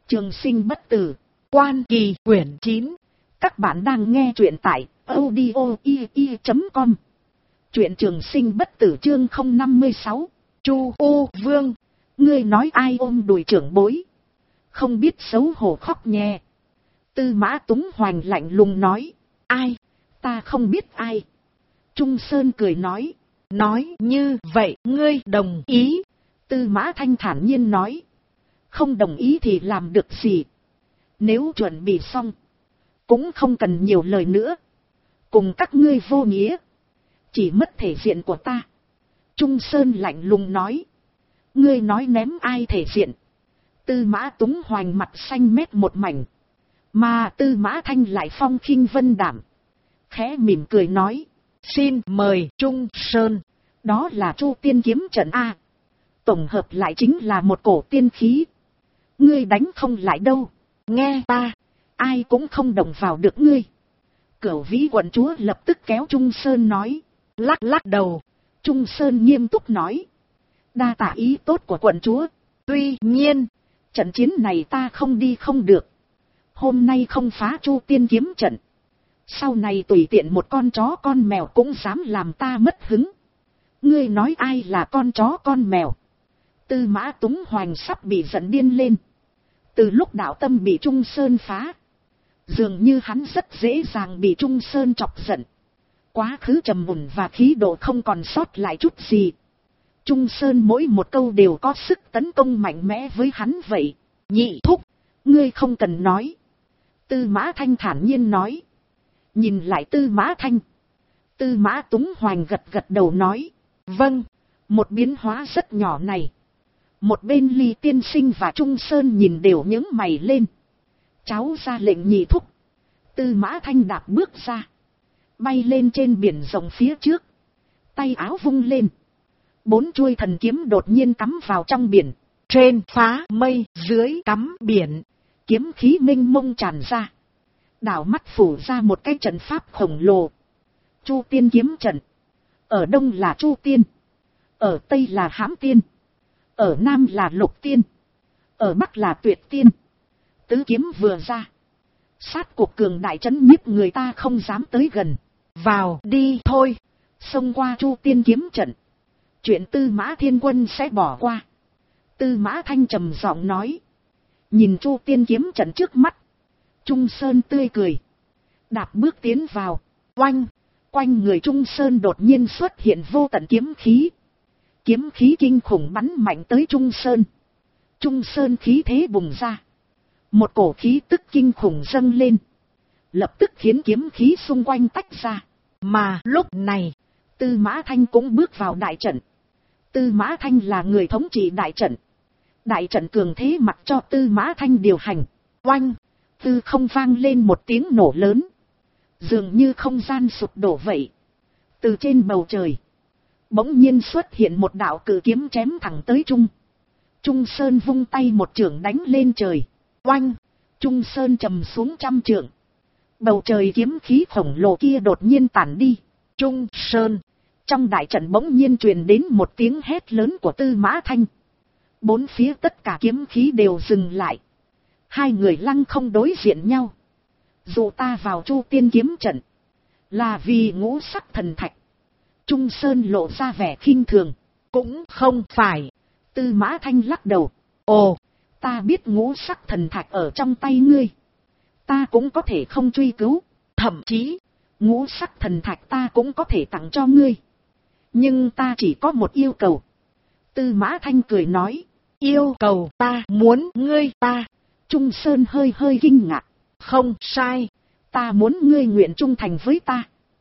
Trường sinh bất tử, Quan Kỳ quyển 9. Các bạn đang nghe truyện tại audio.com. Truyện Trường sinh bất tử chương 056. Chu U Vương, ngươi nói ai ôm đùi trưởng bối, không biết xấu hổ khóc nhè. Tư Mã Túng Hoành lạnh lùng nói, ai, ta không biết ai. Trung Sơn cười nói như vậy ngươi đồng ý. Tư Mã Thanh thản nhiên nói, không đồng ý thì làm được gì. Nếu chuẩn bị xong, cũng không cần nhiều lời nữa. Cùng các ngươi vô nghĩa, chỉ mất thể diện của ta. Trung Sơn lạnh lùng nói, ngươi nói ném ai thể diện. Tư Mã Túng Hoành mặt xanh mét một mảnh, mà Tư Mã Thanh lại phong khinh vân đảm, khẽ mỉm cười nói, xin mời Trung Sơn. Đó là Chu Tiên kiếm trận A, tổng hợp lại chính là một cổ tiên khí. Ngươi đánh không lại đâu, nghe ta, ai cũng không động vào được ngươi. Cửu Vĩ quận chúa lập tức kéo Trung Sơn nói, lắc đầu. Trung Sơn nghiêm túc nói, đa tạ ý tốt của quận chúa, tuy nhiên trận chiến này ta không đi không được. Hôm nay không phá Chu Tiên kiếm trận, sau này tùy tiện một con chó con mèo cũng dám làm ta mất hứng. Ngươi nói ai là con chó con mèo? Tư Mã Túng Hoành sắp bị giận điên lên. Từ lúc đạo tâm bị Trung Sơn phá, dường như hắn rất dễ dàng bị Trung Sơn chọc giận. Quá khứ trầm mùn và khí độ không còn sót lại chút gì. Trung Sơn mỗi một câu đều có sức tấn công mạnh mẽ với hắn vậy. Nhị thúc, ngươi không cần nói. Tư Mã Thanh thản nhiên nói. Nhìn lại Tư Mã Thanh, Tư Mã Túng Hoành gật đầu nói, vâng. Một biến hóa rất nhỏ này, một bên Ly tiên sinh và Trung Sơn nhìn đều nhướng mày lên. Cháu ra lệnh nhị thúc. Tư Mã Thanh đạp bước ra, bay lên trên biển rộng phía trước, tay áo vung lên, 4 chuôi thần kiếm đột nhiên cắm vào trong biển. Trên phá mây, dưới cắm biển, kiếm khí mênh mông tràn ra, đảo mắt phủ ra một cái trận pháp khổng lồ. Chu Tiên kiếm trận. Ở đông là Chu Tiên, ở tây là Hãm Tiên, ở nam là Lục Tiên, ở bắc là Tuyệt Tiên. Tứ kiếm vừa ra, sát cuộc cường đại trấn nhiếp người ta không dám tới gần. Vào đi thôi. Xông qua Chu Tiên kiếm trận, chuyện Tư Mã Thiên Quân sẽ bỏ qua. Tư Mã Thanh trầm giọng nói. Nhìn Chu Tiên kiếm trận trước mắt, Trung Sơn tươi cười, đạp bước tiến vào. Quanh người Trung Sơn đột nhiên xuất hiện vô tận kiếm khí. Kiếm khí kinh khủng bắn mạnh tới Trung Sơn. Trung Sơn khí thế bùng ra, một cổ khí tức kinh khủng dâng lên, lập tức khiến kiếm khí xung quanh tách ra. Mà lúc này, Tư Mã Thanh cũng bước vào đại trận. Tư Mã Thanh là người thống trị đại trận. Đại trận cường thế mặc cho Tư Mã Thanh điều hành. Oanh, tư không vang lên một tiếng nổ lớn, dường như không gian sụp đổ vậy. Từ trên bầu trời, bỗng nhiên xuất hiện một đạo cự kiếm chém thẳng tới Trung Sơn vung tay một chưởng đánh lên trời. Oanh, Trung Sơn trầm xuống 100 trượng. Bầu trời kiếm khí khổng lồ kia đột nhiên tản đi. Trung Sơn, trong đại trận bỗng nhiên truyền đến một tiếng hét lớn của Tư Mã Thanh. Bốn phía tất cả kiếm khí đều dừng lại. Hai người lăng không đối diện nhau. Dù ta vào Chu Tiên kiếm trận là vì ngũ sắc thần thạch. Trung Sơn lộ ra vẻ khinh thường. Cũng không phải. Tư Mã Thanh lắc đầu. Ồ, ta biết ngũ sắc thần thạch ở trong tay ngươi, ta cũng có thể không truy cứu. Thậm chí, ngũ sắc thần thạch ta cũng có thể tặng cho ngươi. Nhưng ta chỉ có một yêu cầu. Tư Mã Thanh cười nói. Yêu cầu ta muốn ngươi ta. Trung Sơn hơi kinh ngạc. Không sai, ta muốn ngươi nguyện trung thành với ta.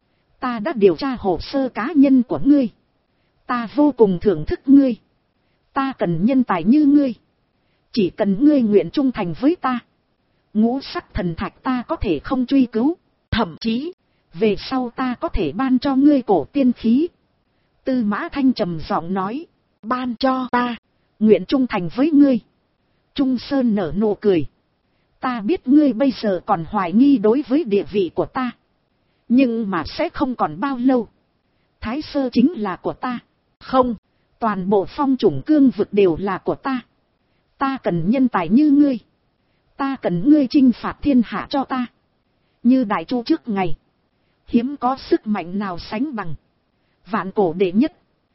Ta đã điều tra hồ sơ cá nhân của ngươi. Ta vô cùng thưởng thức ngươi. Ta cần nhân tài như ngươi. Chỉ cần ngươi nguyện trung thành với ta, ngũ sắc thần thạch ta có thể không truy cứu. Thậm chí, về sau ta có thể ban cho ngươi cổ tiên khí. Tư Mã Thanh trầm giọng nói. Ban cho ta, nguyện trung thành với ngươi. Trung Sơn nở nụ cười. Ta biết ngươi bây giờ còn hoài nghi đối với địa vị của ta, nhưng mà sẽ không còn bao lâu. Thái Sơ chính là của ta. Không, toàn bộ Phong Chủng Cương vực đều là của ta. Ta cần nhân tài như ngươi. Ta cần ngươi chinh phạt thiên hạ cho ta. Như đại chu trước ngày. Hiếm có sức mạnh nào sánh bằng. Vạn cổ đệ nhất.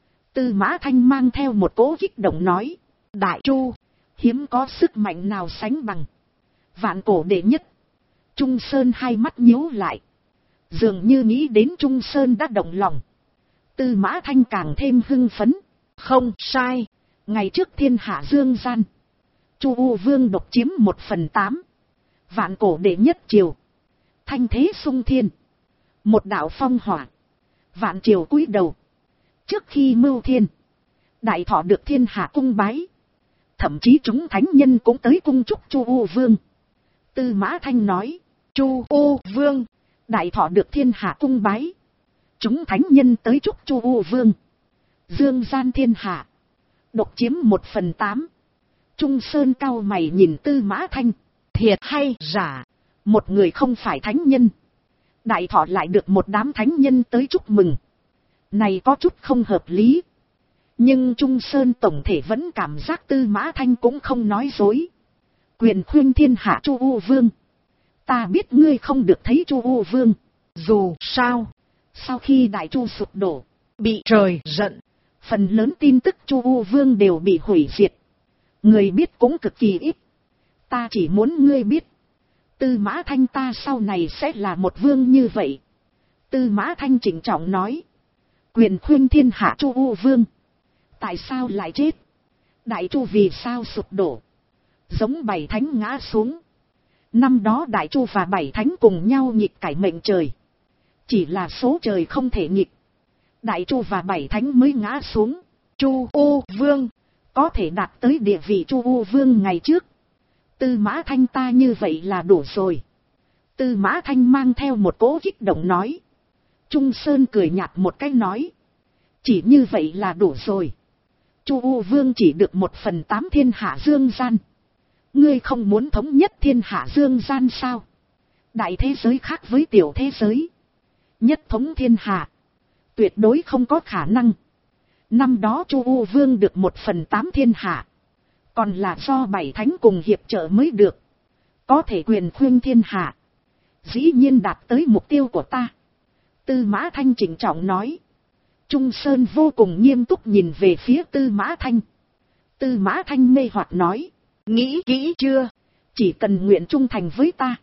Tư Mã Thanh mang theo một cỗ kích động nói. Đại chu. Hiếm có sức mạnh nào sánh bằng. Vạn cổ đệ nhất. Trung Sơn hai mắt nhíu lại. Dường như nghĩ đến Trung Sơn đã động lòng. Tư Mã Thanh càng thêm hưng phấn. Không sai. Ngày trước thiên hạ dương gian. Chu U Vương độc chiếm 1/8. Vạn cổ đệ nhất triều. Thanh thế sung thiên. Một đạo phong hỏa. Vạn triều cúi đầu. Trước khi mưu thiên. Đại thọ được thiên hạ cung bái. Thậm chí chúng thánh nhân cũng tới cung chúc Chu U Vương. Tư Mã Thanh nói. Chu U Vương. Đại thọ được thiên hạ cung bái. Chúng thánh nhân tới chúc Chu U Vương. Dương gian thiên hạ. Độc chiếm 1/8. Trung Sơn cao mày nhìn Tư Mã Thanh. Thiệt hay giả. Một người không phải thánh nhân. Đại thọ lại được một đám thánh nhân tới chúc mừng. Này có chút không hợp lý. Nhưng Trung Sơn tổng thể vẫn cảm giác Tư Mã Thanh cũng không nói dối. Quyền khuyên thiên hạ Chu U Vương. Ta biết ngươi không được thấy Chu U Vương. Dù sao. Sau khi Đại Chu sụp đổ. Bị trời giận. Phần lớn tin tức Chu U Vương đều bị hủy diệt. Người biết cũng cực kỳ ít. Ta chỉ muốn ngươi biết. Tư Mã Thanh ta sau này sẽ là một vương như vậy. Tư Mã Thanh chỉnh trọng nói. Quyền khuyên thiên hạ Chu U Vương. Tại sao lại chết? Đại Chu vì sao sụp đổ? Giống 7 thánh ngã xuống. Năm đó Đại Chu và 7 thánh cùng nhau nghịch cải mệnh trời. Chỉ là số trời không thể nghịch. Đại Chu và 7 thánh mới ngã xuống. Chu U Vương có thể đạt tới địa vị Chu U Vương ngày trước. Tư Mã Thanh ta như vậy là đủ rồi. Tư Mã Thanh mang theo một cỗ kích động nói. Trung Sơn cười nhạt một cái nói. Chỉ như vậy là đủ rồi. Chu U Vương chỉ được 1/8 thiên hạ dương gian. Ngươi không muốn thống nhất thiên hạ dương gian sao? Đại thế giới khác với tiểu thế giới. Nhất thống thiên hạ. Tuyệt đối không có khả năng. Năm đó Chu U Vương được 1/8 thiên hạ. Còn là do 7 thánh cùng hiệp trợ mới được. Có thể quyền khuyên thiên hạ. Dĩ nhiên đạt tới mục tiêu của ta. Tư Mã Thanh chỉnh trọng nói. Trung Sơn vô cùng nghiêm túc nhìn về phía Tư Mã Thanh. Tư Mã Thanh mê hoặc nói. Nghĩ kỹ chưa? Chỉ cần nguyện trung thành với ta.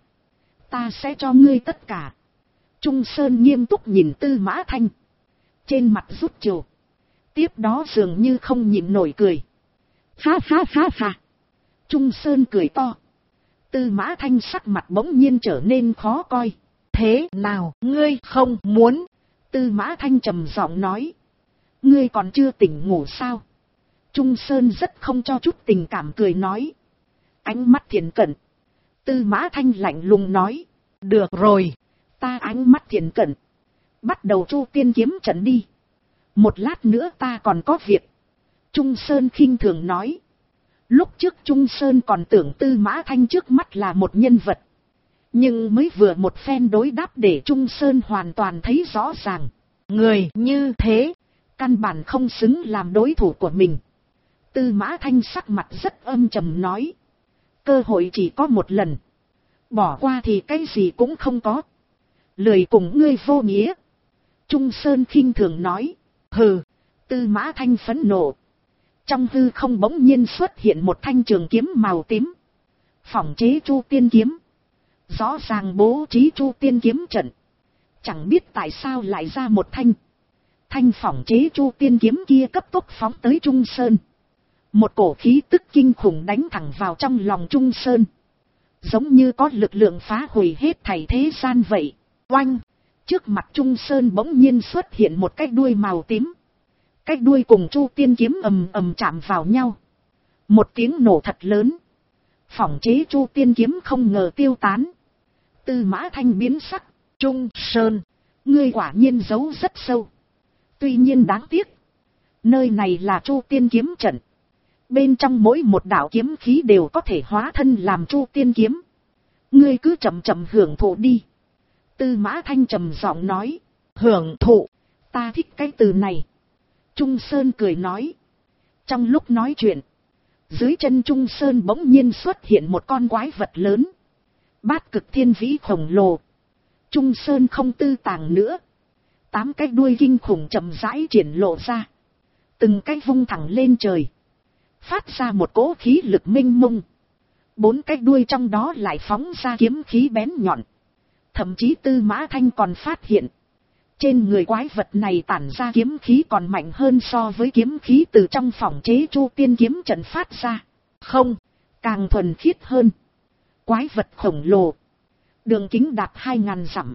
Ta sẽ cho ngươi tất cả. Trung Sơn nghiêm túc nhìn Tư Mã Thanh. Trên mặt rút trầu. Tiếp đó dường như không nhịn nổi cười. Ha ha ha ha. Trung Sơn cười to. Tư Mã Thanh sắc mặt bỗng nhiên trở nên khó coi. Thế nào ngươi không muốn? Tư Mã Thanh trầm giọng nói. Ngươi còn chưa tỉnh ngủ sao? Trung Sơn rất không cho chút tình cảm cười nói. Ánh mắt thiện cận. Tư Mã Thanh lạnh lùng nói. Được rồi. Ta ánh mắt thiện cận. Bắt đầu Chu tiên kiếm trận đi. Một lát nữa ta còn có việc. Trung Sơn khinh thường nói. Lúc trước Trung Sơn còn tưởng Tư Mã Thanh trước mắt là một nhân vật. Nhưng mới vừa một phen đối đáp để Trung Sơn hoàn toàn thấy rõ ràng. Người như thế, căn bản không xứng làm đối thủ của mình. Tư Mã Thanh sắc mặt rất âm trầm nói. Cơ hội chỉ có một lần. Bỏ qua thì cái gì cũng không có. Lười cùng ngươi vô nghĩa. Trung Sơn khinh thường nói. Hừ. Tư Mã Thanh phẫn nộ. Trong hư không bỗng nhiên xuất hiện một thanh trường kiếm màu tím. Phỏng chế Chu tiên kiếm. Rõ ràng bố trí Chu tiên kiếm trận. Chẳng biết tại sao lại ra một thanh. Thanh phỏng chế Chu tiên kiếm kia cấp tốc phóng tới Trung Sơn. Một cổ khí tức kinh khủng đánh thẳng vào trong lòng Trung Sơn. Giống như có lực lượng phá hủy hết thảy thế gian vậy. Oanh! Trước mặt Trung Sơn bỗng nhiên xuất hiện một cái đuôi màu tím. Cái đuôi cùng Chu tiên kiếm ầm ầm chạm vào nhau. Một tiếng nổ thật lớn. Phỏng chế Chu tiên kiếm không ngờ tiêu tán. Tư Mã Thanh biến sắc. Trung Sơn, ngươi quả nhiên giấu rất sâu. Tuy nhiên đáng tiếc. Nơi này là Chu tiên kiếm trận. Bên trong mỗi một đạo kiếm khí đều có thể hóa thân làm Chu tiên kiếm. Ngươi cứ chậm chậm hưởng thụ đi. Tư Mã Thanh trầm giọng nói. Hưởng thụ. Ta thích cái từ này. Trung Sơn cười nói. Trong lúc nói chuyện. Dưới chân Trung Sơn bỗng nhiên xuất hiện một con quái vật lớn. Bát cực thiên vĩ khổng lồ. Trung Sơn không tư tàng nữa. 8 cái đuôi kinh khủng chậm rãi triển lộ ra. Từng cái vung thẳng lên trời. Phát ra một cỗ khí lực mênh mông. 4 cái đuôi trong đó lại phóng ra kiếm khí bén nhọn. Thậm chí Tư Mã Thanh còn phát hiện. Trên người quái vật này tản ra kiếm khí còn mạnh hơn so với kiếm khí từ trong phòng chế Chu Tiên kiếm trận phát ra. Không, càng thuần khiết hơn. Quái vật khổng lồ. Đường kính đạt 2000 dặm.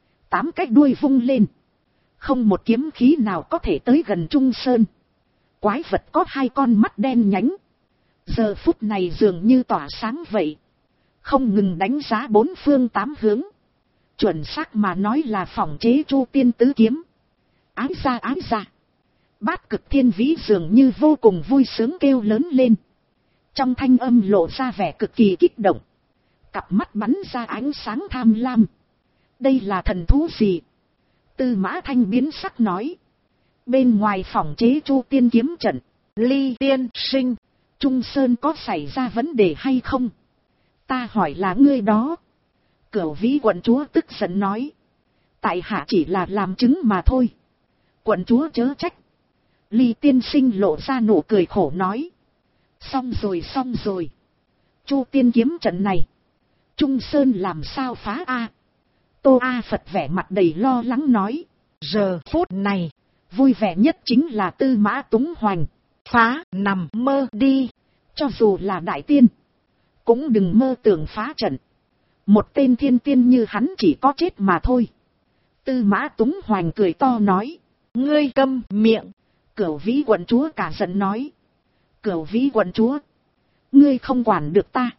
8 cái đuôi vung lên. Không một kiếm khí nào có thể tới gần Trung Sơn. Quái vật có 2 con mắt đen nhánh. Giờ phút này dường như tỏa sáng vậy. Không ngừng đánh giá 4 phương 8 hướng. Chuẩn xác mà nói là phòng chế Chu Tiên tứ kiếm. Ái ra ái ra. Bát cực thiên vĩ dường như vô cùng vui sướng kêu lớn lên. Trong thanh âm lộ ra vẻ cực kỳ kích động. Cặp mắt bắn ra ánh sáng tham lam. Đây là thần thú gì? Tư Mã Thanh biến sắc nói. Bên ngoài phòng chế Chu Tiên kiếm trận. Ly tiên sinh. Trung Sơn có xảy ra vấn đề hay không? Ta hỏi là ngươi đó. Cửu Vĩ quận chúa tức giận nói. Tại hạ chỉ là làm chứng mà thôi. Quận chúa chớ trách. Ly tiên sinh lộ ra nụ cười khổ nói. Xong rồi. Chu Tiên kiếm trận này. Trung Sơn làm sao phá a? Tô A Phật vẻ mặt đầy lo lắng nói. Giờ phút này. Vui vẻ nhất chính là Tư Mã Túng Hoành. Phá nằm mơ đi. Cho dù là đại tiên. Cũng đừng mơ tưởng phá trận. Một tên thiên tiên như hắn chỉ có chết mà thôi. Tư Mã Túng Hoành cười to nói. Ngươi câm miệng. Cửu Vĩ quận chúa cả giận nói. Cửu Vĩ quận chúa. Ngươi không quản được ta.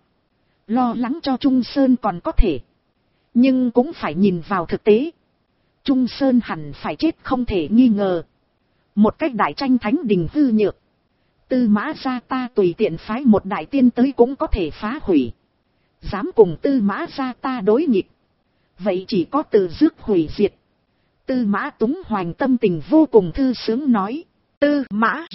Lo lắng cho Trung Sơn còn có thể. Nhưng cũng phải nhìn vào thực tế. Trung Sơn hẳn phải chết không thể nghi ngờ. Một cách đại tranh thánh đình hư nhược. Tư Mã gia ta tùy tiện phái một đại tiên tới cũng có thể phá hủy. Dám cùng Tư Mã gia ta đối nghịch. Vậy chỉ có tự rước hủy diệt. Tư Mã Túng Hoành tâm tình vô cùng thư sướng nói. Tư Mã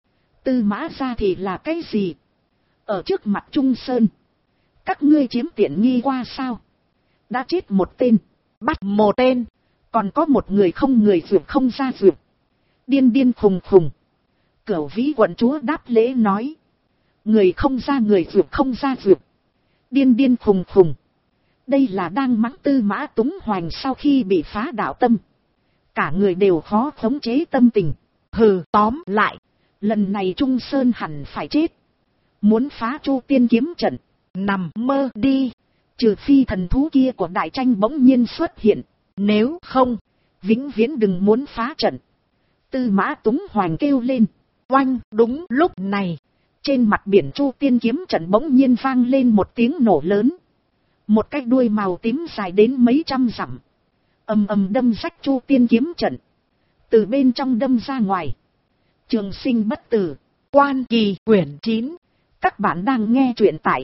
gia thì là cái gì? Ở trước mặt Trung Sơn. Các ngươi chiếm tiện nghi qua sao? Đã chết một tên. Bắt một tên. Còn có một người không người duyệt không ra duyệt. Điên khùng khùng. Cửu Vĩ quận chúa đáp lễ nói. Người không ra người duyệt không ra duyệt. Điên khùng khùng. Đây là đang mắng Tư Mã Túng Hoành sau khi bị phá đạo tâm. Cả người đều khó khống chế tâm tình. Hừ, tóm lại. Lần này Trung Sơn hẳn phải chết. Muốn phá Chu Tiên kiếm trận. Nằm mơ đi. Trừ phi thần thú kia của đại tranh bỗng nhiên xuất hiện. Nếu không, vĩnh viễn đừng muốn phá trận. Tư Mã Túng Hoành kêu lên. Oanh, đúng lúc này. Trên mặt biển Chu Tiên kiếm trận bỗng nhiên vang lên một tiếng nổ lớn. Một cái đuôi màu tím dài đến mấy trăm dặm. Ầm ầm đâm rách Chu Tiên kiếm trận. Từ bên trong đâm ra ngoài. Trường sinh bất tử. Quan Kỳ quyển 9. Các bạn đang nghe truyện tại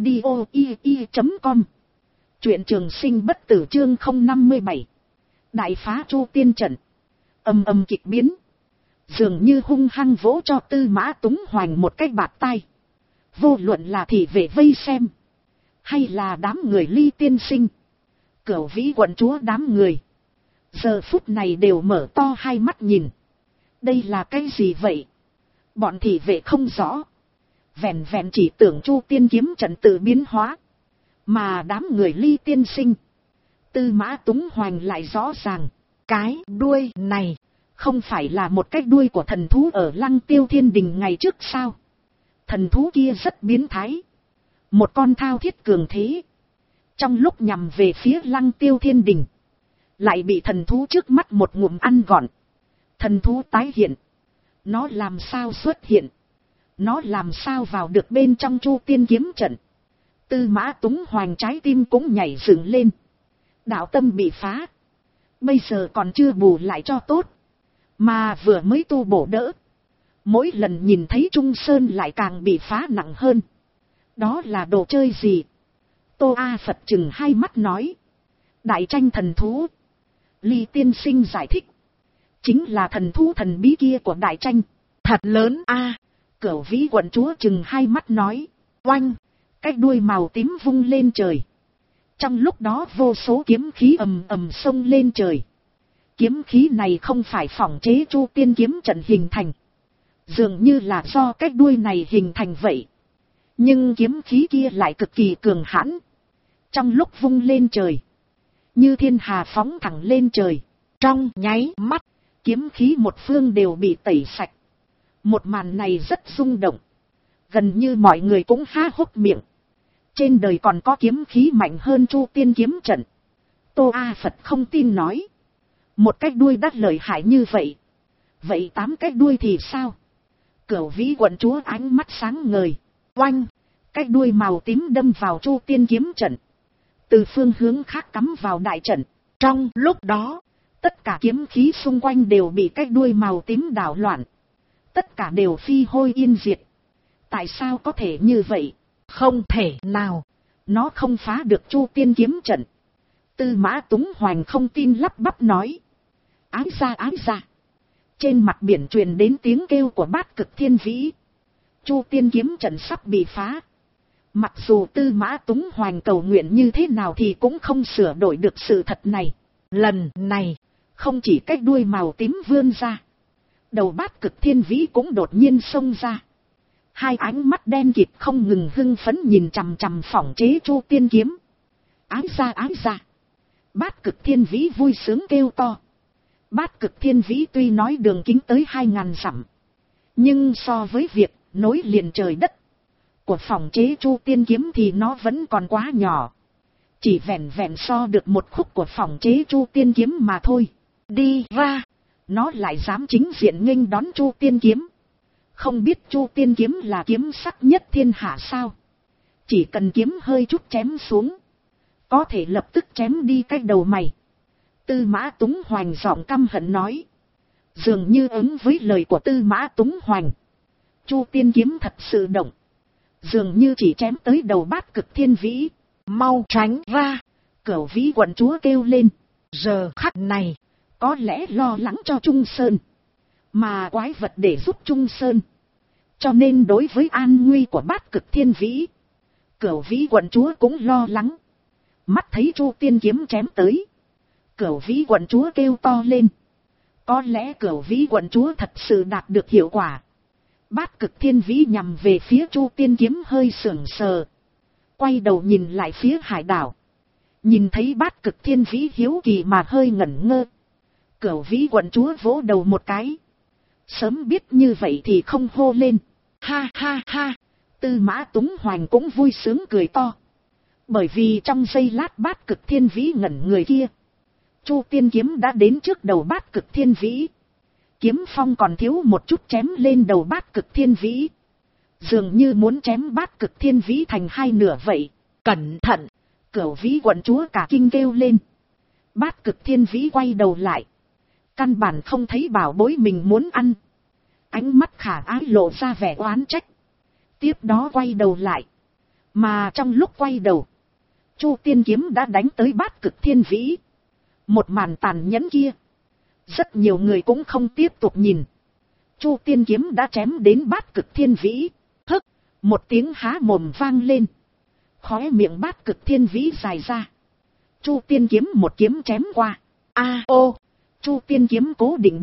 audio.com. Truyện Trường sinh bất tử chương 057. Đại phá Chu Tiên trận. Ầm ầm kịch biến. Dường như hung hăng vỗ cho Tư Mã Túng Hoành một cái bạt tai. Vô luận là thị vệ vây xem. Hay là đám người Ly tiên sinh. Cửu Vĩ quận chúa đám người. Giờ phút này đều mở to hai mắt nhìn. Đây là cái gì vậy? Bọn thị vệ không rõ. Vẹn vẹn chỉ tưởng Chu Tiên kiếm trận tự biến hóa. Mà đám người Ly tiên sinh. Tư Mã Túng Hoành lại rõ ràng. Cái đuôi này. Không phải là một cái đuôi của thần thú ở Lăng Tiêu Thiên Đình ngày trước sao? Thần thú kia rất biến thái. Một con thao thiết cường thế. Trong lúc nhằm về phía Lăng Tiêu Thiên Đình. Lại bị thần thú trước mắt một ngụm ăn gọn. Thần thú tái hiện. Nó làm sao xuất hiện? Nó làm sao vào được bên trong Chu Tiên kiếm trận? Tư Mã Túng Hoành trái tim cũng nhảy dựng lên. Đạo tâm bị phá. Bây giờ còn chưa bù lại cho tốt. Mà vừa mới tu bổ đỡ. Mỗi lần nhìn thấy Trung Sơn lại càng bị phá nặng hơn. Đó là đồ chơi gì? Tô A Phật chừng hai mắt nói. Đại tranh thần thú. Ly tiên sinh giải thích. Chính là thần thú thần bí kia của đại tranh. Thật lớn a. Cửu Vĩ quận chúa chừng hai mắt nói. Oanh! Cái đuôi màu tím vung lên trời. Trong lúc đó vô số kiếm khí ầm ầm xông lên trời. Kiếm khí này không phải phỏng chế Chu Tiên kiếm trận hình thành. Dường như là do cái đuôi này hình thành vậy. Nhưng kiếm khí kia lại cực kỳ cường hãn. Trong lúc vung lên trời, như thiên hà phóng thẳng lên trời. Trong nháy mắt, kiếm khí một phương đều bị tẩy sạch. Một màn này rất rung động. Gần như mọi người cũng há hốc miệng. Trên đời còn có kiếm khí mạnh hơn Chu Tiên kiếm trận. Tô A Phật không tin nói. Một cái đuôi đắt lợi hại như vậy. Vậy 8 cái đuôi thì sao? Cửu Vĩ quận chúa ánh mắt sáng ngời. Oanh! Cái đuôi màu tím đâm vào Chu Tiên kiếm trận. Từ phương hướng khác cắm vào đại trận. Trong lúc đó, tất cả kiếm khí xung quanh đều bị cái đuôi màu tím đảo loạn. Tất cả đều phi hôi yên diệt. Tại sao có thể như vậy? Không thể nào. Nó không phá được Chu Tiên kiếm trận. Tư Mã Túng Hoành không tin lắp bắp nói. Ái ra ái ra. Trên mặt biển truyền đến tiếng kêu của Bát Cực Thiên Vĩ. Chu Tiên kiếm trận sắp bị phá. Mặc dù Tư Mã Túng Hoành cầu nguyện như thế nào thì cũng không sửa đổi được sự thật này. Lần này, không chỉ cái đuôi màu tím vươn ra. Đầu Bát Cực Thiên Vĩ cũng đột nhiên xông ra. Hai ánh mắt đen kịt không ngừng hưng phấn nhìn chằm chằm phỏng chế Chu Tiên kiếm. Ái ra ái ra. Bát Cực Thiên Vĩ vui sướng kêu to. Bát Cực Thiên Vĩ tuy nói đường kính tới 2000 dặm. Nhưng so với việc nối liền trời đất của phỏng chế Chu Tiên kiếm thì nó vẫn còn quá nhỏ. Chỉ vẹn vẹn so được một khúc của phỏng chế Chu Tiên kiếm mà thôi. Đi ra. Nó lại dám chính diện nghênh đón Chu Tiên kiếm. Không biết Chu Tiên kiếm là kiếm sắc nhất thiên hạ sao? Chỉ cần kiếm hơi chút chém xuống, có thể lập tức chém đi cái đầu mày. Tư Mã Túng Hoành giọng căm hận nói. Dường như ứng với lời của Tư Mã Túng Hoành, Chu Tiên kiếm thật sự động. Dường như chỉ chém tới đầu Bát Cực Thiên Vĩ. Mau tránh ra! Cửu Vĩ quận chúa kêu lên. Giờ khắc này, có lẽ lo lắng cho Trung Sơn. Mà quái vật để giúp Trung Sơn. Cho nên đối với an nguy của Bát Cực Thiên Vĩ, Cửu Vĩ quận chúa cũng lo lắng. Mắt thấy Chu Tiên kiếm chém tới, Cửu Vĩ quận chúa kêu to lên. Có lẽ Cửu Vĩ quận chúa thật sự đạt được hiệu quả. Bát Cực Thiên Vĩ nhằm về phía Chu Tiên kiếm hơi sững sờ. Quay đầu nhìn lại phía hải đảo. Nhìn thấy Bát Cực Thiên Vĩ hiếu kỳ mà hơi ngẩn ngơ. Cửu Vĩ quận chúa vỗ đầu một cái. Sớm biết như vậy thì không hô lên. Ha ha ha. Tư Mã Túng Hoành cũng vui sướng cười to. Bởi vì trong giây lát Bát Cực Thiên Vĩ ngẩn người kia, Chu Tiên kiếm đã đến trước đầu Bát Cực Thiên Vĩ. Kiếm phong còn thiếu một chút chém lên đầu Bát Cực Thiên Vĩ. Dường như muốn chém Bát Cực Thiên Vĩ thành hai nửa vậy. Cẩn thận! Cửu Vĩ quận chúa cả kinh kêu lên. Bát Cực Thiên Vĩ quay đầu lại. Căn bản không thấy bảo bối mình muốn ăn. Ánh mắt khả ái lộ ra vẻ oán trách. Tiếp đó quay đầu lại. Mà trong lúc quay đầu, Chu Tiên kiếm đã đánh tới Bát Cực Thiên Vĩ. Một màn tàn nhẫn kia, rất nhiều người cũng không tiếp tục nhìn. Chu Tiên kiếm đã chém đến Bát Cực Thiên Vĩ. Hức, một tiếng há mồm vang lên. Khóe miệng Bát Cực Thiên Vĩ dài ra. Chu Tiên kiếm một kiếm chém qua. Ô, Chu Tiên kiếm cố định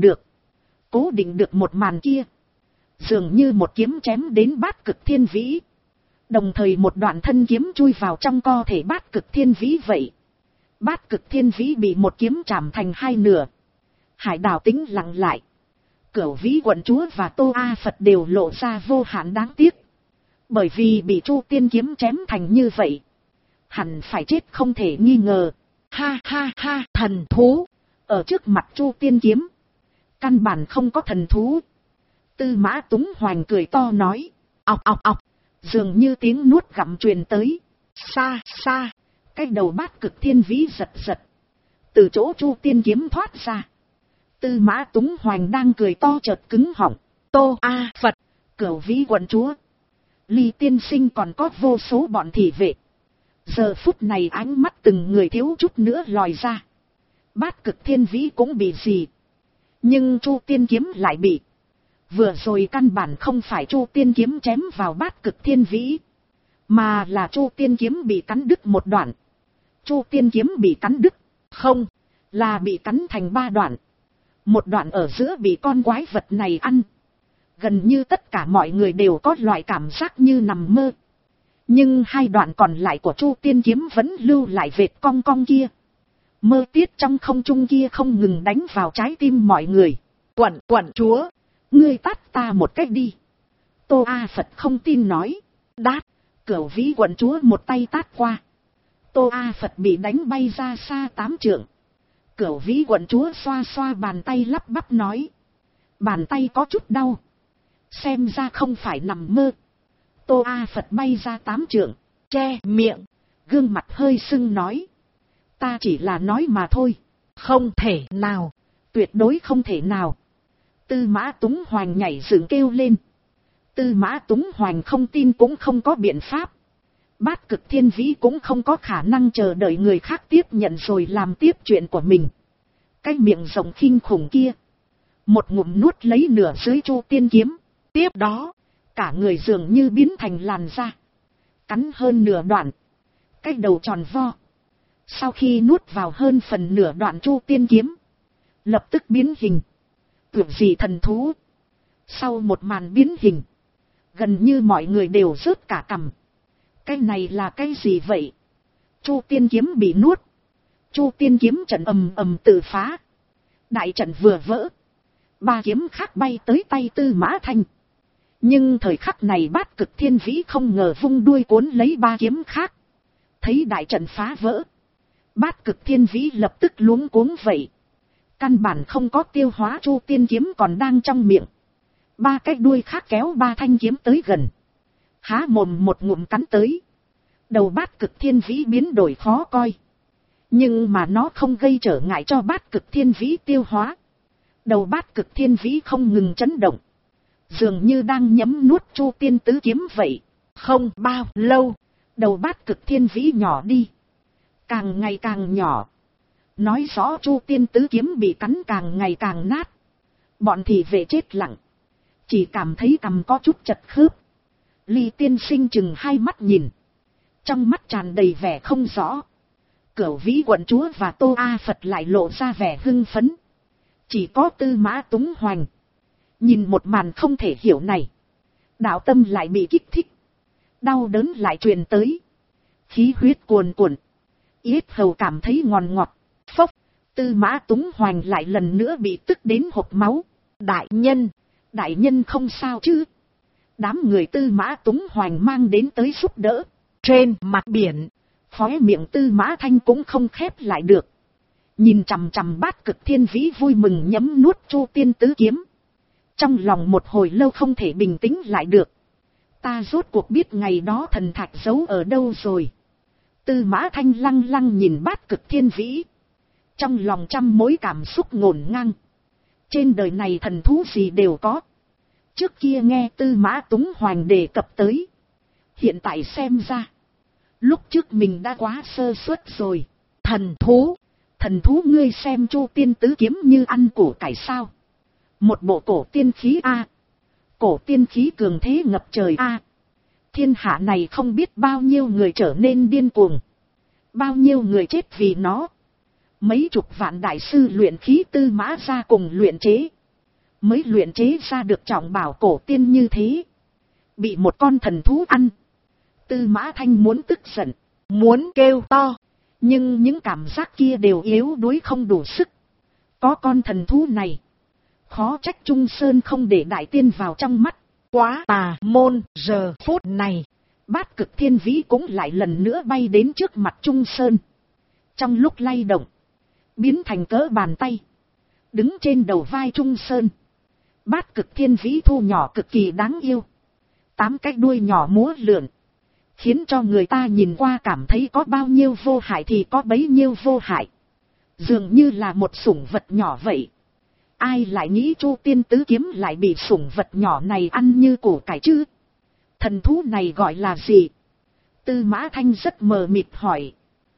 được một màn kia. Dường như một kiếm chém đến Bát Cực Thiên Vĩ. Đồng thời một đoạn thân kiếm chui vào trong cơ thể Bát Cực Thiên Vĩ vậy. Bát Cực Thiên Vĩ bị một kiếm chạm thành hai nửa. Hải đảo tĩnh lặng lại. Cửu Vĩ quận chúa và Tô A Phật đều lộ ra vô hạn đáng tiếc. Bởi vì bị Chu Tiên kiếm chém thành như vậy, hẳn phải chết không thể nghi ngờ. Ha ha ha, thần thú! Ở trước mặt Chu Tiên kiếm, căn bản không có thần thú. Tư Mã Túng Hoành cười to nói. Ọc ọc ọc, dường như tiếng nuốt gặm truyền tới. Xa xa, cái đầu Bát Cực Thiên Vĩ giật giật. Từ chỗ Chu Tiên kiếm thoát ra. Tư Mã Túng Hoành đang cười to chợt cứng họng. Tô A Phật, Cửu Vĩ quận chúa, Ly tiên sinh còn có vô số bọn thị vệ. Giờ phút này ánh mắt từng người thiếu chút nữa lòi ra. Bát Cực Thiên Vĩ cũng bị gì, nhưng Chu Tiên kiếm lại bị. Vừa rồi căn bản không phải Chu Tiên kiếm chém vào Bát Cực Thiên Vĩ, mà là Chu Tiên kiếm bị cắn đứt một đoạn. Chu Tiên kiếm bị cắn đứt, không, là bị cắn thành 3 đoạn. Một đoạn ở giữa bị con quái vật này ăn. Gần như tất cả mọi người đều có loại cảm giác như nằm mơ. Nhưng 2 đoạn còn lại của Chu Tiên kiếm vẫn lưu lại vệt cong cong kia. Mơ tiết trong không trung kia không ngừng đánh vào trái tim mọi người. Quận chúa, ngươi tát ta một cách đi. Tô A Phật không tin nói. Đát, Cửu Vĩ quận chúa một tay tát qua. Tô A Phật bị đánh bay ra xa 8 trượng. Cửu Vĩ quận chúa xoa xoa bàn tay lắp bắp nói. Bàn tay có chút đau. Xem ra không phải nằm mơ. Tô A Phật bay ra 8 trượng, che miệng, gương mặt hơi sưng nói. Ta chỉ là nói mà thôi. Không thể nào, tuyệt đối không thể nào. Tư Mã Túng Hoành nhảy dựng kêu lên. Tư Mã Túng Hoành không tin cũng không có biện pháp. Bát Cực Thiên Vĩ cũng không có khả năng chờ đợi người khác tiếp nhận rồi làm tiếp chuyện của mình. Cái miệng rộng kinh khủng kia, một ngụm nuốt lấy nửa dưới Chu Tiên kiếm. Tiếp đó, cả người dường như biến thành làn da, cắn hơn nửa đoạn, cái đầu tròn vo. Sau khi nuốt vào hơn phần nửa đoạn Chu Tiên kiếm, lập tức biến hình. Tưởng gì thần thú. Sau một màn biến hình, gần như mọi người đều rớt cả cằm. Cái này là cái gì vậy? Chu Tiên kiếm bị nuốt. Chu Tiên kiếm trận ầm ầm tự phá. Đại trận vừa vỡ, 3 kiếm khác bay tới tay Tư Mã Thanh. Nhưng thời khắc này Bát Cực Thiên Vĩ không ngờ vung đuôi cuốn lấy 3 kiếm khác. Thấy đại trận phá vỡ, Bát Cực Thiên Vĩ lập tức luống cuống vậy. Căn bản không có tiêu hóa Chu Tiên kiếm còn đang trong miệng. 3 cái đuôi khác kéo 3 thanh kiếm tới gần. Há mồm một ngụm cắn tới. Đầu Bát Cực Thiên Vĩ biến đổi khó coi. Nhưng mà nó không gây trở ngại cho Bát Cực Thiên Vĩ tiêu hóa. Đầu Bát Cực Thiên Vĩ không ngừng chấn động, dường như đang nhấm nuốt Chu Tiên tứ kiếm vậy. Không bao lâu, đầu Bát Cực Thiên Vĩ nhỏ đi, càng ngày càng nhỏ. Nói rõ Chu Tiên tứ kiếm bị cắn càng ngày càng nát. Bọn thị vệ chết lặng, chỉ cảm thấy cằm có chút chật khớp. Ly tiên sinh chừng 2 mắt nhìn, trong mắt tràn đầy vẻ không rõ. Cửu Vĩ quận chúa và Tô A Phật lại lộ ra vẻ hưng phấn. Chỉ có Tư Mã Túng Hoành nhìn một màn không thể hiểu này, đạo tâm lại bị kích thích, đau đớn lại truyền tới, khí huyết cuồn cuộn, yết hầu cảm thấy ngọt ngọt. Phốc, Tư Mã Túng Hoành lại lần nữa bị tức đến hộc máu. Đại nhân không sao chứ? Đám người Tư Mã Túng Hoành mang đến tới giúp đỡ. Trên mặt biển, khóe miệng Tư Mã Thanh cũng không khép lại được, nhìn chằm chằm Bát Cực Thiên Vĩ vui mừng nhấm nuốt Chu Tiên tứ kiếm. Trong lòng một hồi lâu không thể bình tĩnh lại được. Ta rốt cuộc biết ngày đó thần thạch giấu ở đâu rồi. Tư Mã Thanh lăng lăng nhìn Bát Cực Thiên Vĩ, trong lòng trăm mối cảm xúc ngổn ngang. Trên đời này thần thú gì đều có. Trước kia nghe Tư Mã Túng Hoành đề cập tới, hiện tại xem ra, lúc trước mình đã quá sơ suất rồi. Thần thú ngươi xem Chu Tiên tứ kiếm như ăn củ cải sao? Một bộ cổ tiên khí a, cổ tiên khí cường thế ngập trời a. Thiên hạ này không biết bao nhiêu người trở nên điên cuồng, bao nhiêu người chết vì nó. Mấy chục vạn đại sư luyện khí Tư Mã ra cùng luyện chế, mới luyện chế ra được trọng bảo cổ tiên như thế, bị một con thần thú ăn. Tư Mã Thanh muốn tức giận, muốn kêu to, nhưng những cảm giác kia đều yếu đuối không đủ sức. Có con thần thú này, khó trách Trung Sơn không để đại tiên vào trong mắt. Quá tà môn. Giờ phút này, Bát Cực Thiên Vĩ cũng lại lần nữa bay đến trước mặt Trung Sơn. Trong lúc lay động, biến thành cỡ bàn tay, đứng trên đầu vai Trung Sơn. Bát Cực Thiên Vĩ thu nhỏ cực kỳ đáng yêu, 8 cái đuôi nhỏ múa lượn, khiến cho người ta nhìn qua cảm thấy có bao nhiêu vô hại thì có bấy nhiêu vô hại, dường như là một sủng vật nhỏ vậy. Ai lại nghĩ Chu Tiên tứ kiếm lại bị sủng vật nhỏ này ăn như củ cải chứ? Thần thú này gọi là gì? Tư Mã Thanh rất mờ mịt hỏi.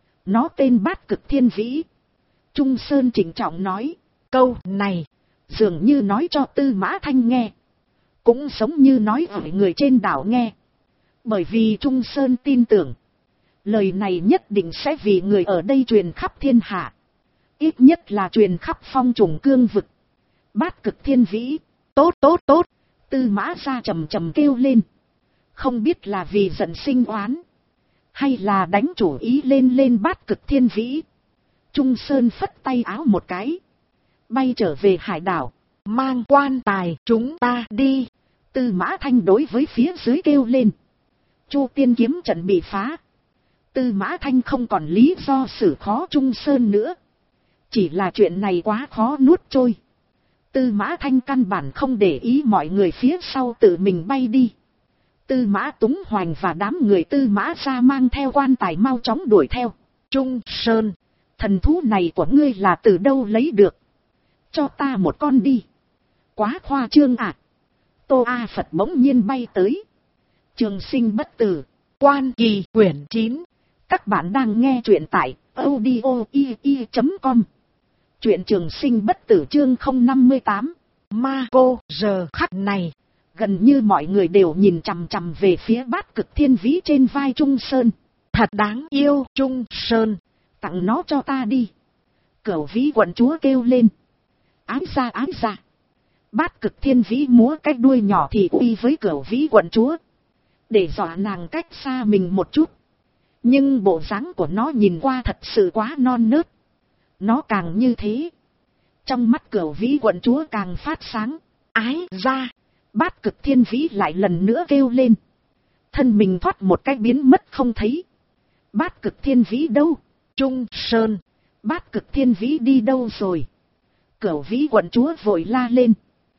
Nó tên Bát Cực Thiên Vĩ. Trung Sơn trịnh trọng nói. Câu này dường như nói cho Tư Mã Thanh nghe, cũng giống như nói ở người trên đảo nghe. Bởi vì Trung Sơn tin tưởng, lời này nhất định sẽ vì người ở đây truyền khắp thiên hạ. Ít nhất là truyền khắp phong trùng cương vực. Bát Cực Thiên Vĩ, tốt tốt tốt, Tư Mã Gia trầm trầm kêu lên. Không biết là vì giận sinh oán, hay là đánh chủ ý lên Bát Cực Thiên Vĩ. Trung Sơn phất tay áo một cái, bay trở về hải đảo. Mang quan tài chúng ta đi. Tư Mã Thanh đối với phía dưới kêu lên. Chu Tiên kiếm trận bị phá. Tư Mã Thanh không còn lý do xử khó Trung Sơn nữa. Chỉ là chuyện này quá khó nuốt trôi. Tư Mã Thanh căn bản không để ý mọi người phía sau tự mình bay đi. Tư Mã Túng Hoành và đám người Tư Mã Gia mang theo quan tài mau chóng đuổi theo. Trung Sơn, thần thú này của ngươi là từ đâu lấy được? Cho ta một con đi. Quá khoa trương à. Tô A Phật bỗng nhiên bay tới. Trường Sinh bất tử, Quan Kỳ quyển 9. Các bạn đang nghe truyện tại audio.com. Truyện Trường Sinh bất tử chương 058. Ma cô giờ khắc này, gần như mọi người đều nhìn chằm chằm về phía Bát Cực Thiên Vĩ trên vai Trung Sơn. Thật đáng yêu Trung Sơn, tặng nó cho ta đi. Cửu Vĩ quận chúa kêu lên. Ái ra ái ra. Bát Cực Thiên Vĩ múa cái đuôi nhỏ thì uy với Cửu Vĩ quận chúa, để dọa nàng cách xa mình một chút. Nhưng bộ dáng của nó nhìn qua thật sự quá non nớt. Nó càng như thế, trong mắt Cửu Vĩ quận chúa càng phát sáng. Ái ra. Bát Cực Thiên Vĩ lại lần nữa kêu lên. Thân mình thoát một cái biến mất không thấy. Bát Cực Thiên Vĩ đâu? Trung Sơn, Bát Cực Thiên Vĩ đi đâu rồi? Cửu Vĩ quận chúa vội la lên.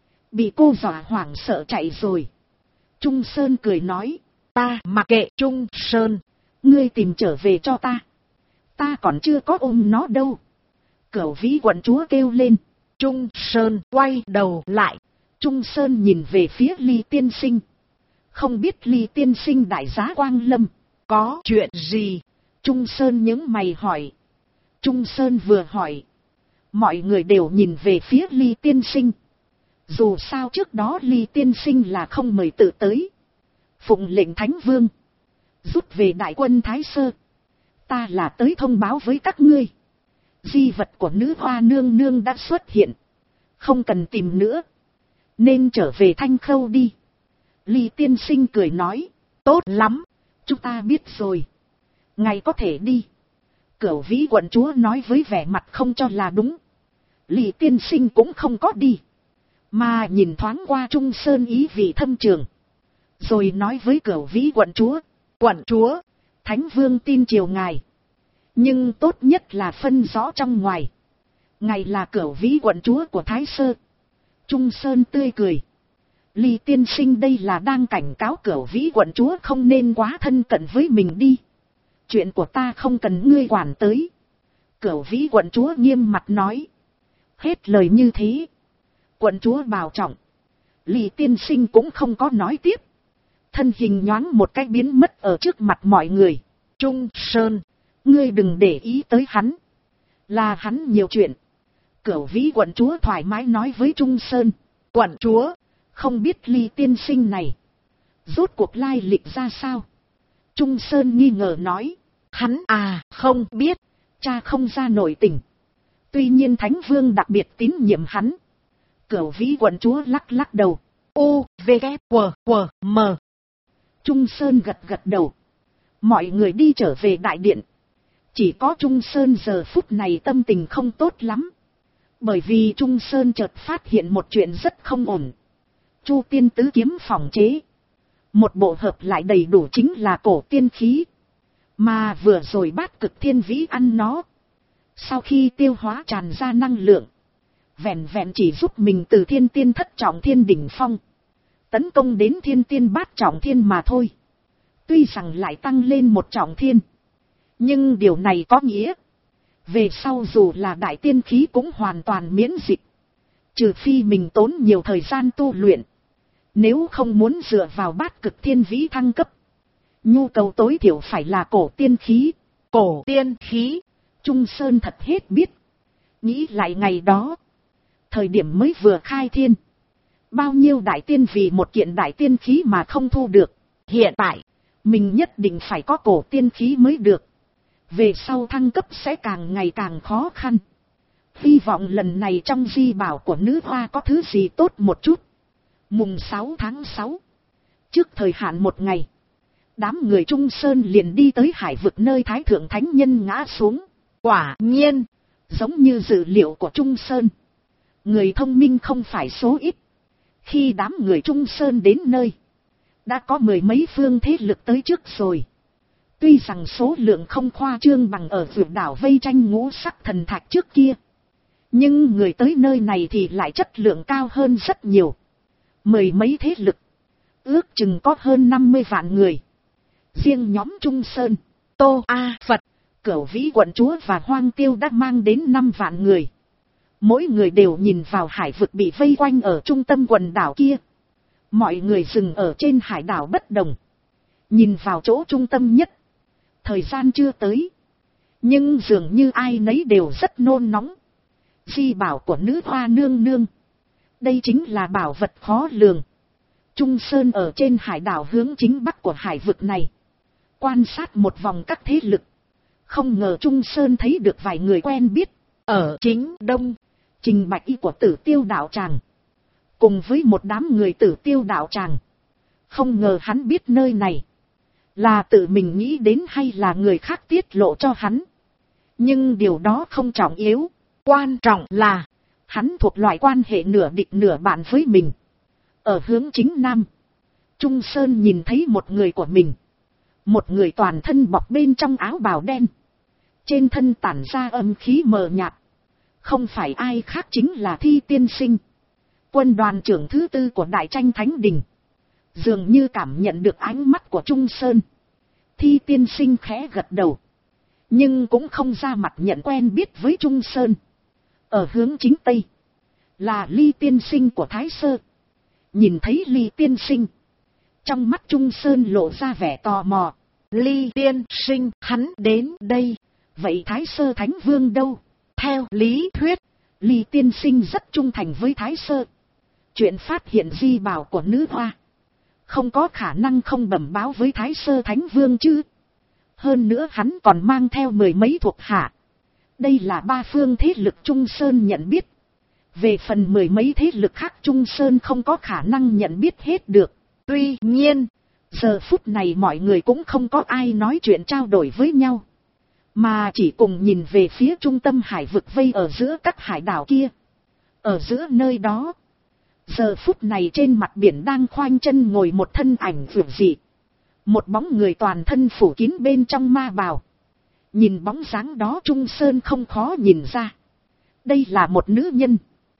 Bị cô dọa hoảng sợ chạy rồi. Trung Sơn cười nói. Ta mặc kệ Trung Sơn, ngươi tìm trở về cho ta. Ta còn chưa có ôm nó đâu. Cửu Vĩ quận chúa kêu lên. Trung Sơn quay đầu lại. Trung Sơn nhìn về phía Ly tiên sinh. Không biết Ly tiên sinh đại giá quang lâm, có chuyện gì? Trung Sơn nhướng mày hỏi. Trung Sơn vừa hỏi, mọi người đều nhìn về phía Ly tiên sinh. Dù sao trước đó Ly tiên sinh là không mời tự tới. Phụng lệnh Thánh Vương rút về đại quân Thái Sơ. Ta là tới thông báo với các ngươi. Di vật của nữ hoa nương nương đã xuất hiện. Không cần tìm nữa, nên trở về Thanh Khâu đi. Ly tiên sinh cười nói. Tốt lắm, chúng ta biết rồi. Ngài có thể đi. Cửu Vĩ quận chúa nói với vẻ mặt không cho là đúng. Ly tiên sinh cũng không có đi, mà nhìn thoáng qua Trung Sơn ý vị thâm trường. Rồi nói với Cửu Vĩ quận chúa. Quận chúa, Thánh Vương tin chiều ngài, nhưng tốt nhất là phân rõ trong ngoài. Ngài là Cửu Vĩ quận chúa của Thái Sơ. Trung Sơn tươi cười. Ly tiên sinh đây là đang cảnh cáo Cửu Vĩ quận chúa không nên quá thân cận với mình đi. Chuyện của ta không cần ngươi quản tới. Cửu Vĩ quận chúa nghiêm mặt nói. Hết lời như thế, quận chúa bảo trọng. Ly tiên sinh cũng không có nói tiếp. Thân hình nhoáng một cái biến mất ở trước mặt mọi người. Trung Sơn, ngươi đừng để ý tới hắn. Là hắn nhiều chuyện. Cửu Vĩ quận chúa thoải mái nói với Trung Sơn. Quận chúa, không biết Ly tiên sinh này rốt cuộc lai lịch ra sao? Trung Sơn nghi ngờ nói. Hắn à, không biết, cha không ra nội tình. Tuy nhiên Thánh Vương đặc biệt tín nhiệm hắn. Cửu Vĩ quận chúa lắc lắc đầu. U, V, K, W, M. Trung Sơn gật gật đầu. Mọi người đi trở về đại điện. Chỉ có Trung Sơn giờ phút này tâm tình không tốt lắm. Bởi vì Trung Sơn chợt phát hiện một chuyện rất không ổn. Chu Tiên tứ kiếm phòng chế, một bộ hợp lại đầy đủ chính là cổ tiên khí. Mà vừa rồi Bát Cực Thiên Vĩ ăn nó, sau khi tiêu hóa tràn ra năng lượng, vẹn vẹn chỉ giúp mình từ thiên tiên thất trọng thiên đỉnh phong tấn công đến thiên tiên bát trọng thiên mà thôi. Tuy rằng lại tăng lên một trọng thiên, nhưng điều này có nghĩa về sau dù là đại tiên khí cũng hoàn toàn miễn dịch, trừ phi mình tốn nhiều thời gian tu luyện. Nếu không muốn dựa vào Bát Cực Thiên Vĩ thăng cấp, nhu cầu tối thiểu phải là cổ tiên khí. Cổ tiên khí, Trung Sơn thật hết biết. Nghĩ lại ngày đó, thời điểm mới vừa khai thiên, Bao nhiêu đại tiên vì một kiện đại tiên khí mà không thu được. Hiện tại, mình nhất định phải có cổ tiên khí mới được. Về sau thăng cấp sẽ càng ngày càng khó khăn. Hy vọng lần này trong di bảo của nữ hoa có thứ gì tốt một chút. Mùng 6 tháng 6. Trước thời hạn một ngày, đám người Trung Sơn liền đi tới hải vực nơi Thái Thượng Thánh Nhân ngã xuống. Quả nhiên, giống như dự liệu của Trung Sơn, người thông minh không phải số ít. Khi đám người Trung Sơn đến nơi, đã có mười mấy phương thế lực tới trước rồi. Tuy rằng số lượng không khoa trương bằng ở vượt đảo vây tranh ngũ sắc thần thạch trước kia, nhưng người tới nơi này thì lại chất lượng cao hơn rất nhiều. Mười mấy thế lực, ước chừng có hơn 50 vạn người. Riêng nhóm Trung Sơn, Tô A Phật, Cửu Vĩ quận chúa và Hoang Tiêu đã mang đến 5 vạn người. Mỗi người đều nhìn vào hải vực bị vây quanh ở trung tâm quần đảo kia. Mọi người dừng ở trên hải đảo bất đồng, nhìn vào chỗ trung tâm nhất. Thời gian chưa tới, nhưng dường như ai nấy đều rất nôn nóng. Di bảo của nữ hoa nương nương, đây chính là bảo vật khó lường. Trung Sơn ở trên hải đảo hướng chính bắc của hải vực này, quan sát một vòng các thế lực. Không ngờ Trung Sơn thấy được vài người quen biết. Ở chính đông, Trình Bạch Y của Tử Tiêu đạo tràng, cùng với một đám người Tử Tiêu đạo tràng. Không ngờ hắn biết nơi này, là tự mình nghĩ đến hay là người khác tiết lộ cho hắn. Nhưng điều đó không trọng yếu, quan trọng là hắn thuộc loại quan hệ nửa địch nửa bạn với mình. Ở hướng chính nam, Trung Sơn nhìn thấy một người của mình. Một người toàn thân bọc bên trong áo bào đen, trên thân tản ra âm khí mờ nhạt. Không phải ai khác chính là Thi Tiên Sinh, quân đoàn trưởng thứ 4 của Đại Tranh Thánh Đình. Dường như cảm nhận được ánh mắt của Trung Sơn, Thi Tiên Sinh khẽ gật đầu, nhưng cũng không ra mặt nhận quen biết với Trung Sơn. Ở hướng chính tây, là Ly Tiên Sinh của Thái Sơ. Nhìn thấy Ly Tiên Sinh, trong mắt Trung Sơn lộ ra vẻ tò mò. Ly Tiên Sinh, hắn đến đây, vậy Thái Sơ Thánh Vương đâu? Theo lý thuyết, Ly Tiên Sinh rất trung thành với Thái Sơ. Chuyện phát hiện di bảo của nữ hoa, không có khả năng không bẩm báo với Thái Sơ Thánh Vương chứ. Hơn nữa hắn còn mang theo mười mấy thuộc hạ. Đây là 3 phương thế lực Trung Sơn nhận biết. Về phần mười mấy thế lực khác Trung Sơn không có khả năng nhận biết hết được. Tuy nhiên, giờ phút này mọi người cũng không có ai nói chuyện trao đổi với nhau, mà chỉ cùng nhìn về phía trung tâm hải vực vây ở giữa các hải đảo kia. Ở giữa nơi đó, giờ phút này trên mặt biển đang khoanh chân ngồi một thân ảnh vượt dị. Một bóng người toàn thân phủ kín bên trong ma bào. Nhìn bóng dáng đó Trung Sơn không khó nhìn ra. Đây là một nữ nhân,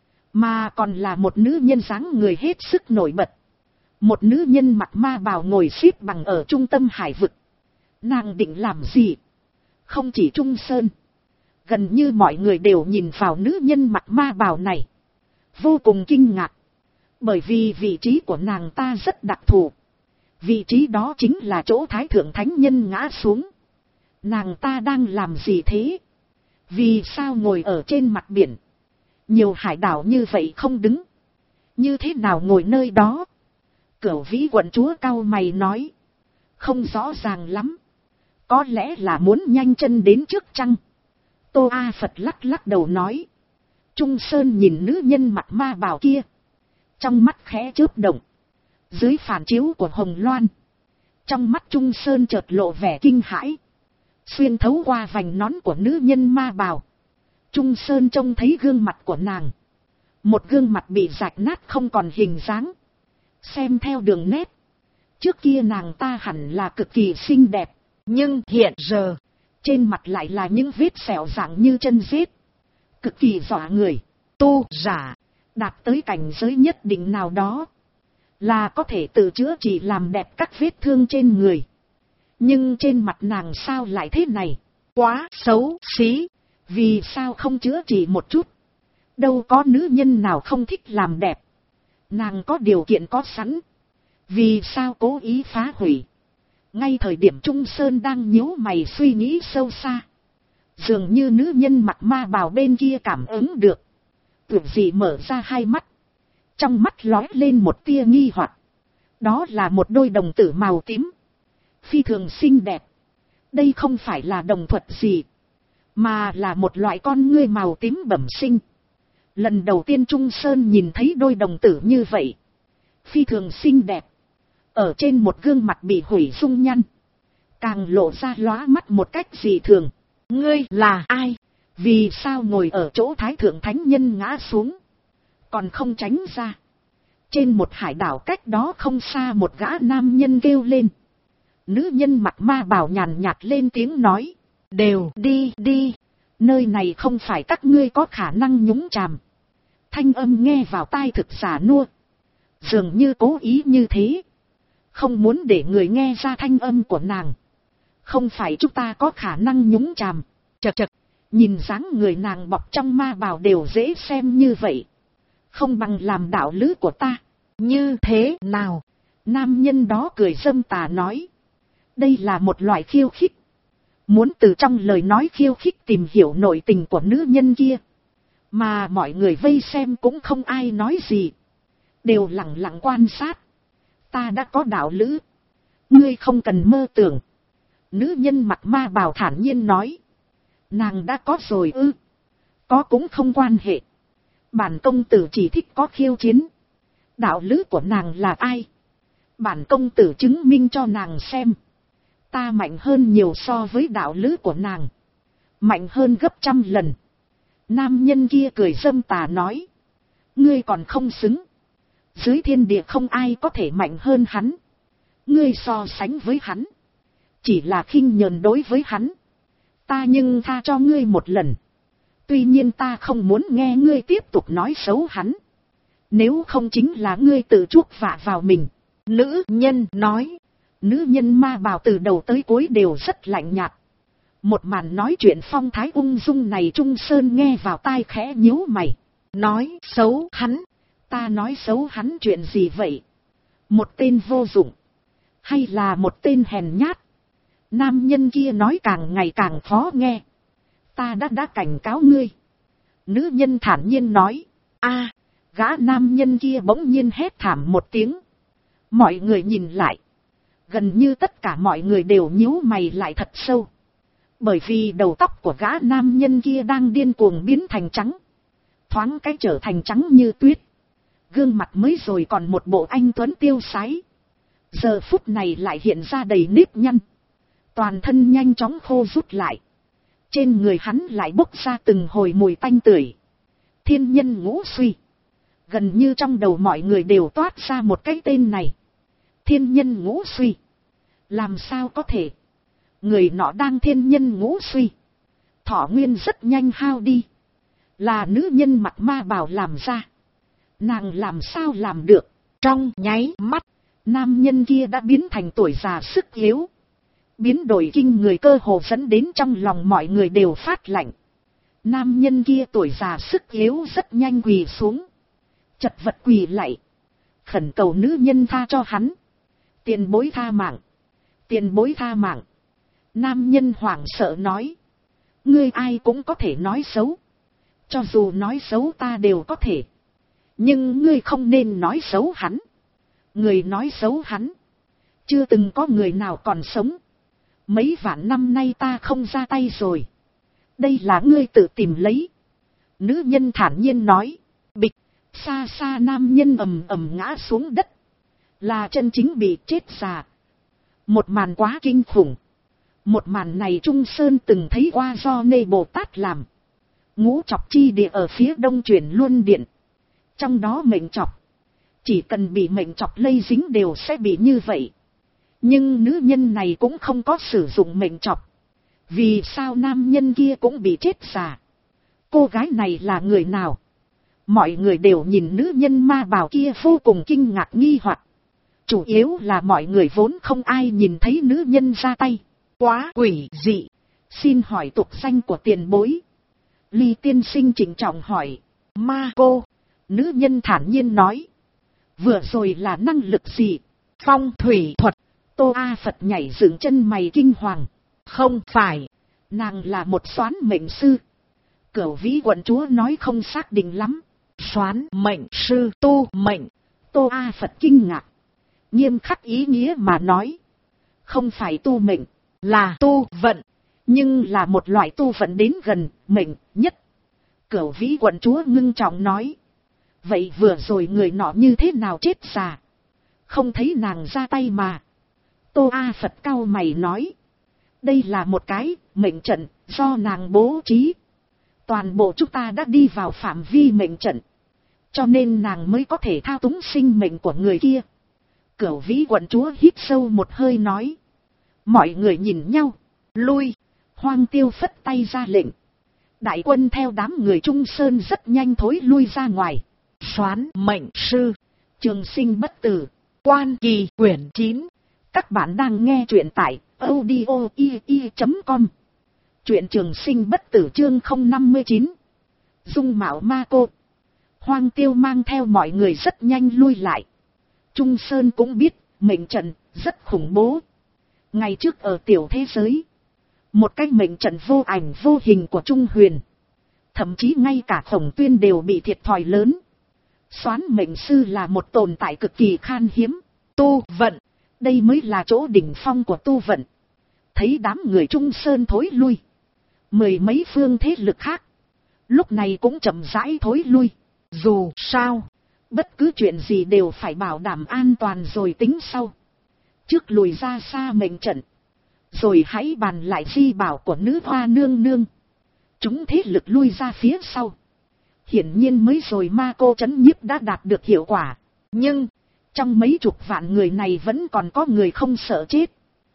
mà còn là một nữ nhân dáng người hết sức nổi bật. Một nữ nhân mặc ma bào ngồi xếp bằng ở trung tâm hải vực. Nàng định làm gì? Không chỉ Trung Sơn, gần như mọi người đều nhìn vào nữ nhân mặc ma bào này, vô cùng kinh ngạc. Bởi vì vị trí của nàng ta rất đặc thù. Vị trí đó chính là chỗ Thái Thượng Thánh Nhân ngã xuống. Nàng ta đang làm gì thế? Vì sao ngồi ở trên mặt biển? Nhiều hải đảo như vậy không đứng, như thế nào ngồi nơi đó? Cửu Vĩ quận chúa cau mày nói, không rõ ràng lắm. Có lẽ là muốn nhanh chân đến trước chăng? Tô A Phật lắc lắc đầu nói. Trung Sơn nhìn nữ nhân mặc ma bào kia, trong mắt khẽ chớp động. Dưới phản chiếu của hồng loan, trong mắt Trung Sơn chợt lộ vẻ kinh hãi. Xuyên thấu qua vành nón của nữ nhân ma bào, Trung Sơn trông thấy gương mặt của nàng. Một gương mặt bị rạch nát không còn hình dáng. Xem theo đường nét, trước kia nàng ta hẳn là cực kỳ xinh đẹp, nhưng hiện giờ, trên mặt lại là những vết sẹo dạng như chân rết. Cực kỳ dọa người. Tu giả, đạt tới cảnh giới nhất định nào đó, là có thể tự chữa trị làm đẹp các vết thương trên người. Nhưng trên mặt nàng sao lại thế này? Quá xấu xí. Vì sao không chữa trị một chút? Đâu có nữ nhân nào không thích làm đẹp. Nàng có điều kiện có sẵn, vì sao cố ý phá hủy? Ngay thời điểm Trung Sơn đang nhíu mày suy nghĩ sâu xa, dường như nữ nhân mặc ma bào bên kia cảm ứng được, tuyệt dị mở ra hai mắt. Trong mắt lóe lên một tia nghi hoặc. Đó là một đôi đồng tử màu tím. Phi thường xinh đẹp. Đây không phải là đồng thuật gì, mà là một loại con ngươi màu tím bẩm sinh. Lần đầu tiên Trung Sơn nhìn thấy đôi đồng tử như vậy. Phi thường xinh đẹp. Ở trên một gương mặt bị hủy dung nhăn. Càng lộ ra lóa mắt một cách dị thường. Ngươi là ai? Vì sao ngồi ở chỗ Thái Thượng Thánh Nhân ngã xuống, còn không tránh ra? Trên một hải đảo cách đó không xa một gã nam nhân kêu lên. Nữ nhân mặc ma bào nhàn nhạt lên tiếng nói. Đều đi đi. Nơi này không phải các ngươi có khả năng nhúng chàm. Thanh âm nghe vào tai thực giả nua. Dường như cố ý như thế. Không muốn để người nghe ra thanh âm của nàng. Không phải chúng ta có khả năng nhúng chàm. Chật chật. Nhìn dáng người nàng bọc trong ma bào đều dễ xem như vậy. Không bằng làm đạo lữ của ta. Như thế nào? Nam nhân đó cười dâm tà nói. Đây là một loại khiêu khích. Muốn từ trong lời nói khiêu khích tìm hiểu nội tình của nữ nhân kia. Mà mọi người vây xem cũng không ai nói gì. Đều lặng lặng quan sát. Ta đã có đạo lữ. Ngươi không cần mơ tưởng. Nữ nhân mặc ma bào thản nhiên nói. Nàng đã có rồi ư? Có cũng không quan hệ. Bản công tử chỉ thích có khiêu chiến. Đạo lữ của nàng là ai? Bản công tử chứng minh cho nàng xem. Ta mạnh hơn nhiều so với đạo lữ của nàng. Mạnh hơn gấp 100 lần. Nam nhân kia cười dâm tà nói. Ngươi còn không xứng. Dưới thiên địa không ai có thể mạnh hơn hắn. Ngươi so sánh với hắn. Chỉ là khinh nhờn đối với hắn. Ta nhưng tha cho ngươi một lần. Tuy nhiên ta không muốn nghe ngươi tiếp tục nói xấu hắn. Nếu không chính là ngươi tự chuốc vạ vào mình. Nữ nhân nói. Nữ nhân ma bào từ đầu tới cuối đều rất lạnh nhạt. Một màn nói chuyện phong thái ung dung này Trung Sơn nghe vào tai khẽ nhíu mày. Nói xấu hắn. Ta nói xấu hắn chuyện gì vậy? Một tên vô dụng. Hay là một tên hèn nhát? Nam nhân kia nói càng ngày càng khó nghe. Ta đã cảnh cáo ngươi. Nữ nhân thản nhiên nói. A, gã nam nhân kia bỗng nhiên hét thảm một tiếng. Mọi người nhìn lại. Gần như tất cả mọi người đều nhíu mày lại thật sâu. Bởi vì đầu tóc của gã nam nhân kia đang điên cuồng biến thành trắng. Thoáng cái trở thành trắng như tuyết. Gương mặt mới rồi còn một bộ anh tuấn tiêu sái. Giờ phút này lại hiện ra đầy nếp nhăn. Toàn thân nhanh chóng khô rút lại. Trên người hắn lại bốc ra từng hồi mùi tanh tưởi. Thiên nhân ngũ suy. Gần như trong đầu mọi người đều toát ra một cái tên này. Thiên nhân ngũ suy. Làm sao có thể? Người nọ đang thiên nhân ngũ suy. Thọ nguyên rất nhanh hao đi. Là nữ nhân mặc ma bào làm ra. Nàng làm sao làm được? Trong nháy mắt, nam nhân kia đã biến thành tuổi già sức yếu. Biến đổi kinh người cơ hồ dẫn đến trong lòng mọi người đều phát lạnh. Nam nhân kia tuổi già sức yếu rất nhanh quỳ xuống. Chật vật quỳ lạy. Khẩn cầu nữ nhân tha cho hắn. Tiền bối tha mạng. Tiền bối tha mạng. Nam nhân hoảng sợ nói. Ngươi ai cũng có thể nói xấu. Cho dù nói xấu ta đều có thể. Nhưng ngươi không nên nói xấu hắn. Người nói xấu hắn. Chưa từng có người nào còn sống. Mấy vạn năm nay ta không ra tay rồi. Đây là ngươi tự tìm lấy. Nữ nhân thản nhiên nói. Bịch. Xa xa nam nhân ầm ầm ngã xuống đất. Là chân chính bị chết già. Một màn quá kinh khủng. Một màn này Trung Sơn từng thấy qua do Nê Bồ Tát làm. Ngũ Chọc chi địa ở phía đông chuyển Luân Điện. Trong đó mệnh chọc. Chỉ cần bị mệnh chọc lây dính đều sẽ bị như vậy. Nhưng nữ nhân này cũng không có sử dụng mệnh chọc. Vì sao nam nhân kia cũng bị chết già? Cô gái này là người nào? Mọi người đều nhìn nữ nhân ma bào kia vô cùng kinh ngạc nghi hoặc. Chủ yếu là mọi người vốn không ai nhìn thấy nữ nhân ra tay. Quá quỷ dị. Xin hỏi tục danh của tiền bối. Ly tiên sinh trịnh trọng hỏi. Ma cô. Nữ nhân thản nhiên nói. Vừa rồi là năng lực gì? Phong thủy thuật. Tô A Phật nhảy dựng chân mày kinh hoàng. Không phải. Nàng là một soán mệnh sư. Cửu Vĩ quận chúa nói không xác định lắm. Soán mệnh sư tu mệnh. Tô A Phật kinh ngạc. Nghiêm khắc ý nghĩa mà nói. Không phải tu mệnh, là tu vận. Nhưng là một loại tu vận đến gần, mệnh, nhất. Cửu Vĩ quận chúa ngưng trọng nói. Vậy vừa rồi người nọ như thế nào chết già? Không thấy nàng ra tay mà. Tô A Phật cau mày nói. Đây là một cái mệnh trận do nàng bố trí. Toàn bộ chúng ta đã đi vào phạm vi mệnh trận. Cho nên nàng mới có thể thao túng sinh mệnh của người kia. Cửu Vĩ quận chúa hít sâu một hơi nói. Mọi người nhìn nhau, lui. Hoang Tiêu phất tay ra lệnh. Đại quân theo đám người Trung Sơn rất nhanh thối lui ra ngoài. Soán mệnh sư, trường sinh bất tử, Quan Kỳ quyển 9. Các bạn đang nghe truyện tại audio.com. Truyện trường sinh bất tử chương 059. Dung mạo ma cô. Hoang Tiêu mang theo mọi người rất nhanh lui lại. Trung Sơn cũng biết, mệnh trận rất khủng bố. Ngày trước ở tiểu thế giới, một cái mệnh trận vô ảnh vô hình của Trung Huyền. Thậm chí ngay cả Khổng Tuyên đều bị thiệt thòi lớn. Soán mệnh sư là một tồn tại cực kỳ khan hiếm. Tu vận, đây mới là chỗ đỉnh phong của tu vận. Thấy đám người Trung Sơn thối lui. Mười mấy phương thế lực khác lúc này cũng chậm rãi thối lui. Dù sao, bất cứ chuyện gì đều phải bảo đảm an toàn rồi tính sau. Trước lùi ra xa mệnh trận, rồi hãy bàn lại di bảo của nữ hoa nương nương. Chúng thế lực lui ra phía sau. Hiển nhiên mới rồi ma cô trấn nhiếp đã đạt được hiệu quả. Nhưng, trong mấy chục vạn người này vẫn còn có người không sợ chết.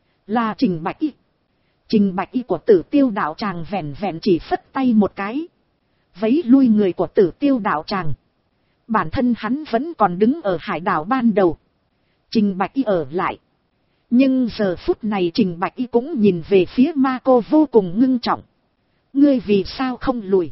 Là Trình Bạch Y. Trình Bạch Y của Tử Tiêu đạo tràng vẻn vẹn chỉ phất tay một cái. Vấy lui người của Tử Tiêu đạo tràng. Bản thân hắn vẫn còn đứng ở hải đảo ban đầu. Trình Bạch Y ở lại. Nhưng giờ phút này Trình Bạch Y cũng nhìn về phía ma cô vô cùng ngưng trọng. Ngươi vì sao không lùi?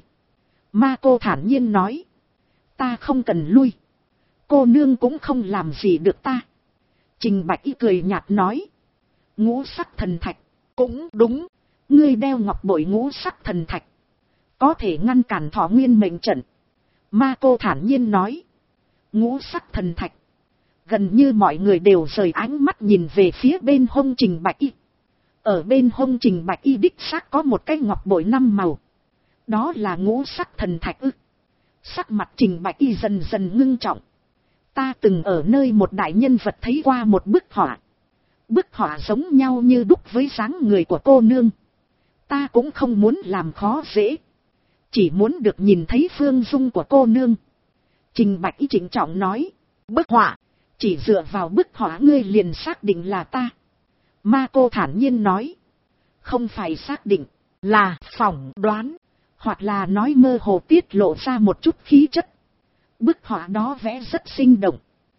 Ma cô thản nhiên nói. Ta không cần lui. Cô nương cũng không làm gì được ta. Trình Bạch Y cười nhạt nói. Ngũ sắc thần thạch. Cũng đúng. Ngươi đeo ngọc bội ngũ sắc thần thạch. Có thể ngăn cản Thọ Nguyên mệnh trận. Ma cô thản nhiên nói. Ngũ sắc thần thạch. Gần như mọi người đều rời ánh mắt nhìn về phía bên hông Trình Bạch Y. Ở bên hông Trình Bạch Y đích xác có một cái ngọc bội 5 màu. Đó là ngũ sắc thần thạch ư. Sắc mặt Trình Bạch Y dần dần ngưng trọng. Ta từng ở nơi một đại nhân vật thấy qua một bức họa. Bức họa giống nhau như đúc với dáng người của cô nương. Ta cũng không muốn làm khó dễ. Chỉ muốn được nhìn thấy phương dung của cô nương. Trình Bạch Y trịnh trọng nói. Bức họa. Chỉ dựa vào bức họa ngươi liền xác định là ta. Ma cô thản nhiên nói. Không phải xác định, là phỏng đoán. Hoặc là nói mơ hồ tiết lộ ra một chút khí chất. Bức họa đó vẽ rất sinh động.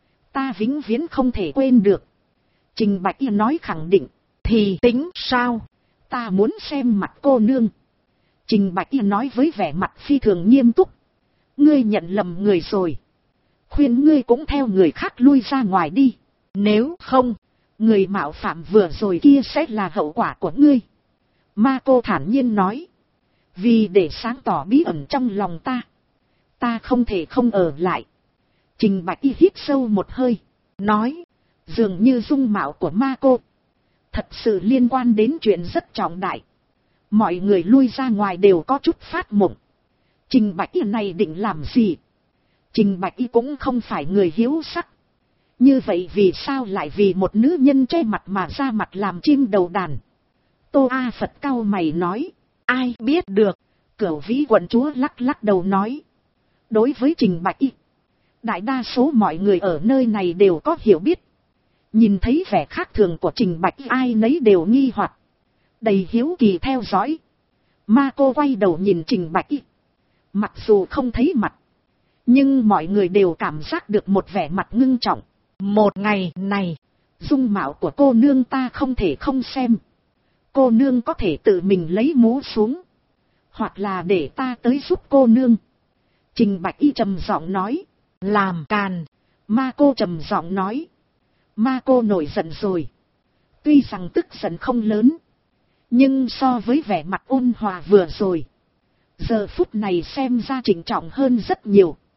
Ta vĩnh viễn không thể quên được. Trình Bạch Y nói khẳng định. Thì tính sao? Ta muốn xem mặt cô nương. Trình Bạch Y nói với vẻ mặt phi thường nghiêm túc. Ngươi nhận lầm người rồi. Khuyên ngươi cũng theo người khác lui ra ngoài đi. Nếu không, người mạo phạm vừa rồi kia sẽ là hậu quả của ngươi. Ma cô thản nhiên nói. Vì để sáng tỏ bí ẩn trong lòng ta không thể không ở lại. Trình Bạch Y hít sâu một hơi, nói. Dường như dung mạo của ma cô thật sự liên quan đến chuyện rất trọng đại. Mọi người lui ra ngoài đều có chút phát mộng. Trình Bạch Y này định làm gì? Trình Bạch Y cũng không phải người hiếu sắc. Như vậy vì sao lại vì một nữ nhân che mặt mà ra mặt làm chim đầu đàn? Tô A Phật cau mày nói. Ai biết được? Cửu Vĩ quận chúa lắc lắc đầu nói. Đối với Trình Bạch Y, đại đa số mọi người ở nơi này đều có hiểu biết. Nhìn thấy vẻ khác thường của Trình Bạch Y ai nấy đều nghi hoặc, đầy hiếu kỳ theo dõi. Ma cô quay đầu nhìn Trình Bạch Y. Mặc dù không thấy mặt, nhưng mọi người đều cảm giác được một vẻ mặt ngưng trọng. Một ngày này, dung mạo của cô nương ta không thể không xem. Cô nương có thể tự mình lấy mũ xuống, hoặc là để ta tới giúp cô nương. Trình Bạch Y trầm giọng nói. Làm càn. Ma cô trầm giọng nói. Ma cô nổi giận rồi. Tuy rằng tức giận không lớn, nhưng so với vẻ mặt ôn hòa vừa rồi, giờ phút này xem ra trịnh trọng hơn rất nhiều.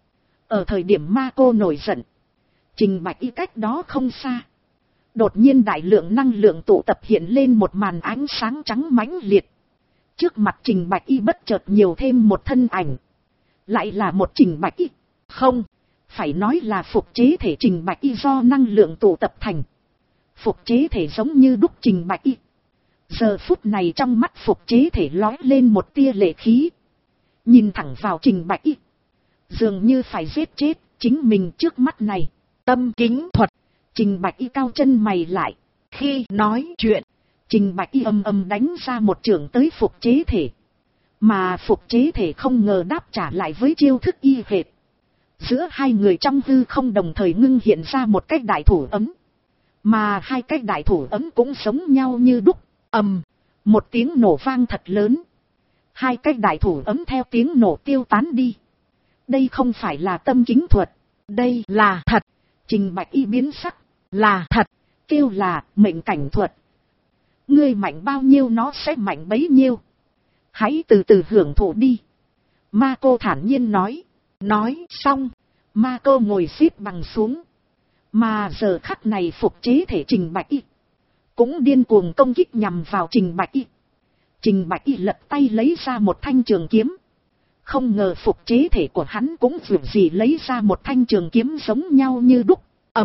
Ở thời điểm ma cô nổi giận, Trình Bạch Y cách đó không xa. Đột nhiên đại lượng năng lượng tụ tập hiện lên một màn ánh sáng trắng mãnh liệt. Trước mặt Trình Bạch Y bất chợt nhiều thêm một thân ảnh. Lại là một Trình Bạch Y. Không, phải nói là phục chế thể Trình Bạch Y do năng lượng tụ tập thành. Phục chế thể giống như đúc Trình Bạch Y. Giờ phút này trong mắt phục chế thể lóe lên một tia lệ khí. Nhìn thẳng vào Trình Bạch Y. Dường như phải giết chết chính mình trước mắt này. Tâm kính thuật. Trình Bạch Y cao chân mày lại. Khi nói chuyện, Trình Bạch Y âm âm đánh ra một chưởng tới phục chế thể. Mà phục chế thể không ngờ đáp trả lại với chiêu thức y hệt. Giữa hai người trong hư không đồng thời ngưng hiện ra một cái đại thủ ấm. Mà hai cái đại thủ ấm cũng giống nhau như đúc. Ầm, một tiếng nổ vang thật lớn. Hai cái đại thủ ấm theo tiếng nổ tiêu tán đi. Đây không phải là tâm kính thuật. Đây là thật. Trình Bạch Y biến sắc. Là thật. Kêu là mệnh cảnh thuật. Ngươi mạnh bao nhiêu nó sẽ mạnh bấy nhiêu. Hãy từ từ hưởng thụ đi. Ma cô thản nhiên nói. Nói xong, ma cô ngồi xếp bằng xuống. Mà giờ khắc này phục chế thể Trình Bạch Y cũng điên cuồng công kích nhằm vào Trình Bạch Y. Trình Bạch Y lật tay lấy ra một thanh trường kiếm. Không ngờ phục chế thể của hắn cũng vượt gì lấy ra một thanh trường kiếm giống nhau như đúc.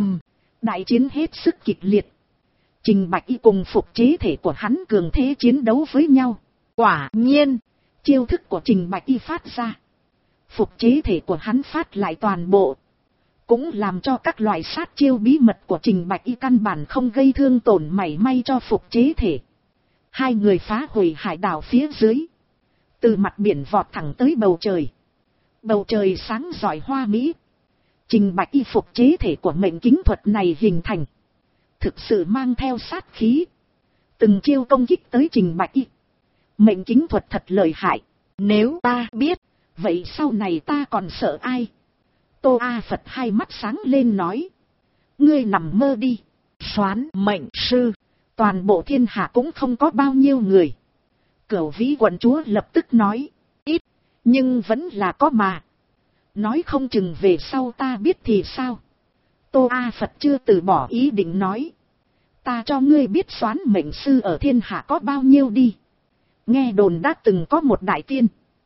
Đại chiến hết sức kịch liệt. Trình Bạch Y cùng phục chế thể của hắn cường thế chiến đấu với nhau. Quả nhiên, chiêu thức của Trình Bạch Y phát ra. Phục chế thể của hắn phát lại toàn bộ. Cũng làm cho các loại sát chiêu bí mật của Trình Bạch Y căn bản không gây thương tổn mảy may cho phục chế thể. Hai người phá hủy hải đảo phía dưới. Từ mặt biển vọt thẳng tới bầu trời. Bầu trời sáng rọi hoa mỹ. Trình Bạch Y phục chế thể của mệnh kính thuật này hình thành. Thực sự mang theo sát khí. Từng chiêu công kích tới Trình Bạch Y. Mệnh kính thuật thật lợi hại. Nếu ta biết, vậy sau này ta còn sợ ai? Tô A Phật hai mắt sáng lên nói. Ngươi nằm mơ đi. Soán mệnh sư. Toàn bộ thiên hạ cũng không có bao nhiêu người. Cửu Vĩ quận chúa lập tức nói. Ít, nhưng vẫn là có mà. Nói không chừng về sau ta biết thì sao? Tô A Phật chưa từ bỏ ý định nói. Ta cho ngươi biết soán mệnh sư ở thiên hạ có bao nhiêu đi. Nghe đồn đã từng có một đại tiên.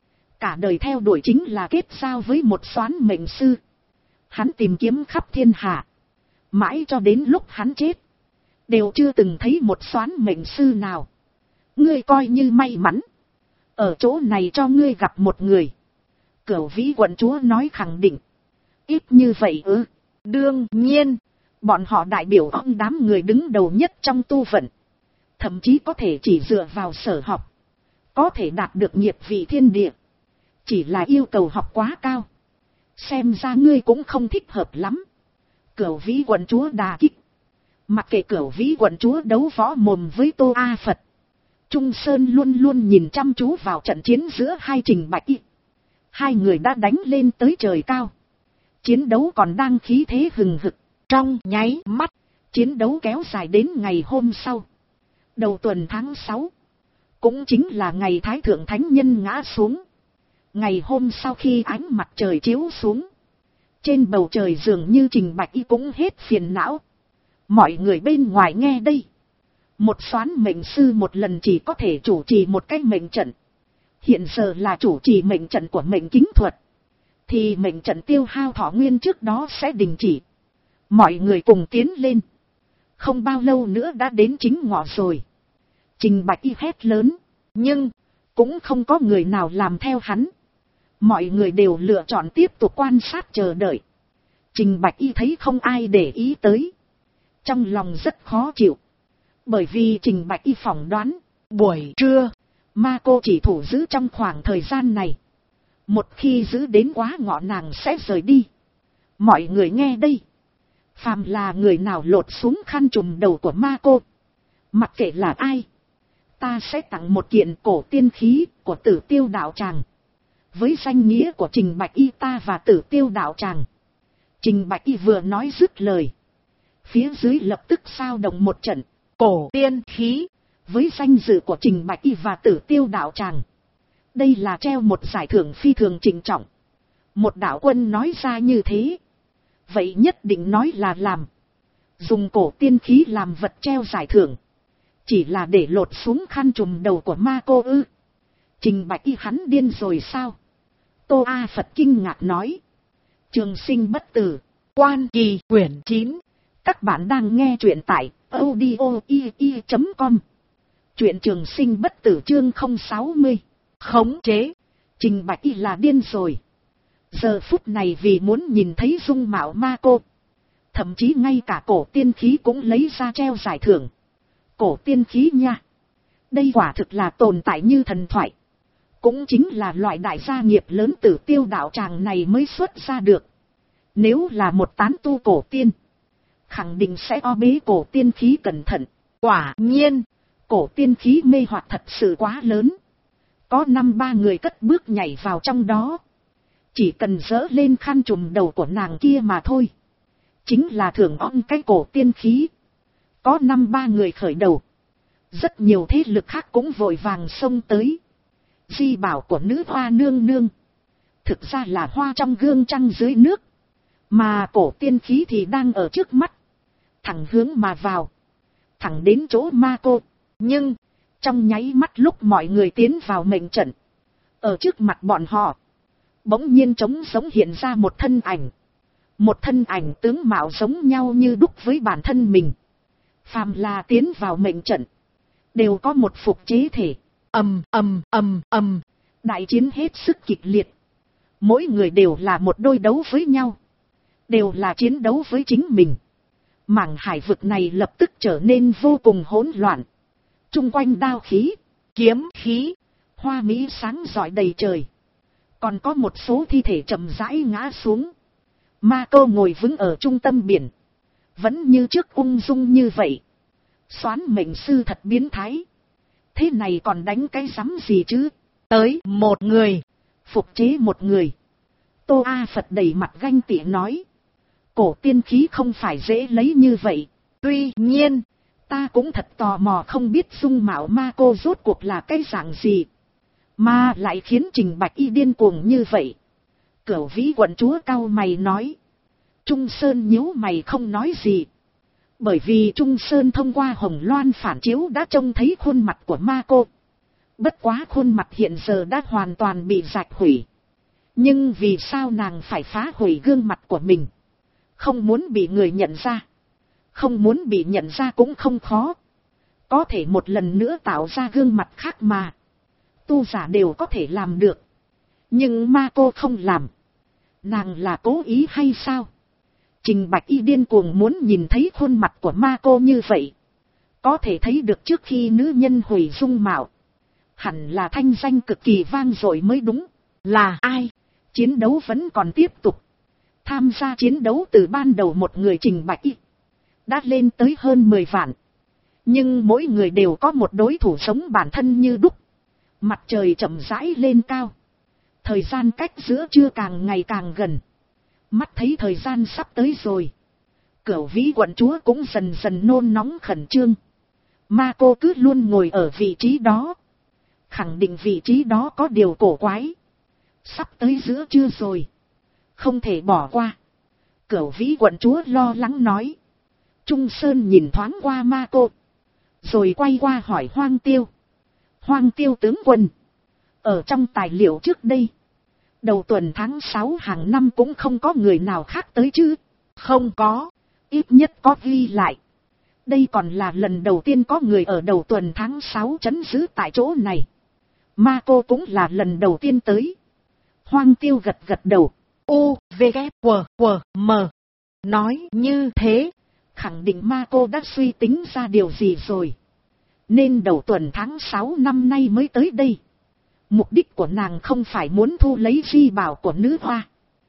Cả đời theo đuổi chính là kết giao với một soán mệnh sư. Hắn tìm kiếm khắp thiên hạ. Mãi cho đến lúc hắn chết. Đều chưa từng thấy một soán mệnh sư nào. Ngươi coi như may mắn. Ở chỗ này cho ngươi gặp một người. Cửu Vĩ quận chúa nói khẳng định. Ít như vậy ư? Đương nhiên. Bọn họ đại biểu ông đám người đứng đầu nhất trong tu vận. Thậm chí có thể chỉ dựa vào sở học. Có thể đạt được nghiệp vị thiên địa. Chỉ là yêu cầu học quá cao. Xem ra ngươi cũng không thích hợp lắm. Cửu Vĩ quận chúa đà kích. Mặc kệ Cửu Vĩ quận chúa đấu võ mồm với Tô A Phật. Trung Sơn luôn luôn nhìn chăm chú vào trận chiến giữa hai Trình Bạch Y. Hai người đã đánh lên tới trời cao. Chiến đấu còn đang khí thế hừng hực. Trong nháy mắt, chiến đấu kéo dài đến ngày hôm sau. Đầu tuần tháng 6. Cũng chính là ngày Thái Thượng Thánh Nhân ngã xuống. Ngày hôm sau khi ánh mặt trời chiếu xuống. Trên bầu trời dường như Trình Bạch Y cũng hết phiền não. Mọi người bên ngoài nghe đây. Một soán mệnh sư một lần chỉ có thể chủ trì một cái mệnh trận. Hiện giờ là chủ trì mệnh trận của mệnh kính thuật. Thì mệnh trận tiêu hao thọ nguyên trước đó sẽ đình chỉ. Mọi người cùng tiến lên. Không bao lâu nữa đã đến chính ngọ rồi. Trình Bạch Y hét lớn. Nhưng, cũng không có người nào làm theo hắn. Mọi người đều lựa chọn tiếp tục quan sát chờ đợi. Trình Bạch Y thấy không ai để ý tới. Trong lòng rất khó chịu. Bởi vì Trình Bạch Y phỏng đoán, buổi trưa, ma cô chỉ thủ giữ trong khoảng thời gian này. Một khi giữ đến quá ngọ nàng sẽ rời đi. Mọi người nghe đây. Phàm là người nào lột xuống khăn trùm đầu của ma cô. Mặc kệ là ai. Ta sẽ tặng một kiện cổ tiên khí của Tử Tiêu đạo tràng. Với danh nghĩa của Trình Bạch Y ta và Tử Tiêu đạo tràng. Trình Bạch Y vừa nói dứt lời. Phía dưới lập tức sao động một trận. Cổ tiên khí. Với danh dự của Trình Bạch Y và Tử Tiêu đạo tràng. Đây là treo một giải thưởng phi thường trịnh trọng. Một đạo quân nói ra như thế. Vậy nhất định nói là làm. Dùng cổ tiên khí làm vật treo giải thưởng. Chỉ là để lột xuống khăn trùm đầu của ma cô ư. Trình Bạch Y hắn điên rồi sao? Tô A Phật kinh ngạc nói. Trường sinh bất tử. Quan Kỳ quyển 9. Các bạn đang nghe truyện tại audio.com. Truyện trường sinh bất tử chương 060. Khống chế. Trình Bạch Y là điên rồi. Giờ phút này vì muốn nhìn thấy dung mạo ma cô. Thậm chí ngay cả cổ tiên khí cũng lấy ra treo giải thưởng. Cổ tiên khí nha. Đây quả thực là tồn tại như thần thoại. Cũng chính là loại đại gia nghiệp lớn Tử Tiêu đạo tràng này mới xuất ra được. Nếu là một tán tu cổ tiên, khẳng định sẽ o bế cổ tiên khí cẩn thận. Quả nhiên, cổ tiên khí mê hoặc thật sự quá lớn. Có 5-3 người cất bước nhảy vào trong đó. Chỉ cần dỡ lên khăn trùm đầu của nàng kia mà thôi. Chính là thưởng on cái cổ tiên khí. Có 5-3 người khởi đầu. Rất nhiều thế lực khác cũng vội vàng xông tới. Di bảo của nữ hoa nương nương. Thực ra là hoa trong gương trăng dưới nước. Mà cổ tiên khí thì đang ở trước mắt. Thẳng hướng mà vào. Thẳng đến chỗ ma cô. Nhưng, trong nháy mắt lúc mọi người tiến vào mệnh trận. Ở trước mặt bọn họ. Bỗng nhiên trống giống hiện ra một thân ảnh. Một thân ảnh tướng mạo giống nhau như đúc với bản thân mình. Phàm là tiến vào mệnh trận. Đều có một phục chế thể. Đại chiến hết sức kịch liệt. Mỗi người đều là một đôi đấu với nhau. Đều là chiến đấu với chính mình. Mảng hải vực này lập tức trở nên vô cùng hỗn loạn. Trung quanh đao khí, kiếm khí, hoa mỹ sáng rọi đầy trời. Còn có một số thi thể chậm rãi ngã xuống. Ma cô ngồi vững ở trung tâm biển. Vẫn như trước ung dung như vậy. Soán mệnh sư thật biến thái. Thế này còn đánh cái rắm gì chứ? Tới một người. Phục chế một người. Tô A Phật đầy mặt ganh tị nói. Cổ tiên khí không phải dễ lấy như vậy. Tuy nhiên, ta cũng thật tò mò không biết dung mạo ma cô rốt cuộc là cái dạng gì. Mà lại khiến Trình Bạch Y điên cuồng như vậy. Cửu Vĩ quận chúa cau mày nói. Trung Sơn nhíu mày không nói gì. Bởi vì Trung Sơn thông qua hồng loan phản chiếu đã trông thấy khuôn mặt của ma cô. Bất quá khuôn mặt hiện giờ đã hoàn toàn bị rạch hủy. Nhưng vì sao nàng phải phá hủy gương mặt của mình? Không muốn bị người nhận ra. Không muốn bị nhận ra cũng không khó. Có thể một lần nữa tạo ra gương mặt khác mà. Tu giả đều có thể làm được. Nhưng ma cô không làm. Nàng là cố ý hay sao? Trình Bạch Y điên cuồng muốn nhìn thấy khuôn mặt của ma cô như vậy. Có thể thấy được trước khi nữ nhân hủy dung mạo. Hẳn là thanh danh cực kỳ vang dội mới đúng. Là ai? Chiến đấu vẫn còn tiếp tục. Tham gia chiến đấu từ ban đầu một người Trình Bạch Y. Đã lên tới hơn 10 vạn. Nhưng mỗi người đều có một đối thủ sống bản thân như đúc. Mặt trời chậm rãi lên cao. Thời gian cách giữa trưa càng ngày càng gần. Mắt thấy thời gian sắp tới rồi. Cửu Vĩ quận chúa cũng dần dần nôn nóng khẩn trương. Ma cô cứ luôn ngồi ở vị trí đó. Khẳng định vị trí đó có điều cổ quái. Sắp tới giữa trưa rồi. Không thể bỏ qua. Cửu Vĩ quận chúa lo lắng nói. Trung Sơn nhìn thoáng qua ma cô. Rồi quay qua hỏi Hoang Tiêu. Hoang Tiêu tướng quân. Ở trong tài liệu trước đây. Đầu tuần tháng 6 hàng năm cũng không có người nào khác tới chứ. Không có. Ít nhất có ghi lại. Đây còn là lần đầu tiên có người ở đầu tuần tháng 6 trấn giữ tại chỗ này. Ma cô cũng là lần đầu tiên tới. Hoang Tiêu gật gật đầu. U, V, K, W, M. Nói như thế. Khẳng định ma cô đã suy tính ra điều gì rồi. Nên đầu tuần tháng 6 năm nay mới tới đây. Mục đích của nàng không phải muốn thu lấy di bảo của nữ hoa.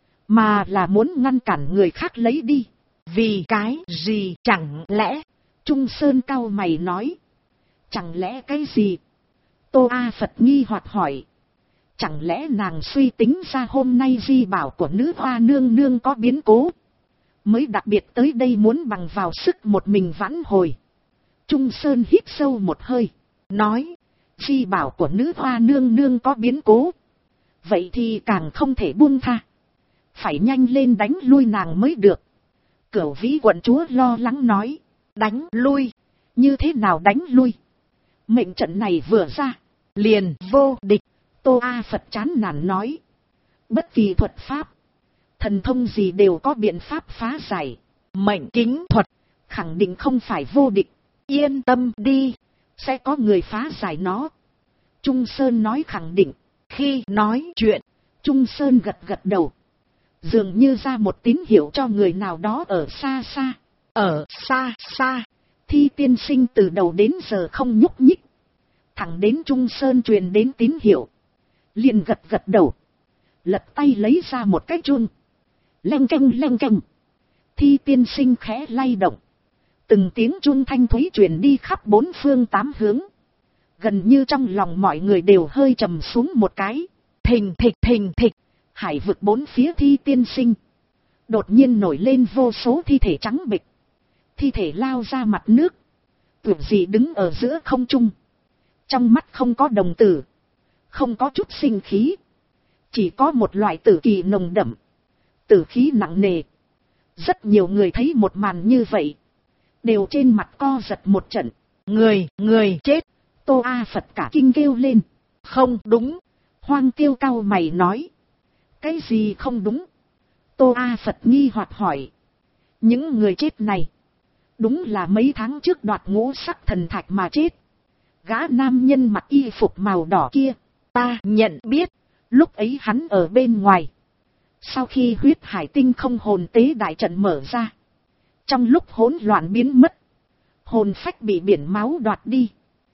Mà là muốn ngăn cản người khác lấy đi. Vì cái gì chẳng lẽ? Trung Sơn cau mày nói. Chẳng lẽ cái gì? Tô A Phật nghi hoặc hỏi. Chẳng lẽ nàng suy tính ra hôm nay di bảo của nữ hoa nương nương có biến cố. Mới đặc biệt tới đây muốn bằng vào sức một mình vãn hồi. Trung Sơn hít sâu một hơi. Nói. Di bảo của nữ hoa nương nương có biến cố. Vậy thì càng không thể buông tha. phải nhanh lên đánh lui nàng mới được. Cửu Vĩ quận chúa lo lắng nói, đánh lui, như thế nào đánh lui? Mệnh trận này vừa ra, liền vô địch. Tô A Phật chán nản nói, bất kỳ thuật pháp, thần thông gì đều có biện pháp phá giải, mệnh kính thuật khẳng định không phải vô địch, yên tâm đi, sẽ có người phá giải nó. Trung Sơn nói khẳng định. Khi nói chuyện, Trung Sơn gật gật đầu, dường như ra một tín hiệu cho người nào đó ở xa xa. Ở xa xa, Thi tiên sinh từ đầu đến giờ không nhúc nhích, thẳng đến Trung Sơn truyền đến tín hiệu, liền gật gật đầu, lật tay lấy ra một cái chuông, leng keng leng keng. Thi tiên sinh khẽ lay động, từng tiếng chuông thanh thúy truyền đi khắp bốn phương tám hướng, gần như trong lòng mọi người đều hơi trầm xuống một cái. Thình thịch thình thịch, hải vực bốn phía Thi tiên sinh đột nhiên nổi lên vô số thi thể trắng bệch, thi thể lao ra mặt nước, tưởng gì đứng ở giữa không trung, trong mắt không có đồng tử, không có chút sinh khí, chỉ có một loại tử kỳ nồng đậm, tử khí nặng nề. Rất nhiều người thấy một màn như vậy, đều trên mặt co giật một trận. Người chết. Tô A Phật cả kinh kêu lên, không đúng. Hoang Tiêu cau mày nói, cái gì không đúng? Tô A Phật nghi hoặc hỏi, những người chết này đúng là mấy tháng trước đoạt ngũ sắc thần thạch mà chết. Gã nam nhân mặc y phục màu đỏ kia, ta nhận biết, lúc ấy hắn ở bên ngoài. Sau khi huyết hải tinh không hồn tế đại trận mở ra, trong lúc hỗn loạn biến mất, hồn phách bị biển máu đoạt đi,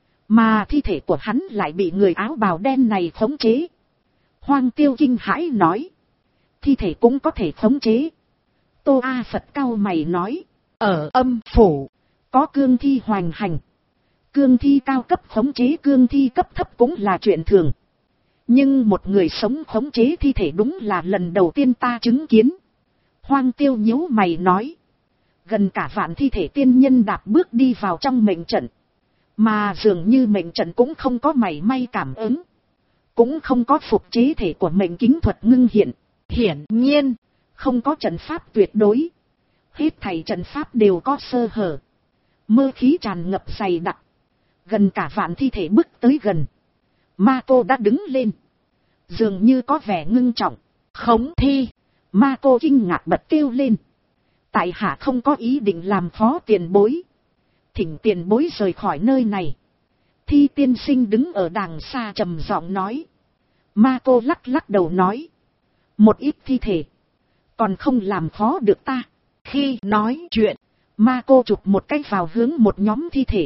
mà thi thể của hắn lại bị người áo bào đen này khống chế. Hoang Tiêu kinh hãi nói, thi thể cũng có thể khống chế. Tô A Phật cau mày nói, ở âm phủ có cương thi hoành hành, cương thi cao cấp khống chế cương thi cấp thấp cũng là chuyện thường, nhưng một người sống khống chế thi thể đúng là lần đầu tiên ta chứng kiến. Hoang Tiêu nhíu mày nói, gần cả vạn thi thể tiên nhân đạp bước đi vào trong mệnh trận, mà dường như mệnh trận cũng không có mảy may cảm ứng, cũng không có phục chế thể của mệnh kính thuật ngưng hiện. Hiển nhiên không có trận pháp tuyệt đối, hết thảy trận pháp đều có sơ hở, mơ khí tràn ngập dày đặc. Gần cả vạn thi thể bước tới gần, Ma Cô đã đứng lên, dường như có vẻ ngưng trọng. Khống thi. Ma Cô kinh ngạc bật kêu lên, tại hạ không có ý định làm khó tiền bối, thỉnh tiền bối rời khỏi nơi này. Thi tiên sinh đứng ở đàng xa trầm giọng nói. Ma Cô lắc lắc đầu nói, một ít thi thể còn không làm khó được ta. Khi nói chuyện, Ma Cô chụp một cái vào hướng một nhóm thi thể,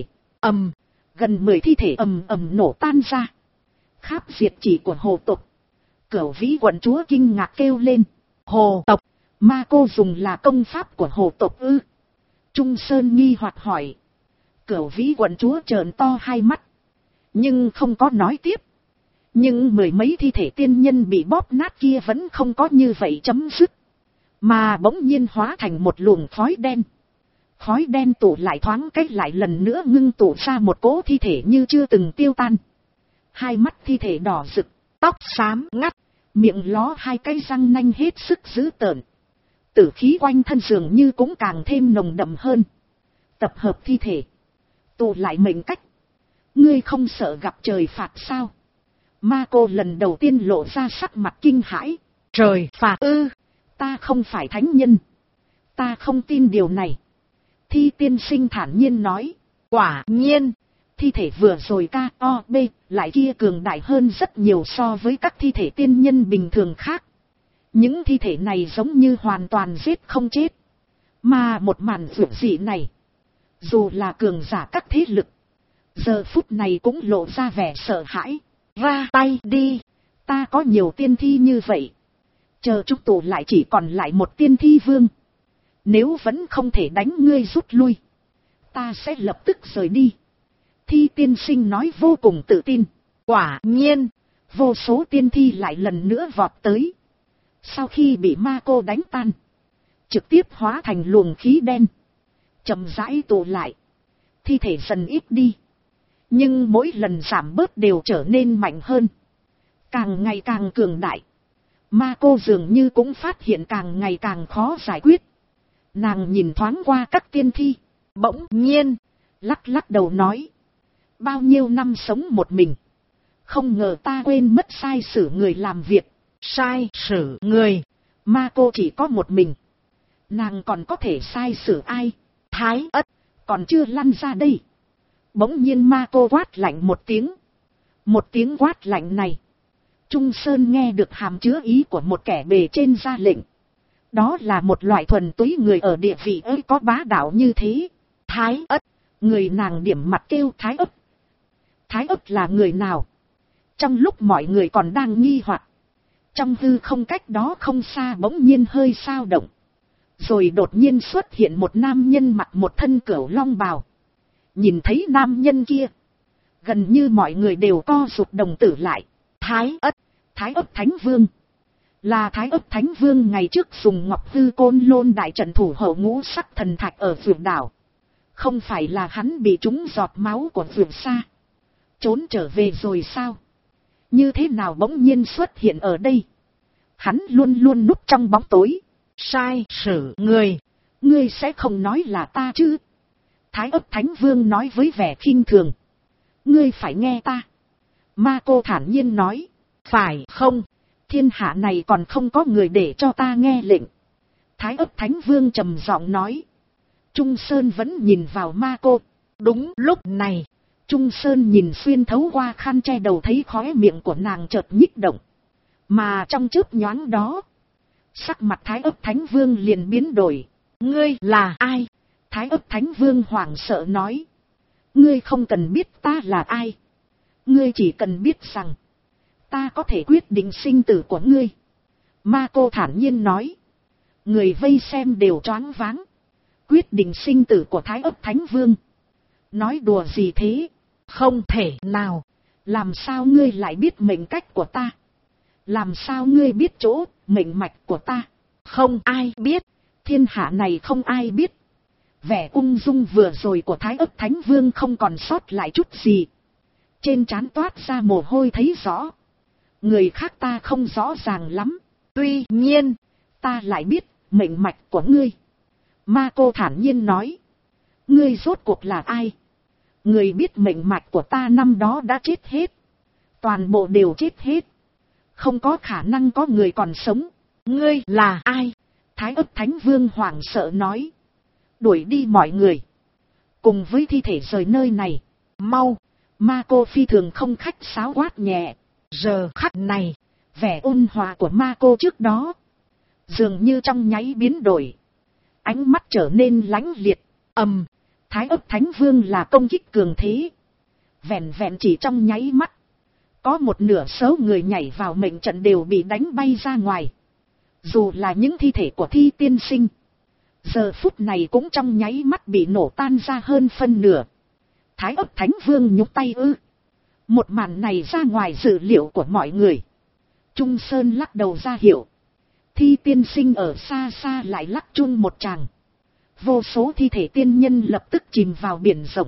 gần 10 thi thể ầm ầm nổ tan ra. Kháp diệt chỉ của hồ tộc. Cửu Vĩ quận chúa kinh ngạc kêu lên, hồ tộc, Ma Cô dùng là công pháp của hồ tộc ư? Trung Sơn nghi hoặc hỏi. Cửu Vĩ quận chúa trợn to hai mắt, nhưng không có nói tiếp. Nhưng 10 mấy thi thể tiên nhân bị bóp nát kia vẫn không có như vậy chấm dứt, mà bỗng nhiên hóa thành một luồng khói đen. Khói đen tụ lại thoáng cách lại lần nữa ngưng tụ ra một cỗ thi thể như chưa từng tiêu tan. Hai mắt thi thể đỏ rực, tóc xám ngắt, miệng ló hai cái răng nanh hết sức dữ tợn. Tử khí quanh thân dường như cũng càng thêm nồng đậm hơn. Tập hợp thi thể, tụ lại mệnh cách. Ngươi không sợ gặp trời phạt sao? Ma Cô lần đầu tiên lộ ra sắc mặt kinh hãi. Trời phạt ư? Ta không phải thánh nhân, ta không tin điều này. Thi tiên sinh thản nhiên nói, quả nhiên, thi thể vừa rồi K.O.B. lại kia cường đại hơn rất nhiều so với các thi thể tiên nhân bình thường khác. Những thi thể này giống như hoàn toàn giết không chết. Mà một màn dữ dị này, dù là cường giả các thế lực, giờ phút này cũng lộ ra vẻ sợ hãi. Ra tay đi, ta có nhiều tiên thi như vậy, chờ chúng tụ lại chỉ còn lại một tiên thi vương. Nếu vẫn không thể đánh ngươi rút lui, ta sẽ lập tức rời đi. Thi tiên sinh nói vô cùng tự tin. Quả nhiên, vô số tiên thi lại lần nữa vọt tới. Sau khi bị Ma Cô đánh tan, trực tiếp hóa thành luồng khí đen, chậm rãi tụ lại. Thi thể dần ít đi, nhưng mỗi lần giảm bớt đều trở nên mạnh hơn, càng ngày càng cường đại. Ma cô dường như cũng phát hiện càng ngày càng khó giải quyết. Nàng nhìn thoáng qua các tiên thi, bỗng nhiên, lắc lắc đầu nói. Bao nhiêu năm sống một mình. Không ngờ ta quên mất sai sử người làm việc. Sai sử người. Ma cô chỉ có một mình. Nàng còn có thể sai sử ai? Thái Ất còn chưa lăn ra đây. Bỗng nhiên ma cô quát lạnh một tiếng. Một tiếng quát lạnh này, Trung Sơn nghe được hàm chứa ý của một kẻ bề trên ra lệnh. Đó là một loại thuần túy người ở địa vị ấy có bá đạo như thế. Thái Ất, người nàng điểm mặt kêu Thái Ất. Thái Ất là người nào? Trong lúc mọi người còn đang nghi hoặc, trong hư không cách đó không xa bỗng nhiên hơi xao động. Rồi đột nhiên xuất hiện một nam nhân mặc một thân cửu long bào. Nhìn thấy nam nhân kia, gần như mọi người đều co rụt đồng tử lại. Thái Ất Thánh Vương. Là Thái Ất Thánh Vương ngày trước dùng Ngọc Hư Côn Lôn đại trận thủ hộ ngũ sắc thần thạch ở vượt đảo. Không phải là hắn bị trúng giọt máu của vượt xa, trốn trở về rồi sao? Như thế nào bỗng nhiên xuất hiện ở đây? Hắn luôn luôn núp trong bóng tối. Sai sử người, ngươi sẽ không nói là ta chứ? Thái Ất Thánh Vương nói với vẻ khinh thường. Ngươi phải nghe ta. Ma cô thản nhiên nói. Phải không? Thiên hạ này còn không có người để cho ta nghe lệnh. Thái Ất Thánh Vương trầm giọng nói. Trung Sơn vẫn nhìn vào ma cô. Đúng lúc này, Trung Sơn nhìn xuyên thấu qua khăn che đầu thấy khóe miệng của nàng chợt nhích động. Mà trong chớp nhoáng đó, sắc mặt Thái Ất Thánh Vương liền biến đổi. Ngươi là ai? Thái Ất Thánh Vương hoảng sợ nói. Ngươi không cần biết ta là ai. Ngươi chỉ cần biết rằng ta có thể quyết định sinh tử của ngươi. Ma cô thản nhiên nói. Người vây xem đều choáng váng. Quyết định sinh tử của Thái Ất Thánh Vương. Nói đùa gì thế? Không thể nào. Làm sao ngươi lại biết mệnh cách của ta? Làm sao ngươi biết chỗ, mệnh mạch của ta? Không ai biết. Thiên hạ này không ai biết. Vẻ ung dung vừa rồi của Thái Ất Thánh Vương không còn sót lại chút gì. Trên trán toát ra mồ hôi thấy rõ. Người khác ta không rõ ràng lắm. Tuy nhiên, ta lại biết mệnh mạch của ngươi. Ma cô thản nhiên nói. Ngươi rốt cuộc là ai? Người biết mệnh mạch của ta năm đó đã chết hết. Toàn bộ đều chết hết. Không có khả năng có người còn sống. Ngươi là ai? Thái Ất Thánh Vương hoảng sợ nói. Đuổi đi mọi người. Cùng với thi thể rời nơi này. Mau. Ma cô phi thường không khách sáo quát nhẹ. Giờ khắc này, vẻ ôn hòa của ma cô trước đó dường như trong nháy biến đổi. Ánh mắt trở nên lãnh liệt. Thái Ất Thánh Vương là công kích cường thế. Vẹn vẹn chỉ trong nháy mắt, có một nửa số người nhảy vào mệnh trận đều bị đánh bay ra ngoài. Dù là những thi thể của thi tiên sinh, giờ phút này cũng trong nháy mắt bị nổ tan ra hơn phân nửa. Thái Ất Thánh Vương nhúc tay ư? Một màn này ra ngoài dự liệu của mọi người. Trung Sơn lắc đầu ra hiệu. Thi tiên sinh ở xa xa lại lắc chung một tràng. Vô số thi thể tiên nhân lập tức chìm vào biển rộng.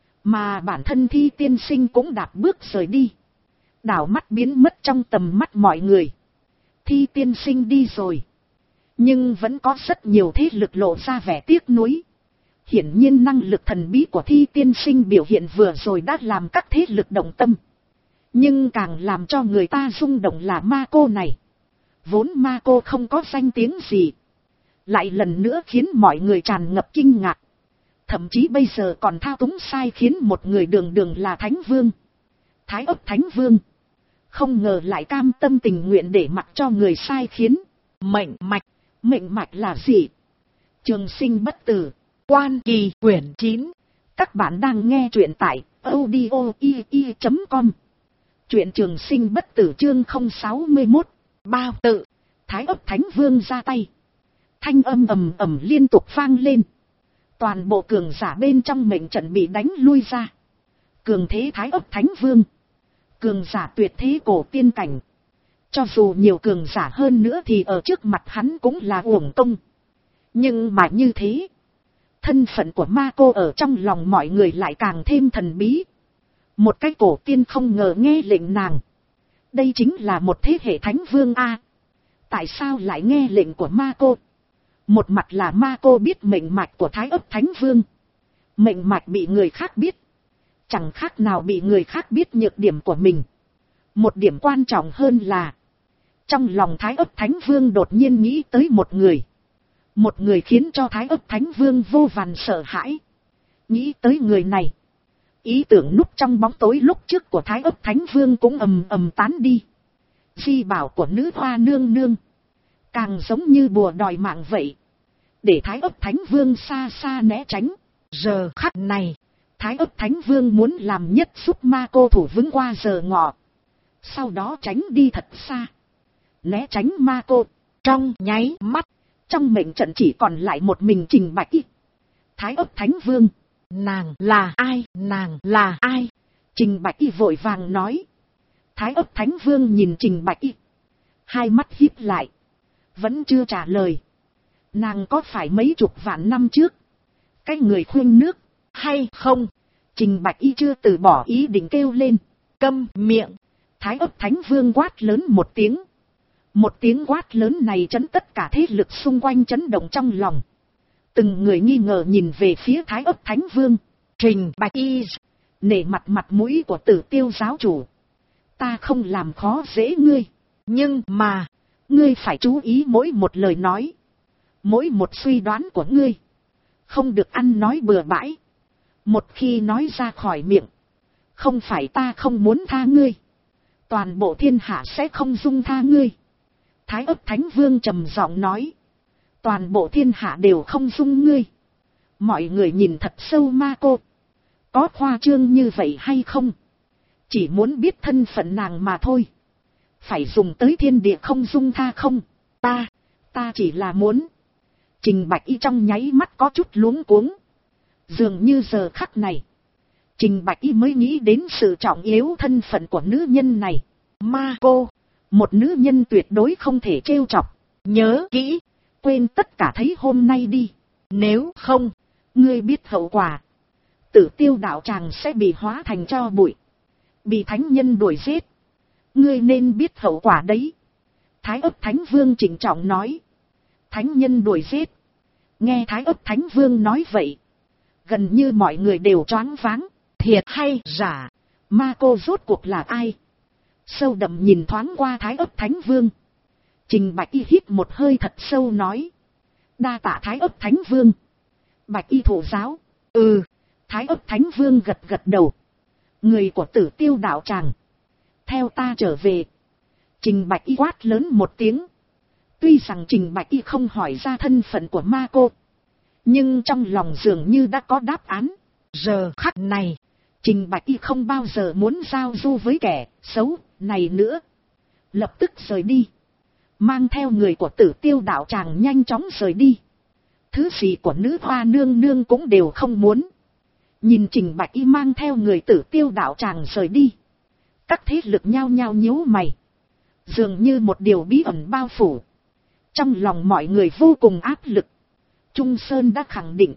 Mà bản thân thi tiên sinh cũng đạp bước rời đi. Đảo mắt biến mất trong tầm mắt mọi người. Thi tiên sinh đi rồi. Nhưng vẫn có rất nhiều thế lực lộ ra vẻ tiếc nuối. Hiển nhiên năng lực thần bí của thi tiên sinh biểu hiện vừa rồi đã làm các thế lực động tâm. Nhưng càng làm cho người ta rung động là ma cô này. Vốn ma cô không có danh tiếng gì. Lại lần nữa khiến mọi người tràn ngập kinh ngạc. Thậm chí bây giờ còn thao túng sai khiến một người đường đường là Thánh Vương. Thái Ất Thánh Vương. Không ngờ lại cam tâm tình nguyện để mặc cho người sai khiến. Mệnh mạch là gì? Trường sinh bất tử. Quan Kỳ quyển 9. Các bạn đang nghe truyện tại audio.com. Truyện trường sinh bất tử chương 061. Bao tự. Thái Ất Thánh Vương ra tay. Thanh âm ầm ầm liên tục vang lên. Toàn bộ cường giả bên trong mệnh trận bị đánh lui ra. Cường thế Thái Ất Thánh Vương. Cường giả tuyệt thế cổ tiên cảnh. Cho dù nhiều cường giả hơn nữa thì ở trước mặt hắn cũng là uổng công. Nhưng mà như thế, thân phận của ma cô ở trong lòng mọi người lại càng thêm thần bí. Một cái cổ tiên không ngờ nghe lệnh nàng. Đây chính là một thế hệ Thánh Vương A. Tại sao lại nghe lệnh của ma cô? Một mặt là ma cô biết mệnh mạch của Thái Ấp Thánh Vương. Mệnh mạch bị người khác biết. Chẳng khác nào bị người khác biết nhược điểm của mình. Một điểm quan trọng hơn là, trong lòng Thái Ấp Thánh Vương đột nhiên nghĩ tới một người. Một người khiến cho Thái Ấp Thánh Vương vô vàn sợ hãi. Nghĩ tới người này, ý tưởng núp trong bóng tối lúc trước của Thái Ấp Thánh Vương cũng ầm ầm tán đi. Di bảo của nữ hoa nương nương, càng giống như bùa đòi mạng vậy, để Thái Ấp Thánh Vương xa xa né tránh. Giờ khắc này, Thái Ấp Thánh Vương muốn làm nhất giúp ma cô thủ vững qua giờ ngọ, sau đó tránh đi thật xa, né tránh ma cô. Trong nháy mắt, trong mệnh trận chỉ còn lại một mình Trình Bạch Y. Thái Ấp Thánh Vương, nàng là ai, nàng là ai? Trình Bạch Y vội vàng nói. Thái Ấp Thánh Vương nhìn Trình Bạch Y, hai mắt híp lại, vẫn chưa trả lời. Nàng có phải mấy chục vạn năm trước cái người khuyên nước hay không? Trình Bạch Y chưa từ bỏ ý định kêu lên. Câm miệng! Thái Ấp Thánh Vương quát lớn một tiếng. Một tiếng quát lớn này chấn tất cả thế lực xung quanh chấn động trong lòng. Từng người nghi ngờ nhìn về phía Thái Ấp Thánh Vương. Trình Bạch Y, nể mặt mũi của Tử Tiêu giáo chủ, ta không làm khó dễ ngươi, nhưng mà ngươi phải chú ý mỗi một lời nói, mỗi một suy đoán của ngươi, không được ăn nói bừa bãi. Một khi nói ra khỏi miệng, không phải ta không muốn tha ngươi, toàn bộ thiên hạ sẽ không dung tha ngươi. Thái Ấp Thánh Vương trầm giọng nói. Toàn bộ thiên hạ đều không dung ngươi. Mọi người nhìn thật sâu ma cô. Có khoa trương như vậy hay không? Chỉ muốn biết thân phận nàng mà thôi. Phải dùng tới thiên địa không dung tha không? Ta chỉ là muốn. Trình Bạch Y trong nháy mắt có chút luống cuống. Dường như giờ khắc này, Trình Bạch Y mới nghĩ đến sự trọng yếu thân phận của nữ nhân này. Ma cô, một nữ nhân tuyệt đối không thể trêu chọc. Nhớ kỹ, quên tất cả thấy hôm nay đi. Nếu không, ngươi biết hậu quả. Tử Tiêu đạo tràng sẽ bị hóa thành tro bụi, bị thánh nhân đuổi giết. Ngươi nên biết hậu quả đấy. Thái Ấp Thánh Vương trịnh trọng nói. Thánh nhân đuổi giết. Nghe Thái Ấp Thánh Vương nói vậy, gần như mọi người đều choáng váng. Thiệt hay giả? Ma cô rốt cuộc là ai? Sâu đậm nhìn thoáng qua Thái Ấp Thánh Vương. Trình Bạch Y hít một hơi thật sâu nói. Đa tạ Thái Ấp Thánh Vương. Bạch Y thụ giáo. Thái Ấp Thánh Vương gật gật đầu. Người của Tử Tiêu đạo tràng, theo ta trở về. Trình Bạch Y quát lớn một tiếng. Tuy rằng Trình Bạch Y không hỏi ra thân phận của ma cô, nhưng trong lòng dường như đã có đáp án. Giờ khắc này, Trình Bạch Y không bao giờ muốn giao du với kẻ xấu này nữa. Lập tức rời đi, mang theo người của Tử Tiêu đạo tràng nhanh chóng rời đi. Thứ gì của nữ hoa nương nương cũng đều không muốn. Nhìn Trình Bạch Y mang theo người Tử Tiêu đạo tràng rời đi, các thế lực nhao nhao nhíu mày, dường như một điều bí ẩn bao phủ. Trong lòng mọi người vô cùng áp lực. Trung Sơn đã khẳng định,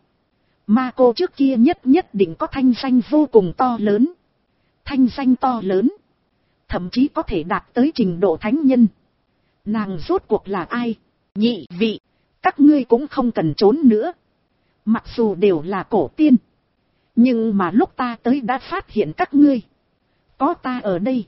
ma cô trước kia nhất định có thanh danh vô cùng to lớn. Thanh danh to lớn, thậm chí có thể đạt tới trình độ thánh nhân. Nàng rốt cuộc là ai? Nhị vị, các ngươi cũng không cần trốn nữa. Mặc dù đều là cổ tiên, nhưng mà lúc ta tới đã phát hiện các ngươi. Có ta ở đây,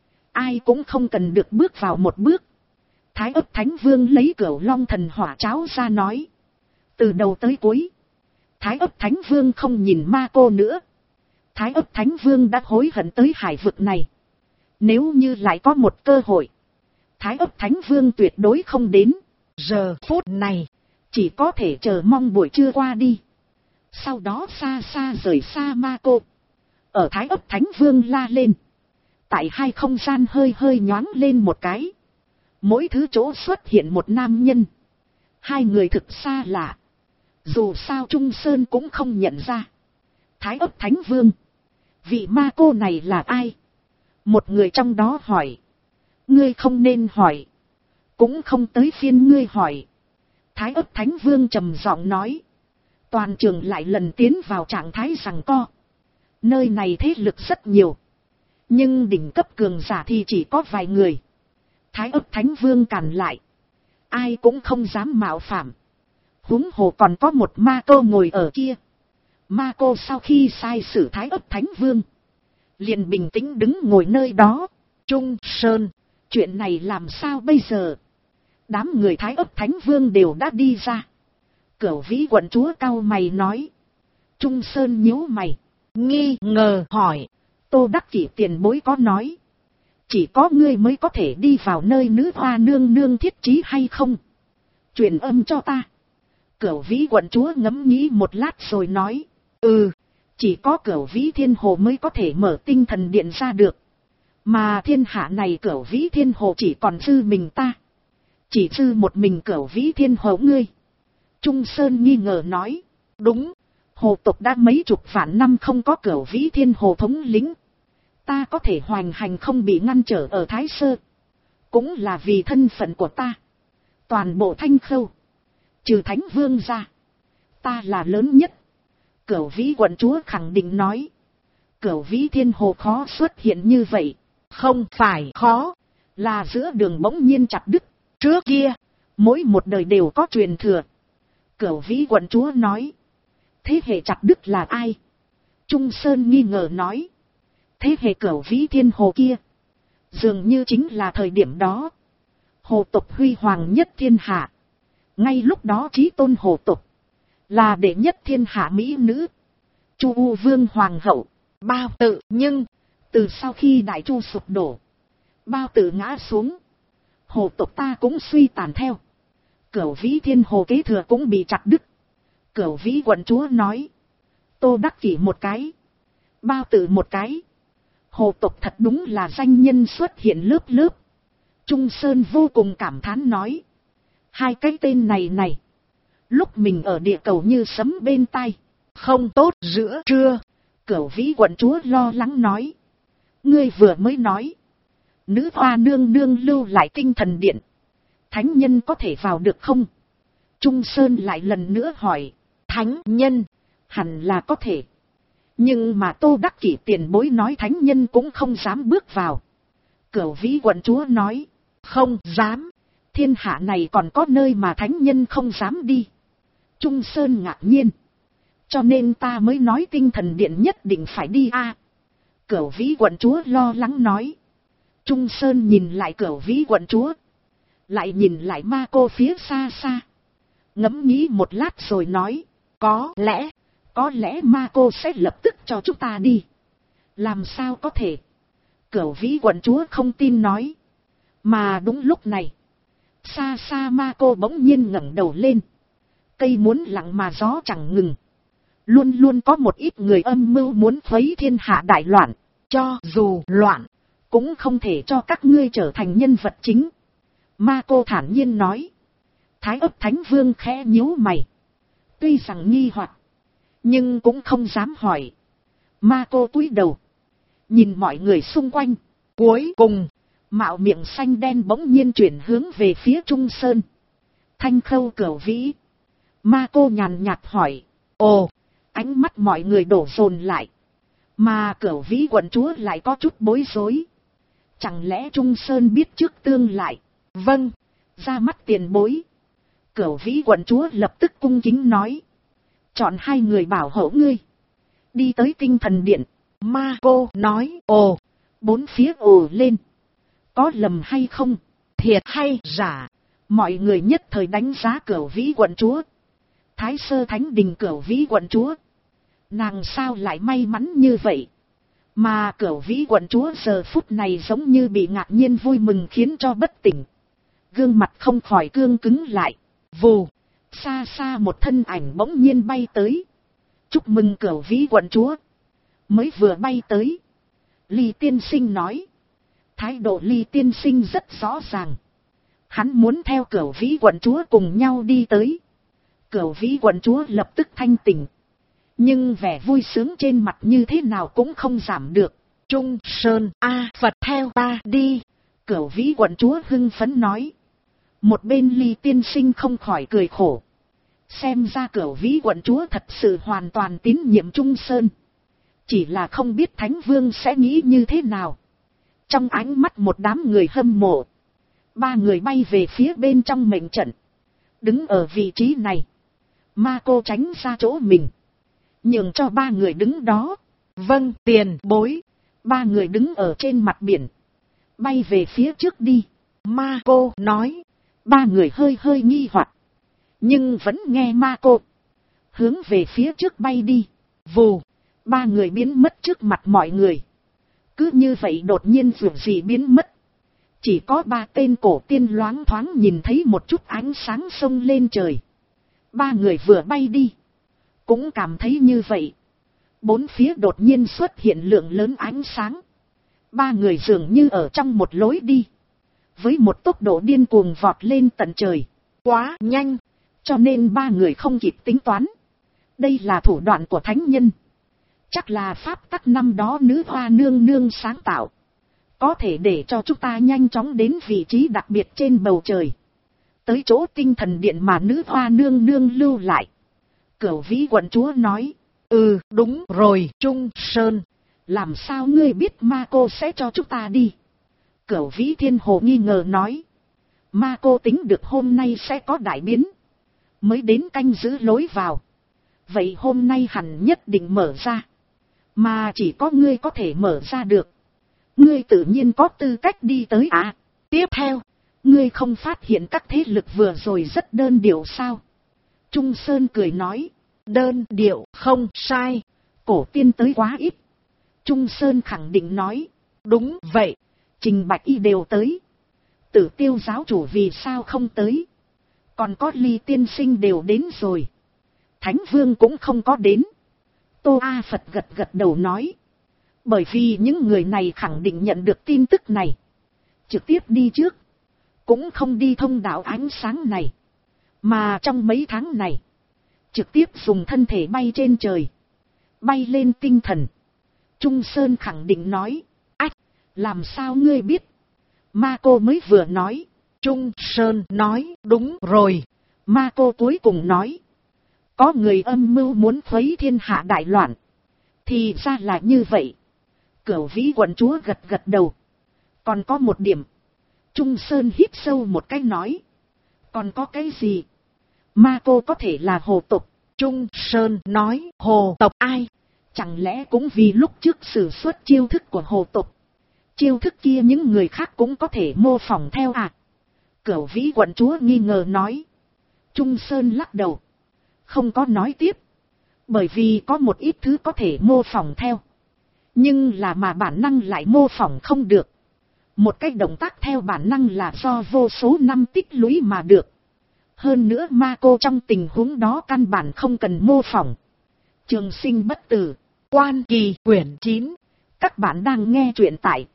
ai cũng không cần được bước vào một bước. Thái Ấp Thánh Vương lấy Cửu Long thần hỏa cháo ra nói. Từ đầu tới cuối, Thái Ấp Thánh Vương không nhìn ma cô nữa. Thái Ấp Thánh Vương đã hối hận tới hải vực này. Nếu như lại có một cơ hội, Thái Ấp Thánh Vương tuyệt đối không đến. Giờ phút này, chỉ có thể chờ mong buổi trưa qua đi. Sau đó xa xa rời xa ma cô. Ở Thái Ấp Thánh Vương la lên, tại hai không gian hơi nhoáng lên một cái. Mỗi thứ chỗ xuất hiện một nam nhân. Hai người thực xa lạ. Dù sao Trung Sơn cũng không nhận ra. Thái Ấp Thánh Vương, vị ma cô này là ai? Một người trong đó hỏi. Ngươi không nên hỏi, cũng không tới phiên ngươi hỏi. Thái Ấp Thánh Vương trầm giọng nói. Toàn trường lại lần tiến vào trạng thái giằng co. Nơi này thế lực rất nhiều, nhưng đỉnh cấp cường giả thì chỉ có vài người. Thái Ấp Thánh Vương cản lại. ai cũng không dám mạo phạm. Huống hồ còn có một ma cô ngồi ở kia. Ma cô sau khi sai xử Thái Ấp Thánh Vương, liền bình tĩnh đứng ngồi nơi đó. Trung Sơn, chuyện này làm sao bây giờ? Đám người Thái Ấp Thánh Vương đều đã đi ra. Cửu Vĩ quận chúa cau mày nói. Trung Sơn nhíu mày, nghi ngờ hỏi. Tô Đắc Kỷ tiền bối có nói, chỉ có ngươi mới có thể đi vào nơi nữ hoa nương nương thiết trí hay không? Truyền âm cho ta. Cửu Vĩ quận chúa ngẫm nghĩ một lát rồi nói. Chỉ có Cửu Vĩ Thiên Hồ mới có thể mở tinh thần điện ra được. Mà thiên hạ này Cửu Vĩ Thiên Hồ chỉ còn dư mình ta. Chỉ dư một mình Cửu Vĩ Thiên Hồ ngươi. Trung Sơn nghi ngờ nói. Đúng, hồ tộc đã mấy chục vạn năm không có Cửu Vĩ Thiên Hồ thống lĩnh. Ta có thể hoành hành không bị ngăn trở ở Thái Sơ, cũng là vì thân phận của ta. Toàn bộ Thanh Khâu, trừ Thánh Vương ra, ta là lớn nhất. Cửu Vĩ quận chúa khẳng định nói. Cửu Vĩ Thiên Hồ khó xuất hiện như vậy. Không phải khó, là giữa đường bỗng nhiên chặt đứt. Trước kia, mỗi một đời đều có truyền thừa. Cửu Vĩ quận chúa nói. Thế hệ chặt đứt là ai? Trung Sơn nghi ngờ nói. Thế hệ Cửu Vĩ Thiên Hồ kia, dường như chính là thời điểm đó hồ tộc huy hoàng nhất thiên hạ. Ngay lúc đó chí tôn hồ tộc là đệ nhất thiên hạ mỹ nữ, Chu U Vương Hoàng hậu Bao Tự. Nhưng từ sau khi Đại Chu sụp đổ, Bao Tự ngã xuống, hồ tộc ta cũng suy tàn theo. Cửu Vĩ Thiên Hồ kế thừa cũng bị chặt đứt. Cửu Vĩ quận chúa nói. Tô Đắc Kỷ một cái, Bao Tự một cái, hồ tộc thật đúng là danh nhân xuất hiện lớp lớp. Trung Sơn vô cùng cảm thán nói. Hai cái tên này, lúc mình ở địa cầu như sấm bên tai. Không tốt. Giữa trưa, Cửu Vĩ quận chúa lo lắng nói. Ngươi vừa mới nói, nữ hoa nương nương lưu lại tinh thần điện, thánh nhân có thể vào được không? Trung Sơn lại lần nữa hỏi. Thánh nhân, hẳn là có thể. Nhưng mà Tô Đắc Kỷ tiền bối nói thánh nhân cũng không dám bước vào. Cửu Vĩ quận chúa nói. Không dám, thiên hạ này còn có nơi mà thánh nhân không dám đi. Trung Sơn ngạc nhiên. Cho nên ta mới nói tinh thần điện nhất định phải đi a. Cửu Vĩ quận chúa lo lắng nói. Trung Sơn nhìn lại Cửu Vĩ quận chúa, lại nhìn lại ma cô phía xa xa, ngẫm nghĩ một lát rồi nói. Có lẽ ma cô sẽ lập tức cho chúng ta đi. Làm sao có thể? Cửu Vĩ quận chúa không tin nói. Mà đúng lúc này, xa xa ma cô bỗng nhiên ngẩng đầu lên. Cây muốn lặng mà gió chẳng ngừng. Luôn luôn có một ít người âm mưu muốn khuấy thiên hạ đại loạn. Cho dù loạn, cũng không thể cho các ngươi trở thành nhân vật chính. Ma cô thản nhiên nói. Thái Ấp Thánh Vương khẽ nhíu mày. Tuy rằng nghi hoặc, nhưng cũng không dám hỏi. Ma cô cúi đầu, nhìn mọi người xung quanh. Cuối cùng, mạo miệng xanh đen bỗng nhiên chuyển hướng về phía Trung Sơn. Thanh Khâu Cửu Vĩ. Ma cô nhàn nhạt hỏi. Ồ, ánh mắt mọi người đổ dồn lại. Mà Cửu Vĩ quận chúa lại có chút bối rối. Chẳng lẽ Trung Sơn biết trước tương lại? Vâng, ra mắt tiền bối. Cửu Vĩ quận chúa lập tức cung kính nói. Chọn hai người bảo hộ ngươi, đi tới tinh thần điện. Ma cô nói. Ồ, bốn phía ồ lên. Có lầm hay không? Thiệt hay giả? Mọi người nhất thời đánh giá Cửu Vĩ quận chúa. Thái Sơ Thánh Đình Cửu Vĩ quận chúa, nàng sao lại may mắn như vậy? Mà Cửu Vĩ quận chúa giờ phút này giống như bị ngạc nhiên vui mừng khiến cho bất tỉnh. Gương mặt không khỏi cương cứng lại. Vù, xa xa một thân ảnh bỗng nhiên bay tới. Chúc mừng Cửu Vĩ quận chúa. Mới vừa bay tới, Ly tiên sinh nói. Thái độ Ly tiên sinh rất rõ ràng. Hắn muốn theo Cửu Vĩ quận chúa cùng nhau đi tới. Cửu Vĩ quận chúa lập tức thanh tỉnh. Nhưng vẻ vui sướng trên mặt như thế nào cũng không giảm được. Trung Sơn A Phật theo ta đi. Cửu Vĩ quận chúa hưng phấn nói. Một bên Ly tiên sinh không khỏi cười khổ. Xem ra Cửu Vĩ quận chúa thật sự hoàn toàn tín nhiệm Trung Sơn. Chỉ là không biết Thánh Vương sẽ nghĩ như thế nào. Trong ánh mắt một đám người hâm mộ, Ba người bay về phía bên trong mệnh trận. Đứng ở vị trí này. Ma cô tránh ra chỗ mình. Nhường cho ba người đứng đó. Vâng, tiền bối. Ba người đứng ở trên mặt biển. Bay về phía trước đi. Ma cô nói. Ba người hơi hơi nghi hoặc. Nhưng vẫn nghe ma cô. Hướng về phía trước bay đi. Vù. Ba người biến mất trước mặt mọi người. Cứ như vậy đột nhiên dù gì biến mất. Chỉ có ba tên cổ tiên loáng thoáng nhìn thấy một chút ánh sáng sông lên trời. Ba người vừa bay đi. Cũng cảm thấy như vậy. Bốn phía đột nhiên xuất hiện lượng lớn ánh sáng. Ba người dường như ở trong một lối đi. Với một tốc độ điên cuồng vọt lên tận trời. Quá nhanh. Cho nên ba người không kịp tính toán. Đây là thủ đoạn của thánh nhân. Chắc là pháp tắc năm đó nữ hoa nương nương sáng tạo. Có thể để cho chúng ta nhanh chóng đến vị trí đặc biệt trên bầu trời. Tới chỗ tinh thần điện mà nữ hoa nương nương lưu lại. Cửu Vĩ quận chúa nói. Ừ, đúng rồi, Trung Sơn. Làm sao ngươi biết ma cô sẽ cho chúng ta đi? Cửu Vĩ Thiên Hồ nghi ngờ nói. Ma cô tính được hôm nay sẽ có đại biến. Mới đến canh giữ lối vào. Vậy hôm nay hẳn nhất định mở ra. Mà chỉ có ngươi có thể mở ra được. Ngươi tự nhiên có tư cách đi tới à. Tiếp theo, ngươi không phát hiện các thế lực vừa rồi rất đơn điệu sao? Trung Sơn cười nói. Đơn điệu không sai. Cổ tiên tới quá ít. Trung Sơn khẳng định nói. Đúng vậy. Trình Bạch Y đều tới. Tử Tiêu giáo chủ vì sao không tới? Còn có Ly tiên sinh đều đến rồi. Thánh Vương cũng không có đến. Tô A Phật gật gật đầu nói. Bởi vì những người này khẳng định nhận được tin tức này. Trực tiếp đi trước. Cũng không đi thông đạo ánh sáng này. Mà trong mấy tháng này. Trực tiếp dùng thân thể bay trên trời. Bay lên tinh thần. Trung Sơn khẳng định nói. Ách, làm sao ngươi biết? Ma cô mới vừa nói. Trung Sơn nói đúng rồi. Ma cô cuối cùng nói. Có người âm mưu muốn khuấy thiên hạ đại loạn. Thì ra là như vậy. Cửu Vĩ quận chúa gật gật đầu. Còn có một điểm. Trung Sơn hít sâu một cái nói. Còn có cái gì? Ma cô có thể là hồ tộc. Trung Sơn nói hồ tộc ai? Chẳng lẽ cũng vì lúc trước sử xuất chiêu thức của hồ tộc. Chiêu thức kia những người khác cũng có thể mô phỏng theo à? Cửu Vĩ quận chúa nghi ngờ nói. Trung Sơn lắc đầu. Không có nói tiếp. Bởi vì có một ít thứ có thể mô phỏng theo. Nhưng là mà bản năng lại mô phỏng không được. Một cái động tác theo bản năng là do vô số năm tích lũy mà được. Hơn nữa ma cô trong tình huống đó căn bản không cần mô phỏng. Trường Sinh Bất Tử, Quan Kỳ quyển 9. Các bạn đang nghe truyện tại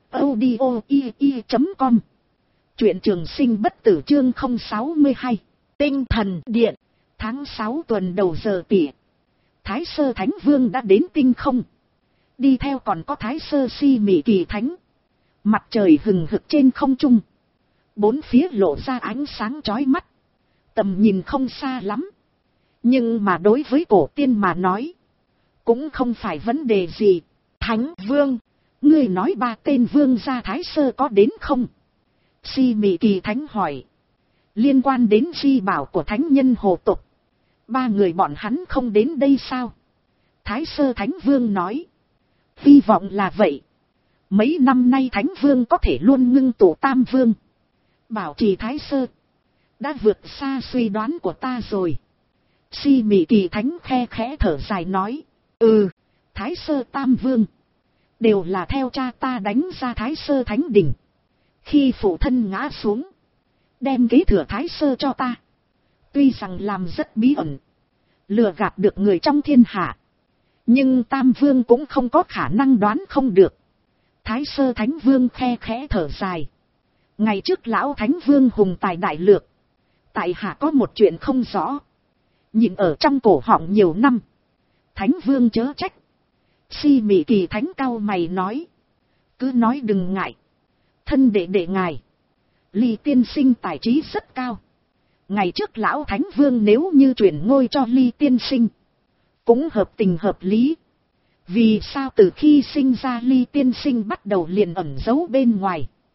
audio.com. Truyện Trường Sinh Bất Tử chương 062. Tinh Thần Điện. Tháng 6 tuần đầu giờ tỉ. Thái Sơ Thánh Vương đã đến tinh không. Đi theo còn có Thái Sơ Si Mị Kỳ Thánh. Mặt trời hừng hực trên không trung. Bốn phía lộ ra ánh sáng chói mắt. Tầm nhìn không xa lắm. Nhưng mà đối với cổ tiên mà nói. Cũng không phải vấn đề gì. Thánh Vương. Ngươi nói ba tên vương gia Thái Sơ có đến không? Si Mị Kỳ Thánh hỏi. Liên quan đến di bảo của thánh nhân hồ tộc. Ba người bọn hắn không đến đây sao? Thái Sơ Thánh Vương nói. Hy vọng là vậy. Mấy năm nay Thánh Vương có thể luôn ngưng tụ Tam Vương. Bảo trì Thái Sơ. Đã vượt xa suy đoán của ta rồi. Si Mị Kỳ Thánh khe khẽ thở dài nói. Ừ, Thái Sơ Tam Vương. Đều là theo cha ta đánh ra Thái Sơ Thánh Đỉnh. Khi phụ thân ngã xuống. Đem kế thừa Thái Sơ cho ta. Tuy rằng làm rất bí ẩn. Lừa gạt được người trong thiên hạ. Nhưng Tam Vương cũng không có khả năng đoán không được. Thái Sơ Thánh Vương khe khẽ thở dài. Ngày trước lão Thánh Vương hùng tài đại lược. Tại hạ có một chuyện không rõ. Nhìn ở trong cổ họng nhiều năm. Thánh Vương chớ trách. Si Mị Kỳ Thánh cau mày nói. Cứ nói đừng ngại. Thân đệ ngài. Ly tiên sinh tài trí rất cao. Ngày trước lão Thánh Vương nếu như chuyển ngôi cho Ly tiên sinh. Cũng hợp tình hợp lý. Vì sao từ khi sinh ra Ly tiên sinh bắt đầu liền ẩn giấu bên ngoài.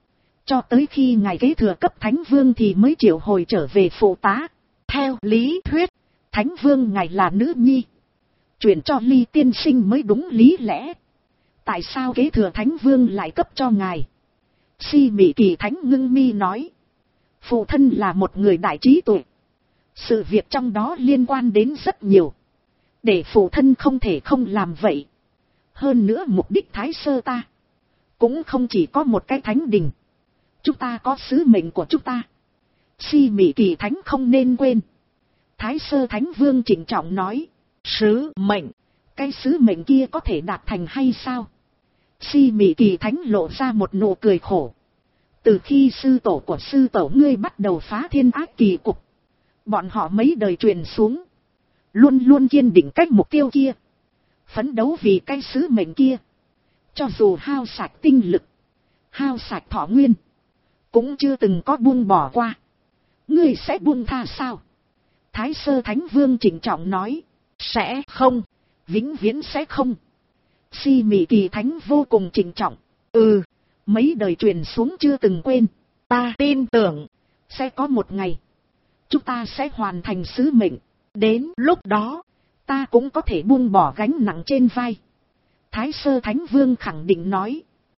Cho tới khi ngài kế thừa cấp Thánh Vương thì mới triệu hồi trở về phụ tá. Theo lý thuyết, Thánh Vương ngài là nữ nhi. Chuyển cho Ly tiên sinh mới đúng lý lẽ. Tại sao kế thừa Thánh Vương lại cấp cho ngài? Si Mị Kỳ Thánh ngưng mi nói. Phụ thân là một người đại trí tuệ. Sự việc trong đó liên quan đến rất nhiều. Để phụ thân không thể không làm vậy. Hơn nữa mục đích Thái Sơ ta cũng không chỉ có một cái thánh đình. Chúng ta có sứ mệnh của chúng ta. Si Mị Kỳ Thánh không nên quên. Thái Sơ Thánh Vương trịnh trọng nói. Sứ mệnh, cái sứ mệnh kia có thể đạt thành hay sao? Si Mị Kỳ Thánh lộ ra một nụ cười khổ. Từ khi sư tổ của sư tổ ngươi bắt đầu phá thiên ác kỳ cục, bọn họ mấy đời truyền xuống, luôn luôn kiên định cách mục tiêu kia, phấn đấu vì cái sứ mệnh kia. Cho dù hao sạch tinh lực, hao sạch thọ nguyên, cũng chưa từng có buông bỏ qua. Ngươi sẽ buông tha sao? Thái Sơ Thánh Vương trịnh trọng nói. Sẽ không, vĩnh viễn sẽ không. Si Mị Kỳ Thánh vô cùng trịnh trọng. Mấy đời truyền xuống chưa từng quên. Ta tin tưởng, sẽ có một ngày, chúng ta sẽ hoàn thành sứ mệnh. Đến lúc đó, ta cũng có thể buông bỏ gánh nặng trên vai. Thái Sơ Thánh Vương khẳng định nói.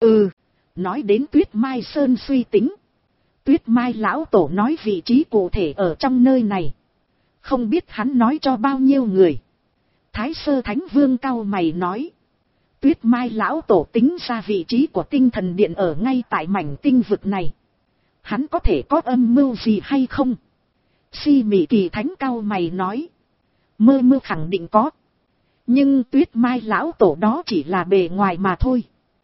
Nói đến Tuyết Mai Sơn suy tính. Tuyết Mai lão tổ nói vị trí cụ thể ở trong nơi này. Không biết hắn nói cho bao nhiêu người. Thái Sơ Thánh Vương cau mày nói. Tuyết Mai lão tổ tính ra vị trí của tinh thần điện ở ngay tại mảnh tinh vực này. Hắn có thể có âm mưu gì hay không? Si Mị Kỳ Thánh cau mày nói. Mơ khẳng định có. Nhưng Tuyết Mai lão tổ đó chỉ là bề ngoài mà thôi.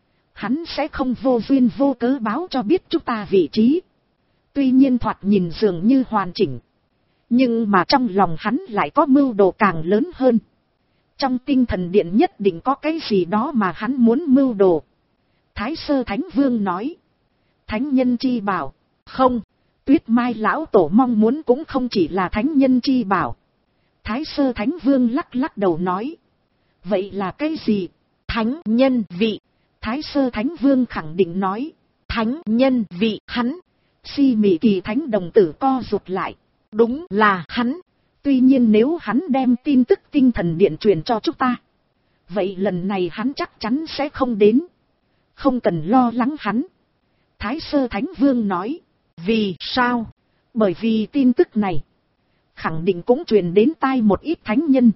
Hắn sẽ không vô duyên vô cớ báo cho biết chúng ta vị trí. Tuy nhiên thoạt nhìn dường như hoàn chỉnh. Nhưng mà trong lòng hắn lại có mưu đồ càng lớn hơn. Trong tinh thần điện nhất định có cái gì đó mà hắn muốn mưu đồ. Thái Sơ Thánh Vương nói. Thánh nhân chi bảo. Không, Tuyết Mai lão tổ mong muốn cũng không chỉ là thánh nhân chi bảo. Thái Sơ Thánh Vương lắc lắc đầu nói. Vậy là cái gì? Thánh nhân vị. Thái Sơ Thánh Vương khẳng định nói. Thánh nhân vị hắn. Si Mị Kỳ Thánh đồng tử co rụt lại. Đúng là hắn. Tuy nhiên nếu hắn đem tin tức tinh thần điện truyền cho chúng ta, vậy lần này hắn chắc chắn sẽ không đến. Không cần lo lắng hắn. Thái Sơ Thánh Vương nói. Vì sao? Bởi vì tin tức này khẳng định cũng truyền đến tai một ít thánh nhân.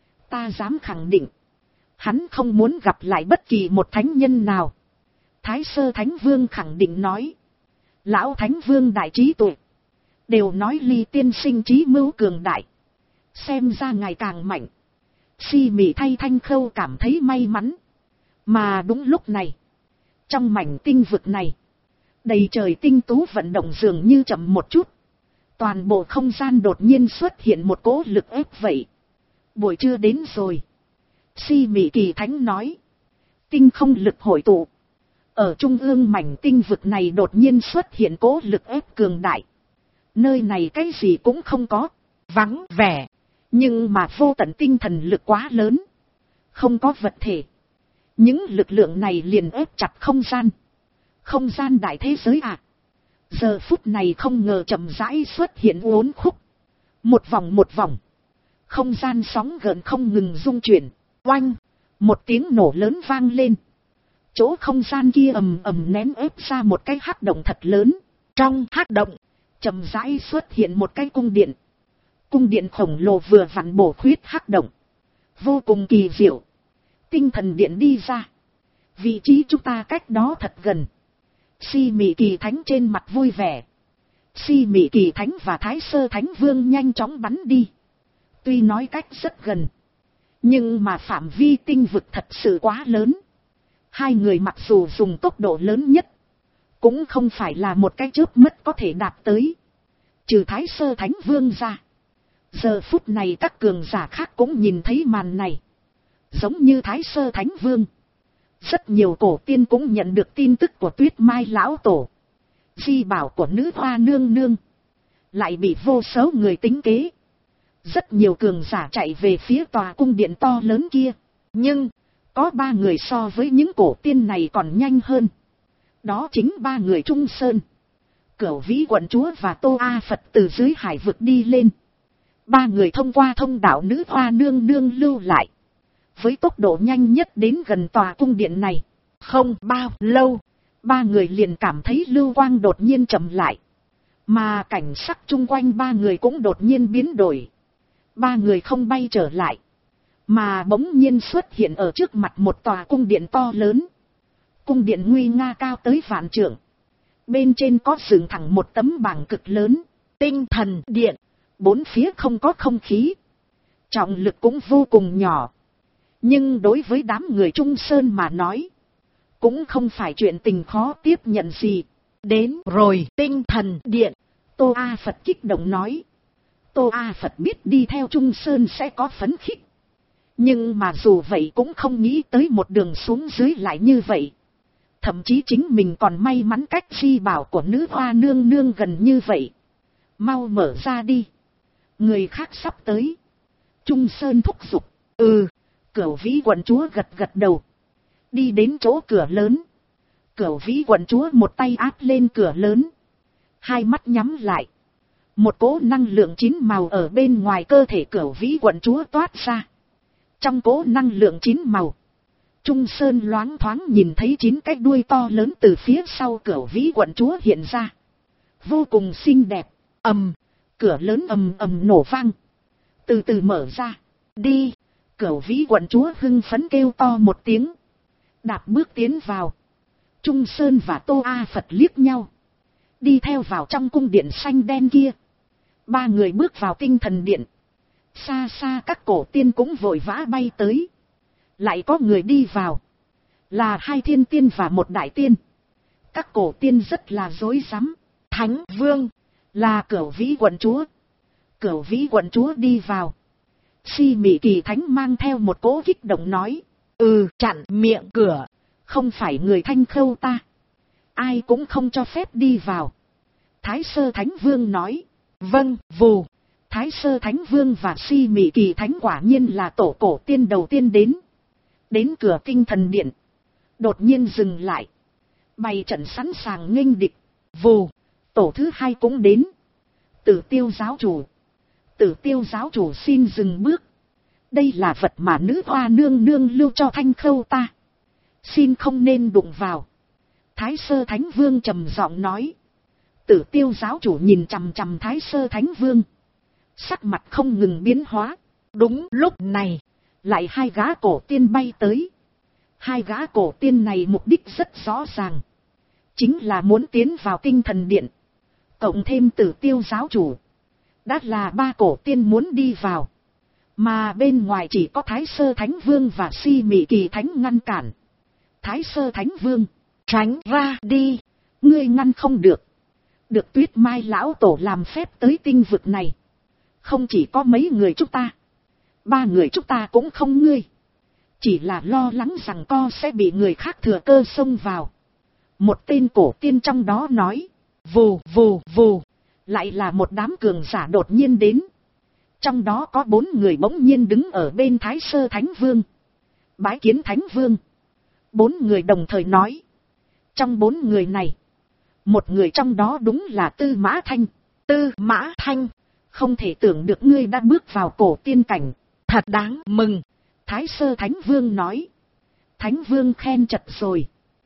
Ta dám khẳng định, hắn không muốn gặp lại bất kỳ một thánh nhân nào. Thái Sơ Thánh Vương khẳng định nói. Lão Thánh Vương đại trí tuệ, đều nói Ly tiên sinh trí mưu cường đại. Xem ra ngày càng mạnh. Si Mị thay Thanh Khâu cảm thấy may mắn. Mà đúng lúc này, trong mảnh tinh vực này, đầy trời tinh tú vận động dường như chậm một chút. Toàn bộ không gian đột nhiên xuất hiện một cỗ lực ép vậy. Buổi trưa đến rồi. Si Mị Kỳ Thánh nói. Tinh không lực hội tụ. Ở trung ương mảnh tinh vực này đột nhiên xuất hiện cỗ lực ép cường đại. Nơi này cái gì cũng không có. Vắng vẻ. Nhưng mà vô tận tinh thần lực quá lớn. Không có vật thể. Những lực lượng này liền ép chặt không gian. Không gian đại thế giới à. Giờ phút này không ngờ chậm rãi xuất hiện uốn khúc. Một vòng. Không gian sóng gợn không ngừng rung chuyển. Oanh. Một tiếng nổ lớn vang lên. Chỗ không gian kia ầm ầm nén ép ra một cái hắc động thật lớn. Trong hắc động, chậm rãi xuất hiện một cái cung điện. Cung điện khổng lồ vừa vặn bổ khuyết hắc động. Vô cùng kỳ diệu. Tinh thần điện đi ra. Vị trí chúng ta cách đó thật gần. Si Mị Kỳ Thánh trên mặt vui vẻ. Si Mị Kỳ Thánh và Thái Sơ Thánh Vương nhanh chóng bắn đi. Tuy nói cách rất gần, nhưng mà phạm vi tinh vực thật sự quá lớn. Hai người mặc dù dùng tốc độ lớn nhất, cũng không phải là một cái chớp mắt có thể đạt tới. Trừ Thái Sơ Thánh Vương ra, giờ phút này các cường giả khác cũng nhìn thấy màn này. Giống như Thái Sơ Thánh Vương, rất nhiều cổ tiên cũng nhận được tin tức của Tuyết Mai lão tổ, di bảo của nữ hoa nương nương, lại bị vô số người tính kế. Rất nhiều cường giả chạy về phía tòa cung điện to lớn kia. Nhưng có 3 người so với những cổ tiên này còn nhanh hơn. Đó chính 3 người Trung Sơn, Cửu Vĩ quận chúa và Tô A Phật từ dưới hải vực đi lên. Ba người thông qua thông đạo nữ hoa nương nương lưu lại. Với tốc độ nhanh nhất đến gần tòa cung điện này. Không bao lâu, ba người liền cảm thấy lưu quang đột nhiên chậm lại. Mà cảnh sắc chung quanh ba người cũng đột nhiên biến đổi. Ba người không bay trở lại, mà bỗng nhiên xuất hiện ở trước mặt một tòa cung điện to lớn. Cung điện nguy nga cao tới vạn trượng. Bên trên có dựng thẳng một tấm bảng cực lớn, tinh thần điện. Bốn phía không có không khí. Trọng lực cũng vô cùng nhỏ. Nhưng đối với đám người Trung Sơn mà nói, cũng không phải chuyện tình khó tiếp nhận gì. Đến rồi tinh thần điện. Tô A Phật kích động nói. Tô A Phật biết đi theo Trung Sơn sẽ có phấn khích. Nhưng mà dù vậy cũng không nghĩ tới một đường xuống dưới lại như vậy. Thậm chí chính mình còn may mắn cách di bảo của nữ hoa nương nương gần như vậy. Mau mở ra đi. Người khác sắp tới. Trung Sơn thúc giục. Cửu Vĩ quận chúa gật gật đầu. Đi đến chỗ cửa lớn. Cửu Vĩ quận chúa một tay áp lên cửa lớn. Hai mắt nhắm lại. Một cỗ năng lượng chín màu ở bên ngoài cơ thể Cửu Vĩ quận chúa toát ra. Trong cỗ năng lượng chín màu, Trung Sơn loáng thoáng nhìn thấy 9 cái đuôi to lớn từ phía sau Cửu Vĩ quận chúa hiện ra. Vô cùng xinh đẹp. Cửa lớn ầm ầm nổ vang. Từ từ mở ra. Đi. Cửu Vĩ quận chúa hưng phấn kêu to một tiếng. Đạp bước tiến vào. Trung Sơn và Tô A Phật liếc nhau. Đi theo vào trong cung điện xanh đen kia. Ba người bước vào tinh thần điện. Xa xa các cổ tiên cũng vội vã bay tới. Lại có người đi vào. Là 2 thiên tiên và 1 đại tiên. Các cổ tiên rất là rối rắm. Thánh Vương. Là Cửu Vĩ quận chúa. Cửu Vĩ quận chúa đi vào. Si Mị Kỳ Thánh mang theo một cỗ kích động nói. Chặn miệng cửa. Không phải người Thanh Khâu ta. Ai cũng không cho phép đi vào. Thái Sơ Thánh Vương nói. Vâng, vù. Thái Sơ Thánh Vương và Si Mị Kỳ Thánh quả nhiên là tổ cổ tiên đầu tiên đến. Đến cửa tinh thần điện. Đột nhiên dừng lại. Bày trận sẵn sàng nghênh địch. Vù. Tổ thứ 2 cũng đến. Tử Tiêu giáo chủ. Tử Tiêu giáo chủ xin dừng bước. Đây là vật mà nữ hoa nương nương lưu cho Thanh Khâu ta. Xin không nên đụng vào. Thái Sơ Thánh Vương trầm giọng nói. Tử Tiêu giáo chủ nhìn chằm chằm Thái Sơ Thánh Vương. Sắc mặt không ngừng biến hóa. Đúng lúc này, lại 2 gã cổ tiên bay tới. 2 gã cổ tiên này mục đích rất rõ ràng. Chính là muốn tiến vào tinh thần điện. Cộng thêm Tử Tiêu giáo chủ. Đã là 3 cổ tiên muốn đi vào. Mà bên ngoài chỉ có Thái Sơ Thánh Vương và Si Mị Kỳ Thánh ngăn cản. Thái Sơ Thánh Vương, tránh ra đi. Ngươi ngăn không được. Được Tuyết Mai lão tổ làm phép tới tinh vực này. Không chỉ có mấy người chúng ta. 3 người chúng ta cũng không ngươi. Chỉ là lo lắng rằng co sẽ bị người khác thừa cơ xông vào. Một tên cổ tiên trong đó nói. Vù vù vù. Lại là một đám cường giả đột nhiên đến. Trong đó có 4 người bỗng nhiên đứng ở bên Thái Sơ Thánh Vương. Bái kiến Thánh Vương. 4 người đồng thời nói. Trong 4 người này, một người trong đó đúng là Tư Mã Thanh. Tư Mã Thanh, không thể tưởng được ngươi đã bước vào cổ tiên cảnh. Thật đáng mừng. Thái Sơ Thánh Vương nói. Thánh Vương khen chật rồi.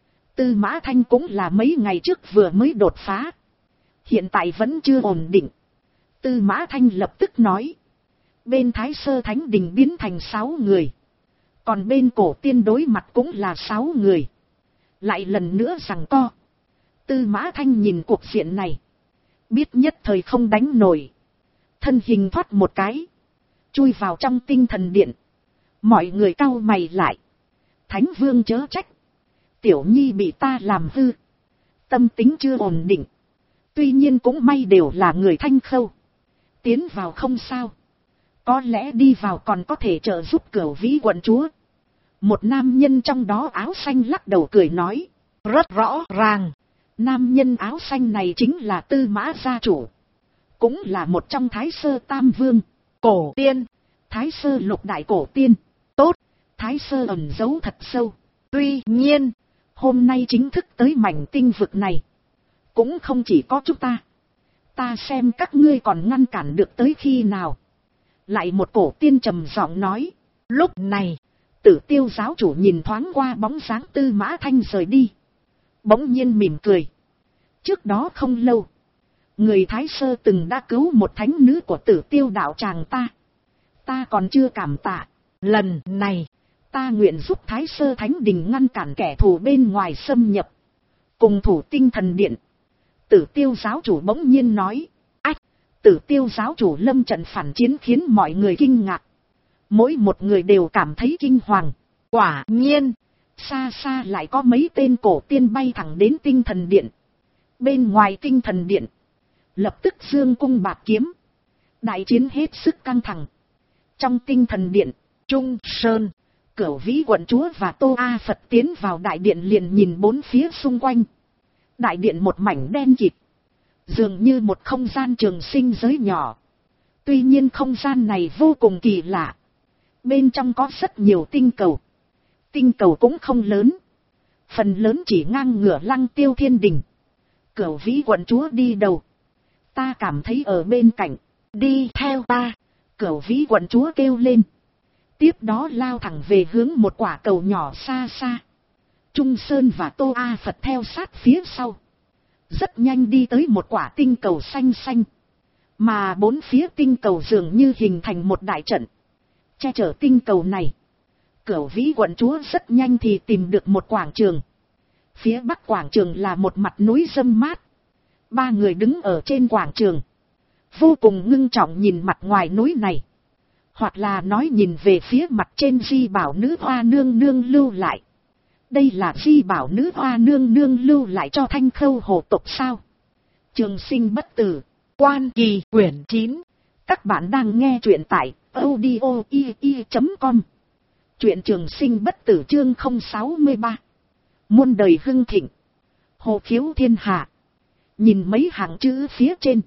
Tư Mã Thanh cũng là mấy ngày trước vừa mới đột phá. Hiện tại vẫn chưa ổn định. Tư Mã Thanh lập tức nói. Bên Thái Sơ Thánh Đình biến thành 6 người. Còn bên cổ tiên đối mặt cũng là 6 người. Lại lần nữa giằng co. Tư Mã Thanh nhìn cuộc diện này. Biết nhất thời không đánh nổi. Thân hình thoát một cái. Chui vào trong tinh thần điện. Mọi người cau mày lại. Thánh Vương chớ trách. Tiểu Nhi bị ta làm hư. Tâm tính chưa ổn định. Tuy nhiên cũng may đều là người Thanh Khâu. Tiến vào không sao. Có lẽ đi vào còn có thể trợ giúp Cửu Vĩ quận chúa. Một nam nhân trong đó áo xanh lắc đầu cười nói. Rất rõ ràng. Nam nhân áo xanh này chính là Tư Mã gia chủ. Cũng là một trong Thái Sơ Tam Vương. Cổ tiên. Thái Sơ Lục đại cổ tiên. Tốt. Thái Sơ ẩn giấu thật sâu. Tuy nhiên, hôm nay chính thức tới mảnh tinh vực này. Cũng không chỉ có chúng ta. Ta xem các ngươi còn ngăn cản được tới khi nào. Lại một cổ tiên trầm giọng nói. Lúc này, Tử Tiêu giáo chủ nhìn thoáng qua bóng dáng Tư Mã Thanh rời đi. Bỗng nhiên mỉm cười. Trước đó không lâu, người Thái Sơ từng đã cứu một thánh nữ của Tử Tiêu đạo tràng ta. Ta còn chưa cảm tạ. Lần này, ta nguyện giúp Thái Sơ Thánh Đình ngăn cản kẻ thù bên ngoài xâm nhập. Cùng thủ Tinh Thần Điện. Tử Tiêu giáo chủ bỗng nhiên nói. Ách, Tử Tiêu giáo chủ lâm trận phản chiến khiến mọi người kinh ngạc. Mỗi một người đều cảm thấy kinh hoàng. Quả nhiên, xa xa lại có mấy tên cổ tiên bay thẳng đến Tinh Thần Điện. Bên ngoài Tinh Thần Điện, lập tức dương cung bạt kiếm. Đại chiến hết sức căng thẳng. Trong Tinh Thần Điện, Trung Sơn, Cửu Vĩ quận chúa và Tô A Phật tiến vào đại điện liền nhìn bốn phía xung quanh. Đại điện một mảnh đen kịt, dường như một không gian trường sinh giới nhỏ. Tuy nhiên không gian này vô cùng kỳ lạ. Bên trong có rất nhiều tinh cầu. Tinh cầu cũng không lớn. Phần lớn chỉ ngang ngửa Lăng Tiêu Thiên Đình. Cửu Vĩ quận chúa đi đầu. Ta cảm thấy ở bên cạnh. Đi theo ta. Cửu Vĩ quận chúa kêu lên. Tiếp đó lao thẳng về hướng một quả cầu nhỏ xa xa. Trung Sơn và Tô A Phật theo sát phía sau. Rất nhanh đi tới một quả tinh cầu xanh xanh. Mà bốn phía tinh cầu dường như hình thành một đại trận. Che chở tinh cầu này. Cửu Vĩ quận chúa rất nhanh thì tìm được một quảng trường. Phía bắc quảng trường là một mặt núi râm mát. Ba người đứng ở trên quảng trường. Vô cùng ngưng trọng nhìn mặt ngoài núi này. Hoặc là nói nhìn về phía mặt trên Di Bảo Nữ Hoa Nương Nương lưu lại. Đây là Di Bảo Nữ Hoa Nương Nương lưu lại cho Thanh Khâu hồ tộc sao? Trường Sinh Bất Tử, Quan Kỳ quyển 9. Các bạn đang nghe truyện tại audio.com. Truyện Trường Sinh Bất Tử chương 063. Muôn đời hưng thịnh. Hồ khiếu thiên hạ. Nhìn mấy hàng chữ phía trên.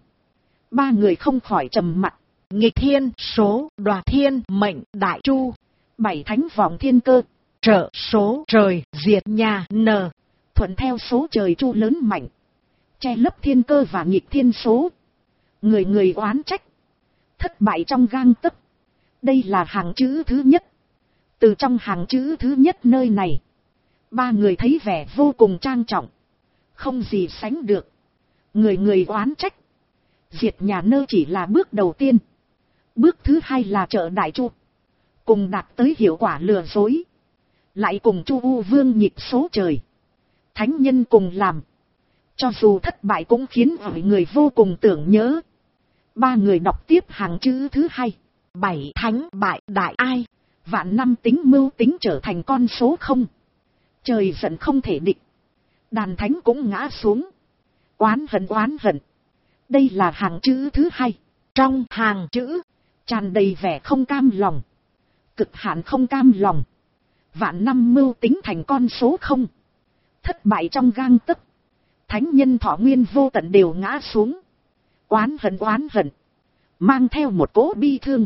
Ba người không khỏi trầm mặt. Nghịch thiên, số, đoạt thiên, mệnh, đại chu. Bảy thánh vọng thiên cơ. Trợ số trời, diệt nhà, n. Thuận theo số trời chu lớn mạnh. Che lấp thiên cơ và nghịch thiên số. Người người oán trách. Thất bại trong gang tấc. Đây là hàng chữ thứ nhất. Từ trong hàng chữ thứ nhất nơi này. Ba người thấy vẻ vô cùng trang trọng. Không gì sánh được. Người người oán trách. Diệt nhà nơ chỉ là bước đầu tiên. Bước thứ hai là trợ đại chu. Cùng đạt tới hiệu quả lừa dối. Lại cùng Chu U Vương nhịp số trời. Thánh nhân cùng làm. Cho dù thất bại cũng khiến mọi người vô cùng tưởng nhớ. Ba người đọc tiếp hàng chữ thứ hai. Bảy thánh bại đại ai. Vạn năm tính mưu tính trở thành con số không. Trời giận không thể địch. Đàn thánh cũng ngã xuống. Oán hận oán hận. Đây là hàng chữ thứ hai. Trong hàng chữ tràn đầy vẻ không cam lòng. Cực hạn không cam lòng. Vạn năm mưu tính thành con số không. Thất bại trong gang tấc. Thánh nhân thọ nguyên vô tận đều ngã xuống. Oán hận. Mang theo một cỗ bi thương.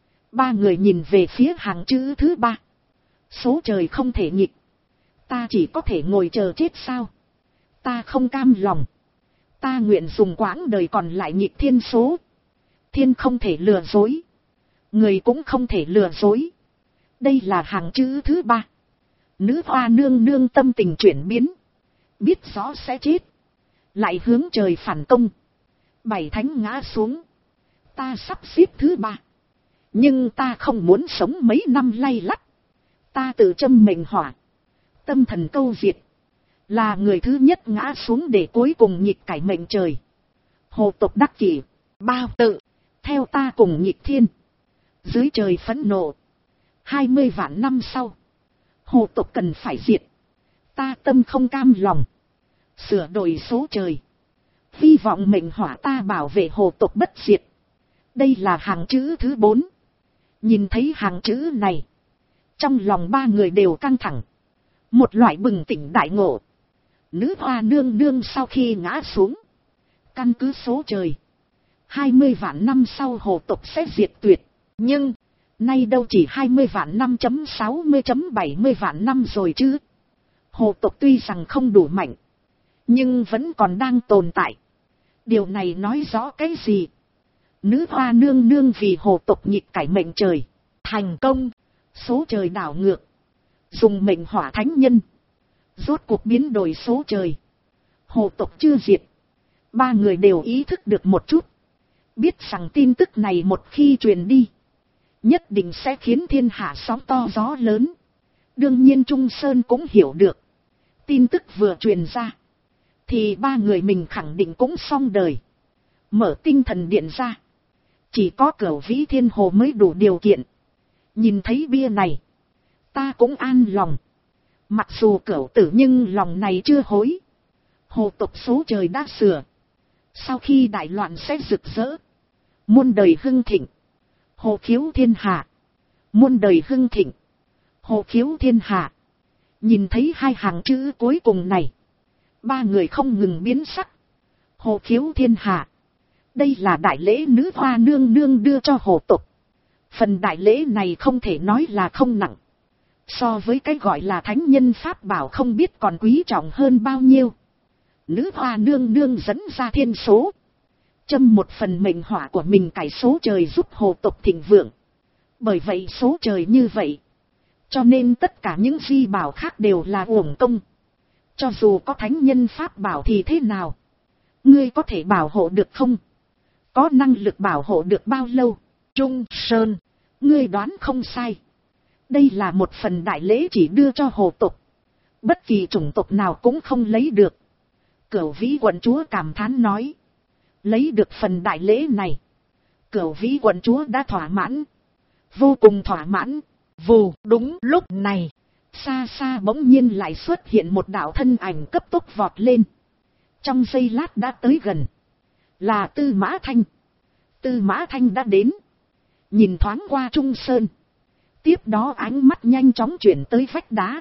Ba người nhìn về phía hàng chữ thứ ba. Số trời không thể nghịch. Ta chỉ có thể ngồi chờ chết sao? Ta không cam lòng. Ta nguyện dùng quãng đời còn lại nghịch thiên số. Thiên không thể lừa dối. Người cũng không thể lừa dối. Đây là hàng chữ thứ ba. Nữ Hoa Nương Nương tâm tình chuyển biến. Biết rõ sẽ chết. Lại hướng trời phản công. Bảy thánh ngã xuống. Ta sắp xếp thứ ba. Nhưng ta không muốn sống mấy năm lay lắt. Ta tự châm mệnh hỏa. Tâm thần câu diệt. Là người thứ nhất ngã xuống để cuối cùng nghịch cải mệnh trời. Hồ tộc đắc kỷ. Bao tự. Theo ta cùng nghịch thiên. Dưới trời phẫn nộ. 20 vạn năm sau. Hồ tộc cần phải diệt. Ta tâm không cam lòng. Sửa đổi số trời. Hy vọng mệnh hỏa ta bảo vệ hồ tộc bất diệt. Đây là hàng chữ thứ 4. Nhìn thấy hàng chữ này. Trong lòng ba người đều căng thẳng. Một loại bừng tỉnh đại ngộ. Nữ Hoa Nương Nương sau khi ngã xuống. Căn cứ số trời. 20 vạn năm sau hồ tộc sẽ diệt tuyệt. Nhưng, nay đâu chỉ 20 vạn năm chấm 60 chấm 70 vạn năm rồi chứ. Hồ tộc tuy rằng không đủ mạnh. nhưng vẫn còn đang tồn tại. Điều này nói rõ cái gì? Nữ hoa nương nương vì hồ tộc nhịp cải mệnh trời, thành công, số trời đảo ngược, dùng mệnh hỏa thánh nhân, rốt cuộc biến đổi số trời. Hồ tộc chưa diệt, ba người đều ý thức được một chút, biết rằng tin tức này một khi truyền đi, nhất định sẽ khiến thiên hạ sóng to gió lớn. Đương nhiên Trung Sơn cũng hiểu được, tin tức vừa truyền ra, thì ba người mình khẳng định cũng xong đời. Mở tinh thần điện ra, chỉ có Cửu Vĩ Thiên Hồ mới đủ điều kiện. Nhìn thấy bia này, ta cũng an lòng. Mặc dù Cửu tử nhưng lòng này chưa hối. Hồ tộc số trời đã sửa, sau khi đại loạn sẽ rực rỡ, muôn đời hưng thịnh. Hồ khiếu thiên hạ, muôn đời hưng thịnh. Hồ khiếu thiên hạ. Nhìn thấy hai hàng chữ cuối cùng này, ba người không ngừng biến sắc. Hồ khiếu thiên hạ, đây là đại lễ nữ hoa nương nương đưa cho hồ tộc. Phần đại lễ này không thể nói là không nặng, so với cái gọi là thánh nhân pháp bảo không biết còn quý trọng hơn bao nhiêu. Nữ hoa nương nương dẫn ra thiên số, châm một phần mệnh hỏa của mình cải số trời giúp hồ tộc thịnh vượng. Bởi vậy số trời như vậy, cho nên tất cả những di bảo khác đều là uổng công. Cho dù có thánh nhân pháp bảo thì thế nào? Ngươi có thể bảo hộ được không? Có năng lực bảo hộ được bao lâu? Trung Sơn, ngươi đoán không sai. Đây là một phần đại lễ chỉ đưa cho hồ tộc, bất kỳ chủng tộc nào cũng không lấy được. Cửu Vĩ quận chúa cảm thán nói. Lấy được phần đại lễ này, Cửu Vĩ quận chúa đã thỏa mãn, vô cùng thỏa mãn. Vù, đúng lúc này, xa xa bỗng nhiên lại xuất hiện một đạo thân ảnh cấp tốc vọt lên. Trong giây lát đã tới gần. Là Tư Mã Thanh. Tư Mã Thanh đã đến. Nhìn thoáng qua Trung Sơn, tiếp đó ánh mắt nhanh chóng chuyển tới vách đá.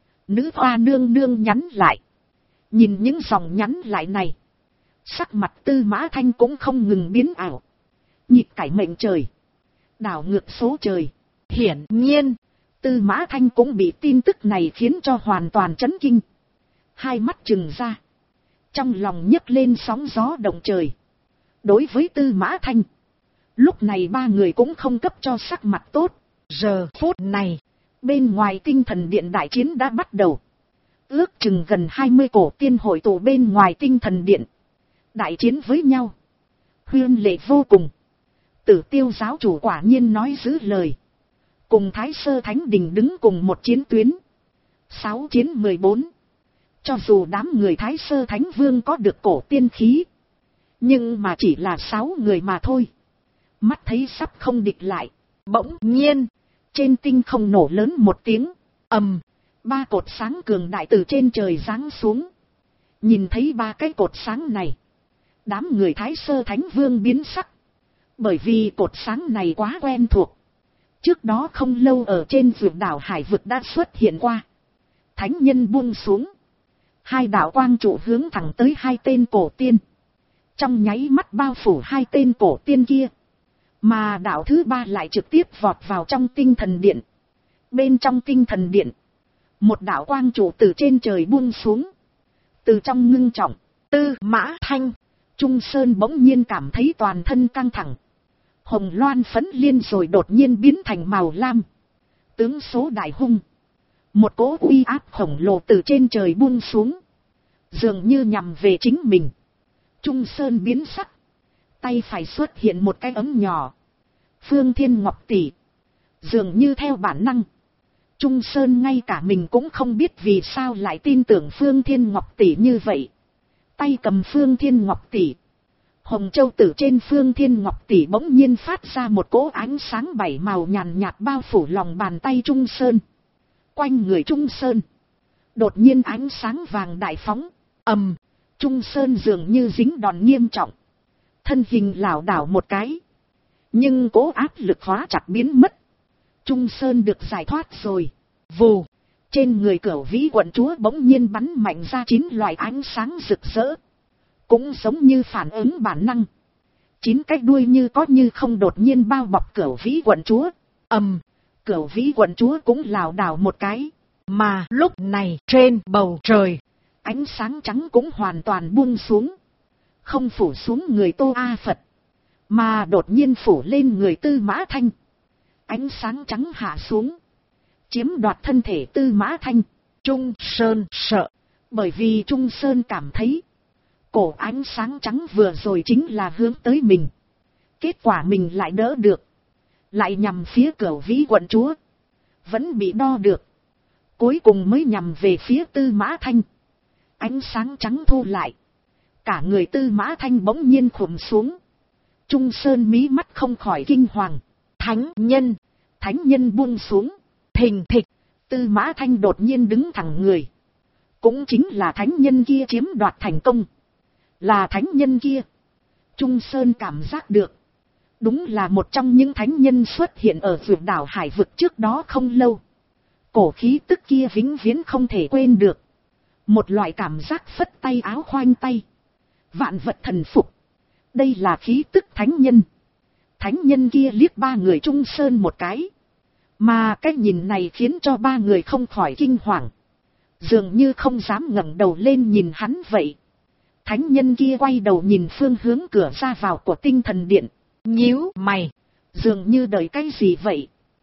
Nữ hoa nương nương nhắn lại. Nhìn những dòng nhắn lại này, sắc mặt Tư Mã Thanh cũng không ngừng biến ảo. Nhịp cải mệnh trời, đảo ngược số trời. Hiển nhiên, Tư Mã Thanh cũng bị tin tức này khiến cho hoàn toàn chấn kinh. Hai mắt trừng ra, trong lòng nhấc lên sóng gió động trời. Đối với Tư Mã Thanh, lúc này ba người cũng không cấp cho sắc mặt tốt. Giờ phút này, bên ngoài tinh thần điện đại chiến đã bắt đầu. Ước chừng gần 20 cổ tiên hội tụ bên ngoài tinh thần điện, đại chiến với nhau. Huyên lệ vô cùng. Tử Tiêu giáo chủ quả nhiên nói giữ lời, cùng Thái Sơ Thánh Đình đứng cùng một chiến tuyến. 6 chiến 14. Cho dù đám người Thái Sơ Thánh Vương có được cổ tiên khí, nhưng mà chỉ là 6 người mà thôi. Mắt thấy sắp không địch lại, bỗng nhiên trên tinh không nổ lớn một tiếng ầm. 3 cột sáng cường đại từ trên trời giáng xuống. Nhìn thấy 3 cái cột sáng này, đám người Thái Sơ Thánh Vương biến sắc. Bởi vì cột sáng này quá quen thuộc. Trước đó không lâu ở trên vượt đảo hải vực đã xuất hiện qua. Thánh nhân buông xuống, 2 đạo quang trụ hướng thẳng tới 2 tên cổ tiên. Trong nháy mắt bao phủ 2 tên cổ tiên kia. Mà đạo thứ 3 lại trực tiếp vọt vào trong tinh thần điện. Bên trong tinh thần điện, một đạo quang trụ từ trên trời buông xuống. Từ trong ngưng trọng, Tư Mã Thanh, Trung Sơn bỗng nhiên cảm thấy toàn thân căng thẳng. Hồng loan phấn liên rồi đột nhiên biến thành màu lam. Tướng số đại hung. Một cỗ uy áp khổng lồ từ trên trời buông xuống, dường như nhằm về chính mình. Trung Sơn biến sắc, tay phải xuất hiện một cái ấm nhỏ. Phương Thiên Ngọc tỷ. Dường như theo bản năng, Trung Sơn ngay cả mình cũng không biết vì sao lại tin tưởng Phương Thiên Ngọc tỷ như vậy. Tay cầm Phương Thiên Ngọc tỷ, hồng châu tử trên Phương Thiên Ngọc tỷ bỗng nhiên phát ra một cỗ ánh sáng 7 màu nhàn nhạt bao phủ lòng bàn tay Trung Sơn. Quanh người Trung Sơn, đột nhiên ánh sáng vàng đại phóng, ầm. Trung Sơn dường như dính đòn nghiêm trọng, thân hình lảo đảo một cái, nhưng cỗ áp lực hóa chặt biến mất. Trung Sơn được giải thoát rồi. Vù, trên người Cửu Vĩ quận chúa bỗng nhiên bắn mạnh ra 9 loại ánh sáng rực rỡ, cũng giống như phản ứng bản năng. 9 cái đuôi như có như không đột nhiên bao bọc Cửu Vĩ quận chúa. Ầm, Cửu Vĩ quận chúa cũng lảo đảo một cái. Mà lúc này trên bầu trời, Ánh sáng trắng cũng hoàn toàn buông xuống. Không phủ xuống người Tô A Phật. Mà đột nhiên phủ lên người Tư Mã Thanh. Ánh sáng trắng hạ xuống. Chiếm đoạt thân thể Tư Mã Thanh. Trung Sơn sợ. Bởi vì Trung Sơn cảm thấy. Cổ ánh sáng trắng vừa rồi chính là hướng tới mình. Kết quả mình lại đỡ được. Lại nhằm phía Cửu Vĩ quận chúa. Vẫn bị đo được. Cuối cùng mới nhằm về phía Tư Mã Thanh. Ánh sáng trắng thu lại. Cả người Tư Mã Thanh bỗng nhiên khùm xuống. Trung Sơn mí mắt không khỏi kinh hoàng. Thánh nhân buông xuống. Thình thịch. Tư Mã Thanh đột nhiên đứng thẳng người. Cũng chính là thánh nhân kia chiếm đoạt thành công. Là thánh nhân kia. Trung Sơn cảm giác được. Đúng là một trong những thánh nhân xuất hiện ở vượt đảo hải vực trước đó không lâu. Cổ khí tức kia vĩnh viễn không thể quên được. Một loại cảm giác phất tay áo khoanh tay. Vạn vật thần phục. Đây là khí tức thánh nhân. Thánh nhân kia liếc ba người Trung Sơn một cái. Mà cái nhìn này khiến cho ba người không khỏi kinh hoàng. Dường như không dám ngẩng đầu lên nhìn hắn vậy. Thánh nhân kia quay đầu nhìn phương hướng cửa ra vào của tinh thần điện. Nhíu mày. Dường như đợi cái gì vậy.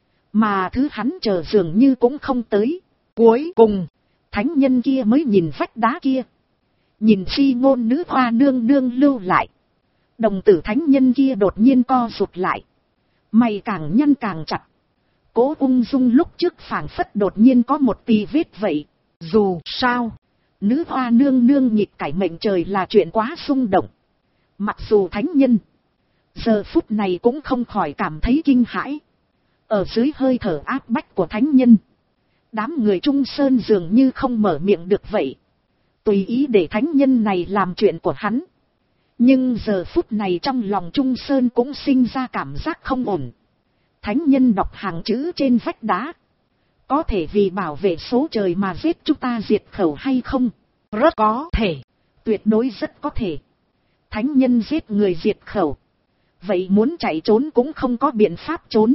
Mà thứ hắn chờ dường như cũng không tới. Cuối cùng. Thánh nhân kia mới nhìn vách đá kia. Nhìn Si Ngôn nữ hoa nương nương lưu lại. Đồng tử thánh nhân kia đột nhiên co rụt lại. Mày càng nhăn càng chặt. Cố ung dung lúc trước phảng phất đột nhiên có một tì vết vậy. Dù sao. Nữ hoa nương nương nhịp cải mệnh trời là chuyện quá xung động. Mặc dù thánh nhân. Giờ phút này cũng không khỏi cảm thấy kinh hãi. Ở dưới hơi thở áp bách của thánh nhân. Đám người Trung Sơn dường như không mở miệng được vậy. Tùy ý để thánh nhân này làm chuyện của hắn. Nhưng giờ phút này trong lòng Trung Sơn cũng sinh ra cảm giác không ổn. Thánh nhân đọc hàng chữ trên vách đá. Có thể vì bảo vệ số trời mà giết chúng ta diệt khẩu hay không? Rất có thể. Tuyệt đối rất có thể. Thánh nhân giết người diệt khẩu. Vậy muốn chạy trốn cũng không có biện pháp trốn.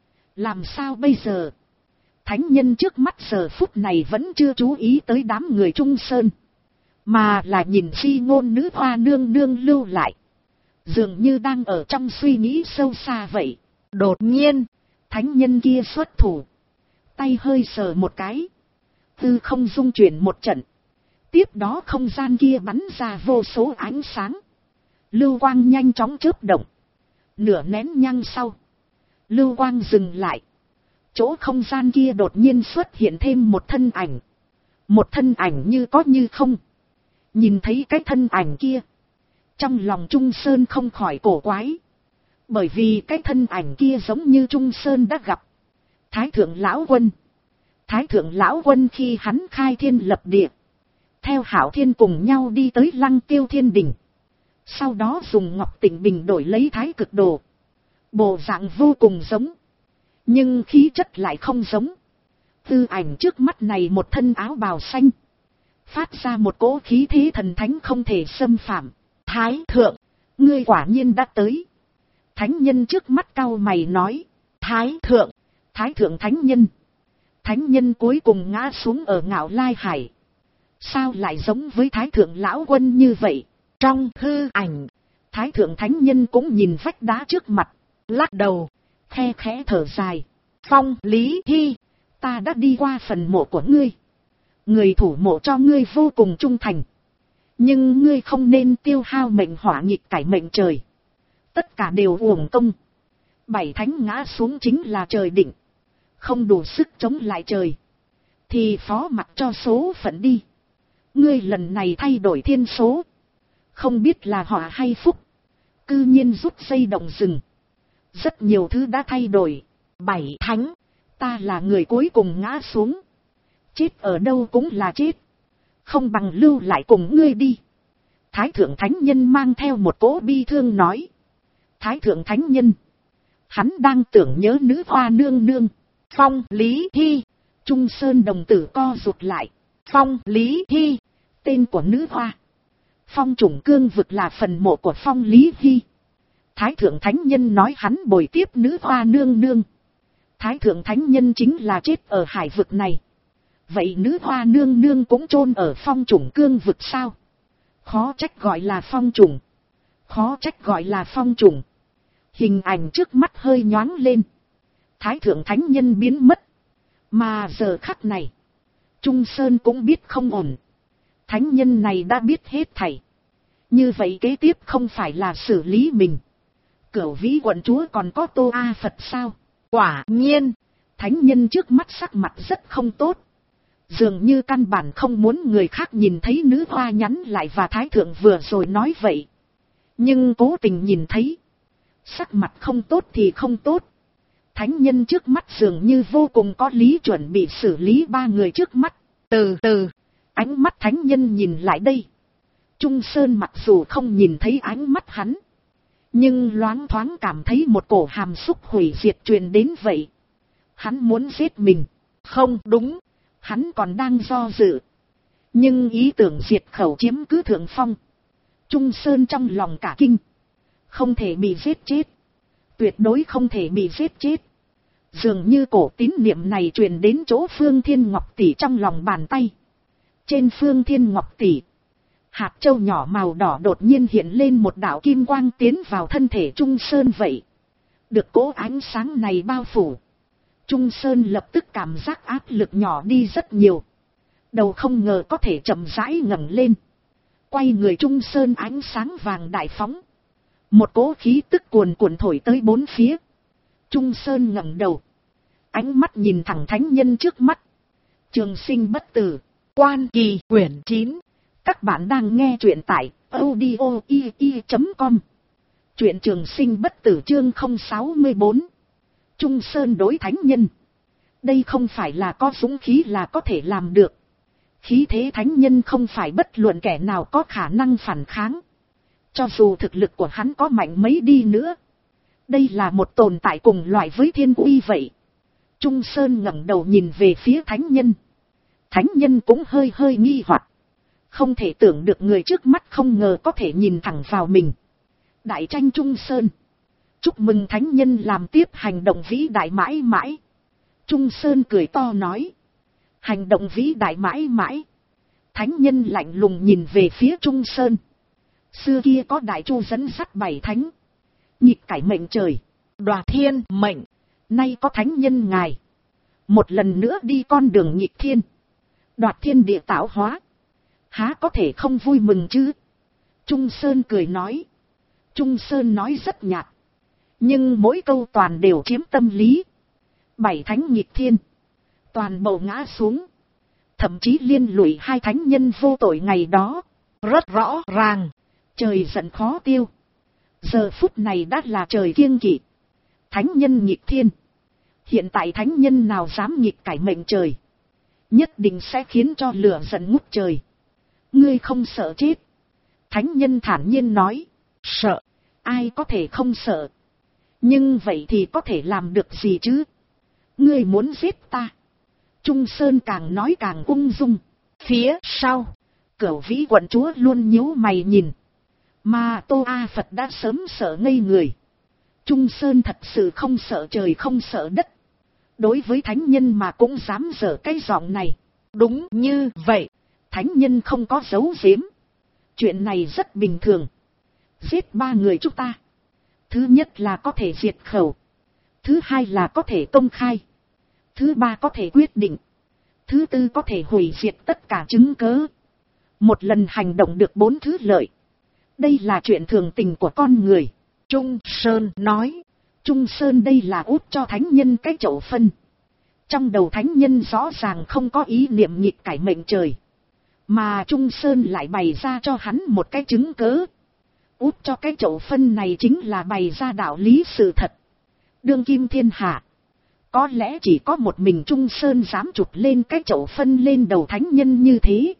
Làm sao bây giờ? Thánh nhân trước mắt giờ phút này vẫn chưa chú ý tới đám người Trung Sơn. Mà là nhìn Si Ngôn nữ hoa nương nương lưu lại. Dường như đang ở trong suy nghĩ sâu xa vậy. Đột nhiên, thánh nhân kia xuất thủ. Tay hơi sờ một cái. Tư không dung chuyển một trận. Tiếp đó không gian kia bắn ra vô số ánh sáng. Lưu quang nhanh chóng chớp động. Nửa nén nhang sau. Lưu quang dừng lại. Chỗ không gian kia đột nhiên xuất hiện thêm một thân ảnh. Một thân ảnh như có như không. Nhìn thấy cái thân ảnh kia. Trong lòng Trung Sơn không khỏi cổ quái. Bởi vì cái thân ảnh kia giống như Trung Sơn đã gặp. Thái thượng lão quân. Thái thượng lão quân khi hắn khai thiên lập địa. Theo Hạo Thiên cùng nhau đi tới Lăng Tiêu Thiên Đình. Sau đó dùng Ngọc Tịnh Bình đổi lấy Thái Cực Đồ. Bộ dạng vô cùng giống. Nhưng khí chất lại không giống. Tư ảnh trước mắt này một thân áo bào xanh. Phát ra một cỗ khí thế thần thánh không thể xâm phạm. Thái thượng, ngươi quả nhiên đã tới. Thánh nhân trước mắt cau mày nói. Thái thượng thánh nhân. Thánh nhân cuối cùng ngã xuống ở Ngạo Lai Hải. Sao lại giống với Thái thượng lão quân như vậy? Trong hư ảnh, Thái thượng thánh nhân cũng nhìn vách đá trước mặt. Lắc đầu, khe khẽ thở dài. Phong Lý Hy, ta đã đi qua phần mộ của ngươi. Người thủ mộ cho ngươi vô cùng trung thành. Nhưng ngươi không nên tiêu hao mệnh hỏa nghịch cải mệnh trời. Tất cả đều uổng công. 7 thánh ngã xuống chính là trời định. Không đủ sức chống lại trời. Thì phó mặc cho số phận đi. Ngươi lần này thay đổi thiên số. Không biết là họa hay phúc. Cư nhiên rút dây động rừng. Rất nhiều thứ đã thay đổi. 7 thánh. Ta là người cuối cùng ngã xuống. Chết ở đâu cũng là chết. Không bằng lưu lại cùng ngươi đi. Thái thượng thánh nhân mang theo một cỗ bi thương nói. Thái thượng thánh nhân. Hắn đang tưởng nhớ nữ hoa nương nương. Phong Lý Hy. Trung Sơn đồng tử co rụt lại. Phong Lý Hy. Tên của nữ hoa. Phong Trùng Cương vực là phần mộ của Phong Lý Hy. Thái thượng thánh nhân nói hắn bồi tiếp nữ hoa nương nương. Thái thượng thánh nhân chính là chết ở hải vực này. Vậy nữ hoa nương nương cũng chôn ở phong trùng cương vực sao? Khó trách gọi là phong trùng. Khó trách gọi là phong trùng. Hình ảnh trước mắt hơi nhoáng lên. Thái thượng thánh nhân biến mất. Mà giờ khắc này, Trung Sơn cũng biết không ổn. Thánh nhân này đã biết hết thảy. Như vậy kế tiếp không phải là xử lý mình. Cửu Vĩ quận chúa còn có Tô A Phật sao? Quả nhiên, thánh nhân trước mắt sắc mặt rất không tốt. Dường như căn bản không muốn người khác nhìn thấy nữ hoa nhắn lại và thái thượng vừa rồi nói vậy. Nhưng cố tình nhìn thấy. Sắc mặt không tốt thì không tốt. Thánh nhân trước mắt dường như vô cùng có lý chuẩn bị xử lý ba người trước mắt. Từ từ, ánh mắt thánh nhân nhìn lại đây. Trung Sơn mặc dù không nhìn thấy ánh mắt hắn, nhưng loáng thoáng cảm thấy một cổ hàm xúc hủy diệt truyền đến vậy. Hắn muốn giết mình. Không đúng, hắn còn đang do dự. Nhưng ý tưởng diệt khẩu chiếm cứ thượng phong. Trung Sơn trong lòng cả kinh. Không thể bị giết chết. Tuyệt đối không thể bị giết chết. Dường như cổ tín niệm này truyền đến chỗ Phương Thiên Ngọc Tỷ trong lòng bàn tay. Trên Phương Thiên Ngọc Tỷ, hạt châu nhỏ màu đỏ đột nhiên hiện lên một đạo kim quang tiến vào thân thể Trung Sơn vậy. Được cỗ ánh sáng này bao phủ, Trung Sơn lập tức cảm giác áp lực nhỏ đi rất nhiều. Đầu không ngờ có thể chậm rãi ngẩng lên. Quay người Trung Sơn ánh sáng vàng đại phóng. Một cỗ khí tức cuồn cuộn thổi tới bốn phía. Trung Sơn ngẩng đầu. Ánh mắt nhìn thẳng thánh nhân trước mắt. Trường sinh bất tử. Quan Kỳ quyển 9. Các bạn đang nghe truyện tại audio.com. Truyện Trường sinh bất tử chương 064. Trung Sơn đối thánh nhân. Đây không phải là có dũng khí là có thể làm được. Khí thế thánh nhân không phải bất luận kẻ nào có khả năng phản kháng. Cho dù thực lực của hắn có mạnh mấy đi nữa. Đây là một tồn tại cùng loại với thiên uy vậy. Trung Sơn ngẩng đầu nhìn về phía thánh nhân. Thánh nhân cũng hơi hơi nghi hoặc. Không thể tưởng được người trước mắt không ngờ có thể nhìn thẳng vào mình. Đại tranh Trung Sơn. Chúc mừng thánh nhân làm tiếp hành động vĩ đại mãi mãi. Trung Sơn cười to nói. Hành động vĩ đại mãi mãi. Thánh nhân lạnh lùng nhìn về phía Trung Sơn. Xưa kia có đại chu dẫn dắt bảy thánh. Nhịp cải mệnh trời. Đoạt thiên mệnh. Nay có thánh nhân ngài. Một lần nữa đi con đường nhịp thiên. Đoạt thiên địa tạo hóa. Há có thể không vui mừng chứ? Trung Sơn cười nói. Trung Sơn nói rất nhạt. Nhưng mỗi câu toàn đều chiếm tâm lý. Bảy thánh nhịp thiên. Toàn bộ ngã xuống. Thậm chí liên lụy hai thánh nhân vô tội ngày đó. Rất rõ ràng. Trời giận khó tiêu. Giờ phút này đã là trời kiêng kỵ. Thánh nhân nhịp thiên. Hiện tại thánh nhân nào dám nhịp cải mệnh trời. Nhất định sẽ khiến cho lửa giận ngút trời. Ngươi không sợ chết. Thánh nhân thản nhiên nói. Sợ. Ai có thể không sợ. Nhưng vậy thì có thể làm được gì chứ? Ngươi muốn giết ta. Trung Sơn càng nói càng ung dung. Phía sau, Cửu Vĩ quận chúa luôn nhíu mày nhìn. Mà Tô A Phật đã sớm sợ ngây người. Trung Sơn thật sự không sợ trời không sợ đất. Đối với thánh nhân mà cũng dám dở cái giọng này. Đúng như vậy. Thánh nhân không có giấu giếm. Chuyện này rất bình thường. Giết ba người chúng ta. Thứ nhất là có thể diệt khẩu. Thứ hai là có thể công khai. Thứ ba có thể quyết định. Thứ tư có thể hủy diệt tất cả chứng cớ. Một lần hành động được 4 thứ lợi. Đây là chuyện thường tình của con người. Trung Sơn nói. Trung Sơn đây là út cho thánh nhân cái chậu phân. Trong đầu thánh nhân rõ ràng không có ý niệm nghịch cải mệnh trời. Mà Trung Sơn lại bày ra cho hắn một cái chứng cớ. Út cho cái chậu phân này chính là bày ra đạo lý sự thật. Đương kim thiên hạ. Có lẽ chỉ có một mình Trung Sơn dám chụp lên cái chậu phân lên đầu thánh nhân như thế.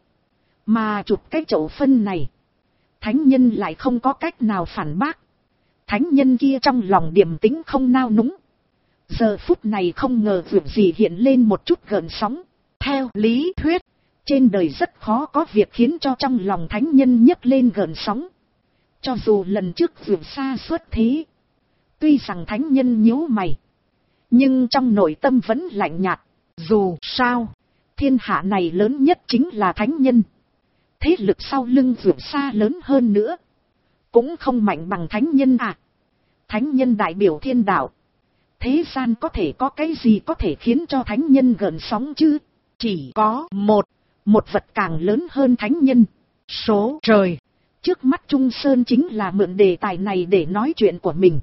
Mà chụp cái chậu phân này. Thánh nhân lại không có cách nào phản bác. Thánh nhân kia trong lòng điềm tĩnh không nao núng. Giờ phút này không ngờ việc gì hiện lên một chút gợn sóng. Theo lý thuyết, trên đời rất khó có việc khiến cho trong lòng thánh nhân nhấc lên gợn sóng. Cho dù lần trước vượt xa suốt thế. Tuy rằng thánh nhân nhíu mày. Nhưng trong nội tâm vẫn lạnh nhạt. Dù sao, Thiên hạ này lớn nhất chính là thánh nhân. Thế lực sau lưng vượt xa lớn hơn nữa. Cũng không mạnh bằng thánh nhân à. Thánh nhân đại biểu thiên đạo. Thế gian có thể có cái gì có thể khiến cho thánh nhân gợn sóng chứ? Chỉ có một vật càng lớn hơn thánh nhân. Số trời. Trước mắt Trung Sơn chính là mượn đề tài này để nói chuyện của mình.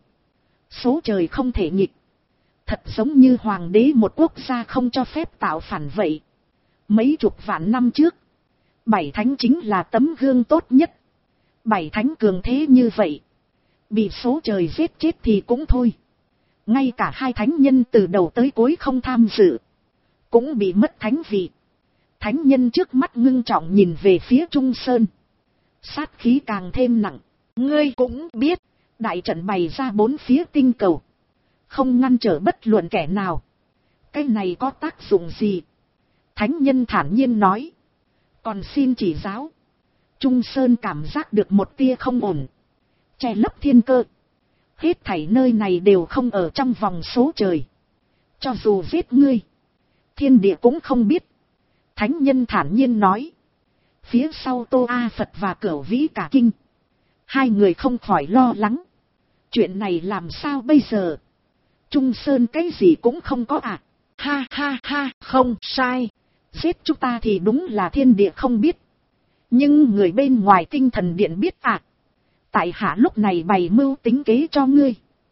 Số trời không thể nghịch. Thật giống như hoàng đế một quốc gia không cho phép tạo phản vậy. Mấy chục vạn năm trước, bảy thánh chính là tấm gương tốt nhất. Bảy thánh cường thế như vậy, bị số trời giết chết thì cũng thôi. Ngay cả hai thánh nhân từ đầu tới cuối không tham dự, cũng bị mất thánh vị. Thánh nhân trước mắt ngưng trọng nhìn về phía Trung Sơn. Sát khí càng thêm nặng. Ngươi cũng biết, đại trận bày ra bốn phía tinh cầu, không ngăn trở bất luận kẻ nào. Cái này có tác dụng gì? Thánh nhân thản nhiên nói. Còn xin chỉ giáo. Trung Sơn cảm giác được một tia không ổn. Che lấp thiên cơ. Hết thảy nơi này đều không ở trong vòng số trời. Cho dù giết ngươi, thiên địa cũng không biết. Thánh nhân thản nhiên nói. Phía sau Tô A Phật và Cửu Vĩ cả kinh. Hai người không khỏi lo lắng. Chuyện này làm sao bây giờ? Trung Sơn cái gì cũng không có à? Ha ha ha, không sai. Giết chúng ta thì đúng là thiên địa không biết. Nhưng người bên ngoài tinh thần điện biết à? Tại hạ lúc này bày mưu tính kế cho ngươi.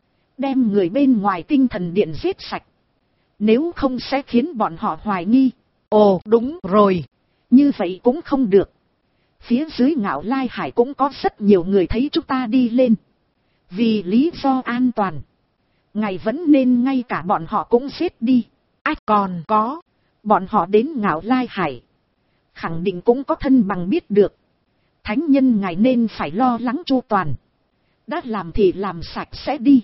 Đem người bên ngoài tinh thần điện giết sạch. Nếu không sẽ khiến bọn họ hoài nghi. Ồ đúng rồi. Như vậy cũng không được. Phía dưới Ngạo Lai Hải cũng có rất nhiều người thấy chúng ta đi lên. Vì lý do an toàn, ngài vẫn nên ngay cả bọn họ cũng giết đi. Còn có, bọn họ đến Ngạo Lai Hải, khẳng định cũng có thân bằng biết được. Thánh nhân ngài nên phải lo lắng chu toàn. Đã làm thì làm sạch sẽ đi.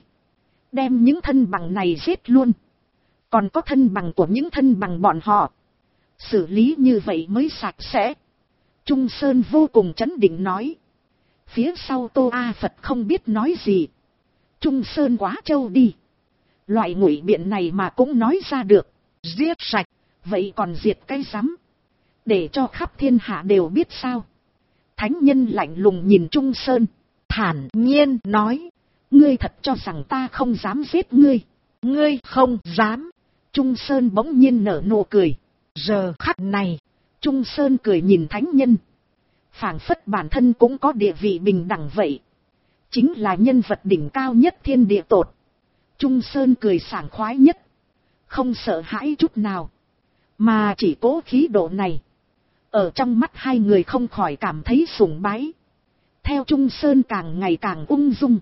Đem những thân bằng này giết luôn. Còn có thân bằng của những thân bằng bọn họ. Xử lý như vậy mới sạch sẽ. Trung Sơn vô cùng trấn định nói. Phía sau Tô A Phật không biết nói gì. Trung Sơn quá trâu đi. Loại ngụy biện này mà cũng nói ra được. Giết sạch. Vậy còn diệt cái rắm. Để cho khắp thiên hạ đều biết sao. Thánh nhân lạnh lùng nhìn Trung Sơn. Thản nhiên nói. Ngươi thật cho rằng ta không dám giết ngươi. Ngươi không dám. Trung Sơn bỗng nhiên nở nụ cười. Giờ khắc này, Trung Sơn cười nhìn thánh nhân. Phảng phất bản thân cũng có địa vị bình đẳng vậy. Chính là nhân vật đỉnh cao nhất thiên địa tột. Trung Sơn cười sảng khoái nhất. Không sợ hãi chút nào. Mà chỉ cố khí độ này. Ở trong mắt hai người không khỏi cảm thấy sùng bái. Theo Trung Sơn càng ngày càng ung dung.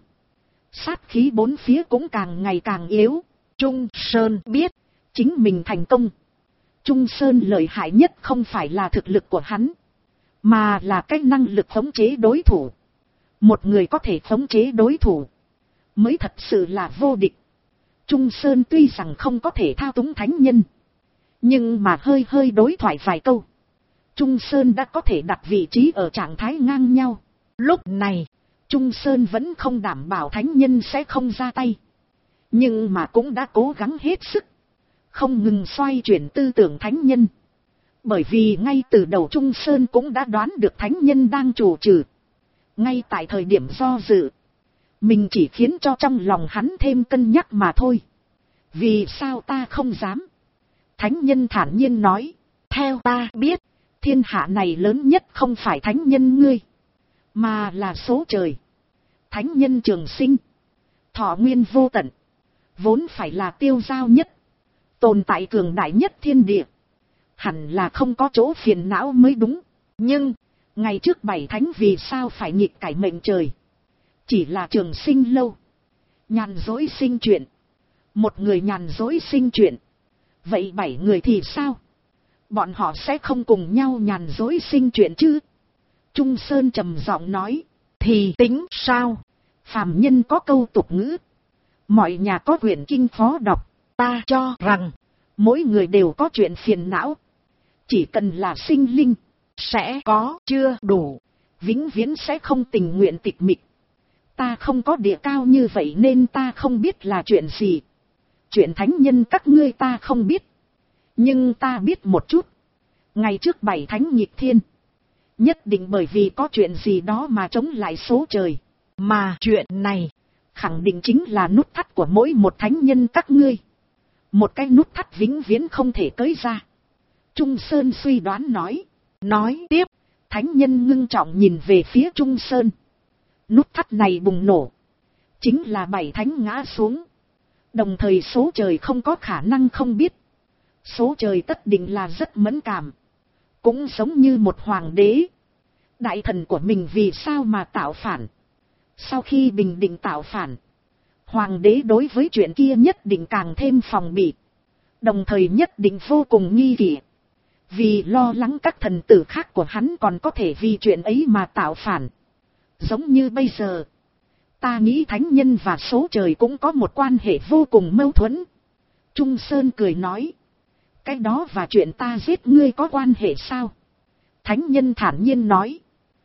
Sát khí bốn phía cũng càng ngày càng yếu. Trung Sơn biết, chính mình thành công. Trung Sơn lợi hại nhất không phải là thực lực của hắn, mà là cái năng lực khống chế đối thủ. Một người có thể khống chế đối thủ, mới thật sự là vô địch. Trung Sơn tuy rằng không có thể thao túng thánh nhân, nhưng mà hơi hơi đối thoại vài câu, Trung Sơn đã có thể đặt vị trí ở trạng thái ngang nhau. Lúc này, Trung Sơn vẫn không đảm bảo thánh nhân sẽ không ra tay, nhưng mà cũng đã cố gắng hết sức, không ngừng xoay chuyển tư tưởng thánh nhân. Bởi vì ngay từ đầu Trung Sơn cũng đã đoán được thánh nhân đang chủ trừ. Ngay tại thời điểm do dự, mình chỉ khiến cho trong lòng hắn thêm cân nhắc mà thôi. Vì sao ta không dám? Thánh nhân thản nhiên nói. Theo ta biết, thiên hạ này lớn nhất không phải thánh nhân ngươi, mà là số trời. Thánh nhân trường sinh, thọ nguyên vô tận, vốn phải là tiêu giao nhất, tồn tại cường đại nhất thiên địa. Hẳn là không có chỗ phiền não mới đúng. Nhưng, ngày trước bảy thánh vì sao phải nghịch cải mệnh trời? Chỉ là trường sinh lâu, nhàn dối sinh chuyện. Một người nhàn dối sinh chuyện, vậy bảy người thì sao? Bọn họ sẽ không cùng nhau nhàn dối sinh chuyện chứ? Trung Sơn trầm giọng nói. Thì tính sao? Phàm nhân có câu tục ngữ, mọi nhà có quyển kinh khó đọc. Ta cho rằng, mỗi người đều có chuyện phiền não. Chỉ cần là sinh linh, sẽ có chưa đủ, vĩnh viễn sẽ không tình nguyện tịch mịch. Ta không có địa cao như vậy nên ta không biết là chuyện gì. Chuyện thánh nhân các ngươi ta không biết, nhưng ta biết một chút. Ngày trước 7 thánh nghịch thiên. Nhất định bởi vì có chuyện gì đó mà chống lại số trời. Mà chuyện này khẳng định chính là nút thắt của mỗi một thánh nhân các ngươi. Một cái nút thắt vĩnh viễn không thể cởi ra. Trung Sơn suy đoán nói. Nói tiếp, thánh nhân ngưng trọng nhìn về phía Trung Sơn. Nút thắt này bùng nổ. Chính là 7 thánh ngã xuống. Đồng thời số trời không có khả năng không biết. Số trời tất định là rất mẫn cảm. Cũng giống như một hoàng đế. Đại thần của mình vì sao mà tạo phản. Sau khi bình định tạo phản, hoàng đế đối với chuyện kia nhất định càng thêm phòng bị. Đồng thời nhất định vô cùng nghi kỵ. Vì lo lắng các thần tử khác của hắn còn có thể vì chuyện ấy mà tạo phản. Giống như bây giờ, ta nghĩ thánh nhân và số trời cũng có một quan hệ vô cùng mâu thuẫn. Trung Sơn cười nói. Cái đó và chuyện ta giết ngươi có quan hệ sao? Thánh nhân thản nhiên nói.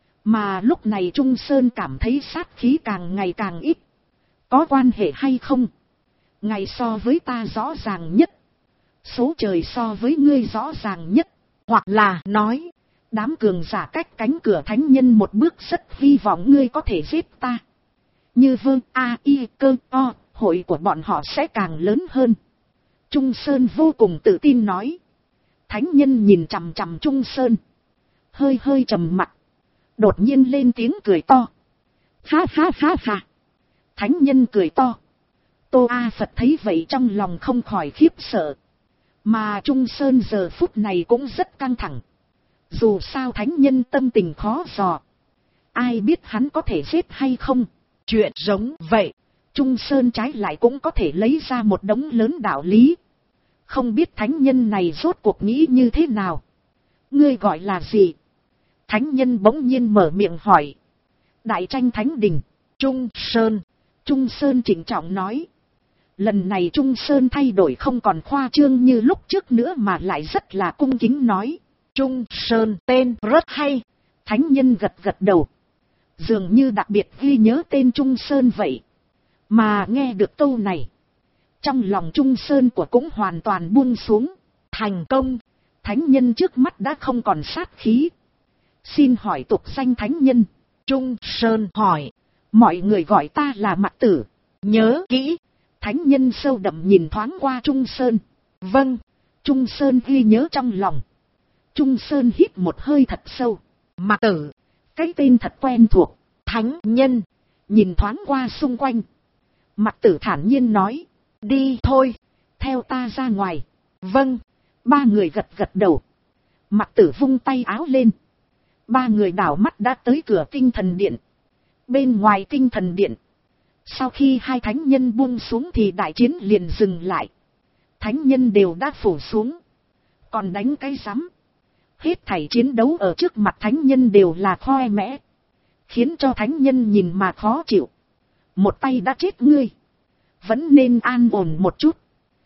Mà lúc này Trung Sơn cảm thấy sát khí càng ngày càng ít. Có quan hệ hay không? Ngày so với ta rõ ràng nhất. Số trời so với ngươi rõ ràng nhất. Hoặc là nói, đám cường giả cách cánh cửa thánh nhân một bước rất hy vọng ngươi có thể giết ta. Như vương a i cơ o, hội của bọn họ sẽ càng lớn hơn. Trung Sơn vô cùng tự tin nói. Thánh nhân nhìn chằm chằm Trung Sơn. Hơi hơi trầm mặt. Đột nhiên lên tiếng cười to. Ha ha ha ha. Thánh nhân cười to. Tô A Phật thấy vậy trong lòng không khỏi khiếp sợ. Mà Trung Sơn giờ phút này cũng rất căng thẳng. Dù sao thánh nhân tâm tình khó dò. Ai biết hắn có thể giết hay không. Chuyện giống vậy, Trung Sơn trái lại cũng có thể lấy ra một đống lớn đạo lý. Không biết thánh nhân này rốt cuộc nghĩ như thế nào. Ngươi gọi là gì? Thánh nhân bỗng nhiên mở miệng hỏi. Đại tranh thánh đình. Trung Sơn. Trung Sơn trịnh trọng nói. Lần này Trung Sơn thay đổi không còn khoa trương như lúc trước nữa mà lại rất là cung kính nói. Trung Sơn tên rất hay. Thánh nhân gật gật đầu. Dường như đặc biệt ghi nhớ tên Trung Sơn vậy. Mà nghe được câu này, trong lòng Trung Sơn của cũng hoàn toàn buông xuống. Thành công. Thánh nhân trước mắt đã không còn sát khí. Xin hỏi tục danh thánh nhân. Trung Sơn hỏi. Mọi người gọi ta là Mặc Tử. Nhớ kỹ. Thánh nhân sâu đậm nhìn thoáng qua Trung Sơn. Vâng. Trung Sơn ghi nhớ trong lòng. Trung Sơn hít một hơi thật sâu. Mặc Tử. Cái tên thật quen thuộc. Thánh nhân. Nhìn thoáng qua xung quanh. Mặc Tử thản nhiên nói. Đi thôi. Theo ta ra ngoài. Vâng. 3 người gật gật đầu. Mặc Tử vung tay áo lên. 3 người đảo mắt đã tới cửa tinh thần điện. Bên ngoài tinh thần điện. Sau khi 2 thánh nhân buông xuống thì đại chiến liền dừng lại. Thánh nhân đều đã phủ xuống. Còn đánh cái rắm. Hết thảy chiến đấu ở trước mặt thánh nhân đều là khoe mẽ. Khiến cho thánh nhân nhìn mà khó chịu. Một tay đã chết ngươi. Vẫn nên an ổn một chút.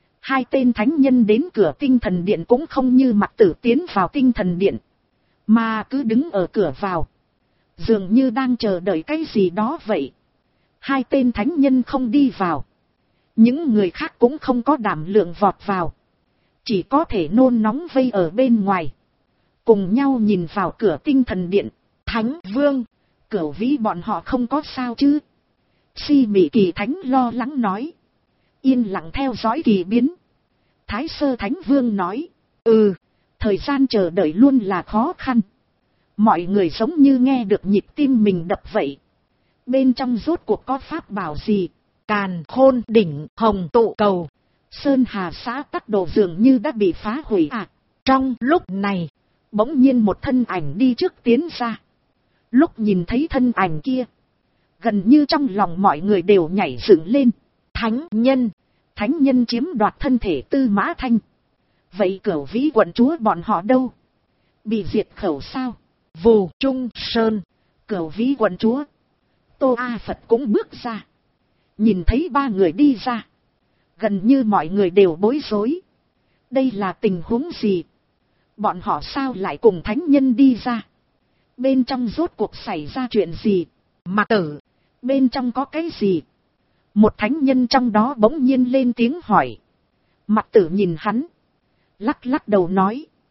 2 tên thánh nhân đến cửa tinh thần điện cũng không như Mặc Tử tiến vào tinh thần điện. Mà cứ đứng ở cửa vào. Dường như đang chờ đợi cái gì đó vậy. 2 tên thánh nhân không đi vào. Những người khác cũng không có đảm lượng vọt vào. Chỉ có thể nôn nóng vây ở bên ngoài. Cùng nhau nhìn vào cửa tinh thần điện. Thánh Vương. Cửu Vĩ bọn họ không có sao chứ. Si Mị Kỳ Thánh lo lắng nói. Yên lặng theo dõi kỳ biến. Thái Sơ Thánh Vương nói. Thời gian chờ đợi luôn là khó khăn. Mọi người giống như nghe được nhịp tim mình đập vậy. Bên trong rốt cuộc có pháp bảo gì? Càn Khôn Đỉnh Hồng Tụ Cầu. Sơn Hà xã Tắc Đồ dường như đã bị phá hủy à. Trong lúc này, bỗng nhiên một thân ảnh đi trước tiến ra. Lúc nhìn thấy thân ảnh kia, gần như trong lòng mọi người đều nhảy dựng lên. Thánh nhân. Thánh nhân chiếm đoạt thân thể Tư Mã Thanh. Vậy Cửu Vĩ quận chúa bọn họ đâu? Bị diệt khẩu sao? Vù. Trung Sơn. Cửu Vĩ quận chúa. Tô A Phật cũng bước ra. Nhìn thấy 3 người đi ra. Gần như mọi người đều bối rối. Đây là tình huống gì? Bọn họ sao lại cùng thánh nhân đi ra? Bên trong rốt cuộc xảy ra chuyện gì? Mặc Tử. Bên trong có cái gì? Một thánh nhân trong đó bỗng nhiên lên tiếng hỏi. Mặc Tử nhìn hắn. Lắc lắc đầu nói.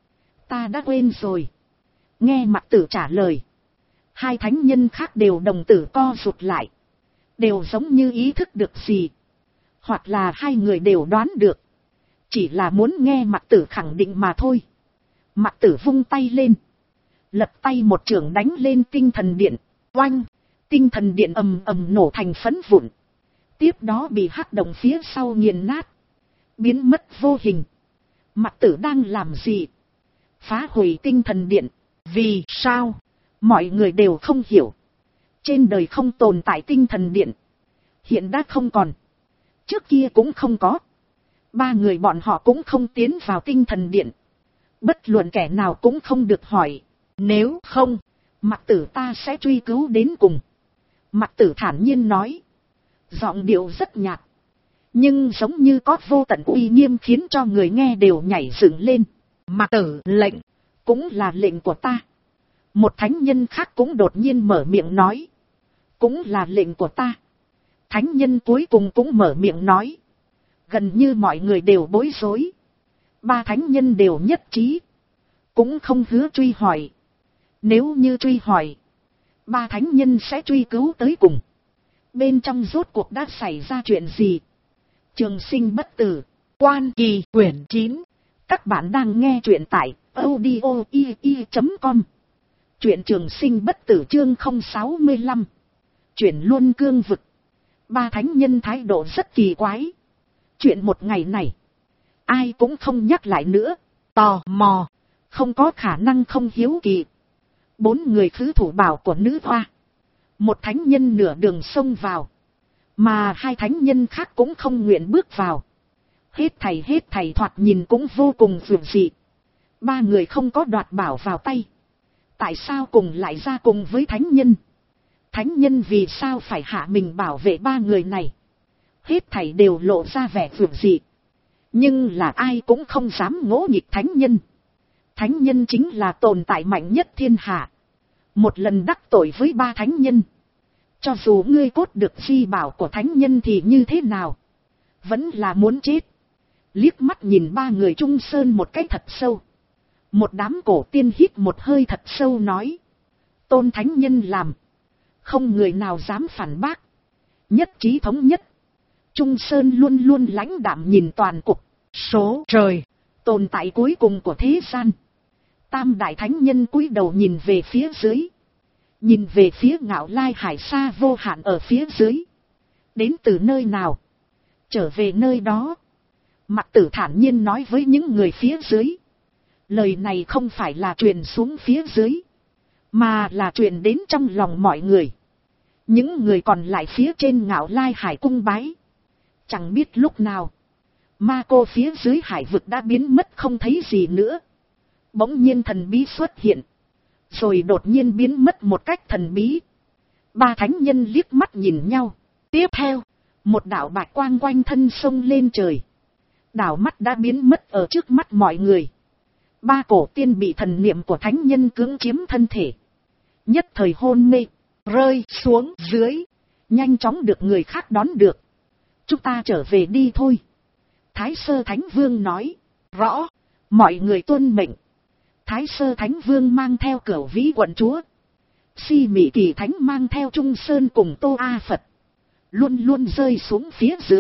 Ta đã quên rồi. Nghe Mặc Tử trả lời. Hai thánh nhân khác đều đồng tử co rụt lại. Đều giống như ý thức được gì. Hoặc là hai người đều đoán được. Chỉ là muốn nghe Mặc Tử khẳng định mà thôi. Mặc Tử vung tay lên. Lật tay một chưởng đánh lên tinh thần điện. Oanh! Tinh thần điện ầm ầm nổ thành phấn vụn. Tiếp đó bị hắc động phía sau nghiền nát. Biến mất vô hình. Mặc Tử đang làm gì? Phá hủy tinh thần điện. Vì sao? Mọi người đều không hiểu. Trên đời không tồn tại tinh thần điện. Hiện đã không còn. Trước kia cũng không có. Ba người bọn họ cũng không tiến vào tinh thần điện. Bất luận kẻ nào cũng không được hỏi. Nếu không, Mặc Tử ta sẽ truy cứu đến cùng. Mặc Tử thản nhiên nói. Giọng điệu rất nhạt. Nhưng giống như có vô tận uy nghiêm khiến cho người nghe đều nhảy dựng lên. Mặc Tử lệnh, cũng là lệnh của ta. Một thánh nhân khác cũng đột nhiên mở miệng nói. Cũng là lệnh của ta. Thánh nhân cuối cùng cũng mở miệng nói. Gần như mọi người đều bối rối. Ba thánh nhân đều nhất trí. Cũng không hứa truy hỏi. Nếu như truy hỏi, ba thánh nhân sẽ truy cứu tới cùng. Bên trong rốt cuộc đã xảy ra chuyện gì? Trường Sinh bất tử, Quan Kỳ quyển 9. Các bạn đang nghe truyện tại audio.com. Truyện Trường Sinh bất tử chương 065. Chuyển Luân Cương vực. Ba thánh nhân thái độ rất kỳ quái. Chuyện một ngày này, ai cũng không nhắc lại nữa. Tò mò, không có khả năng không hiếu kỳ. Bốn người khứ thủ bảo của nữ hoa. Một thánh nhân nửa đường xông vào. Mà hai thánh nhân khác cũng không nguyện bước vào. Hết thầy thoạt nhìn cũng vô cùng vượt dị. Ba người không có đoạt bảo vào tay. Tại sao cùng lại ra cùng với thánh nhân? Thánh nhân vì sao phải hạ mình bảo vệ ba người này? Hết thảy đều lộ ra vẻ vượt dị. Nhưng là ai cũng không dám ngỗ nghịch thánh nhân. Thánh nhân chính là tồn tại mạnh nhất thiên hạ. Một lần đắc tội với ba thánh nhân. Cho dù ngươi cốt được di bảo của thánh nhân thì như thế nào? Vẫn là muốn chết. Liếc mắt nhìn ba người Trung Sơn một cái thật sâu. Một đám cổ tiên hít một hơi thật sâu nói. Tôn thánh nhân làm. Không người nào dám phản bác. Nhất trí thống nhất. Trung Sơn luôn luôn lãnh đạm nhìn toàn cục. Số trời. Tồn tại cuối cùng của thế gian. Tam đại thánh nhân cúi đầu nhìn về phía dưới. Nhìn về phía Ngạo Lai hải xa vô hạn ở phía dưới. Đến từ nơi nào? Trở về nơi đó. Mặc Tử thản nhiên nói với những người phía dưới. Lời này không phải là truyền xuống phía dưới. Mà là truyền đến trong lòng mọi người. Những người còn lại phía trên Ngạo Lai hải cung bái. Chẳng biết lúc nào. Ma cô phía dưới hải vực đã biến mất không thấy gì nữa. Bỗng nhiên thần bí xuất hiện. Rồi đột nhiên biến mất một cách thần bí. Ba thánh nhân liếc mắt nhìn nhau. Tiếp theo, một đạo bạch quang quanh thân sông lên trời. Đảo mắt đã biến mất ở trước mắt mọi người. Ba cổ tiên bị thần niệm của thánh nhân cưỡng chiếm thân thể. Nhất thời hôn mê, rơi xuống dưới. Nhanh chóng được người khác đón được. Chúng ta trở về đi thôi. Thái Sơ Thánh Vương nói. Rõ, mọi người tuân mệnh. Thái Sơ Thánh Vương mang theo Cửu Vĩ quận chúa. Si Mị Kỳ Thánh mang theo Trung Sơn cùng Tô A Phật. Luôn luôn rơi xuống phía dưới.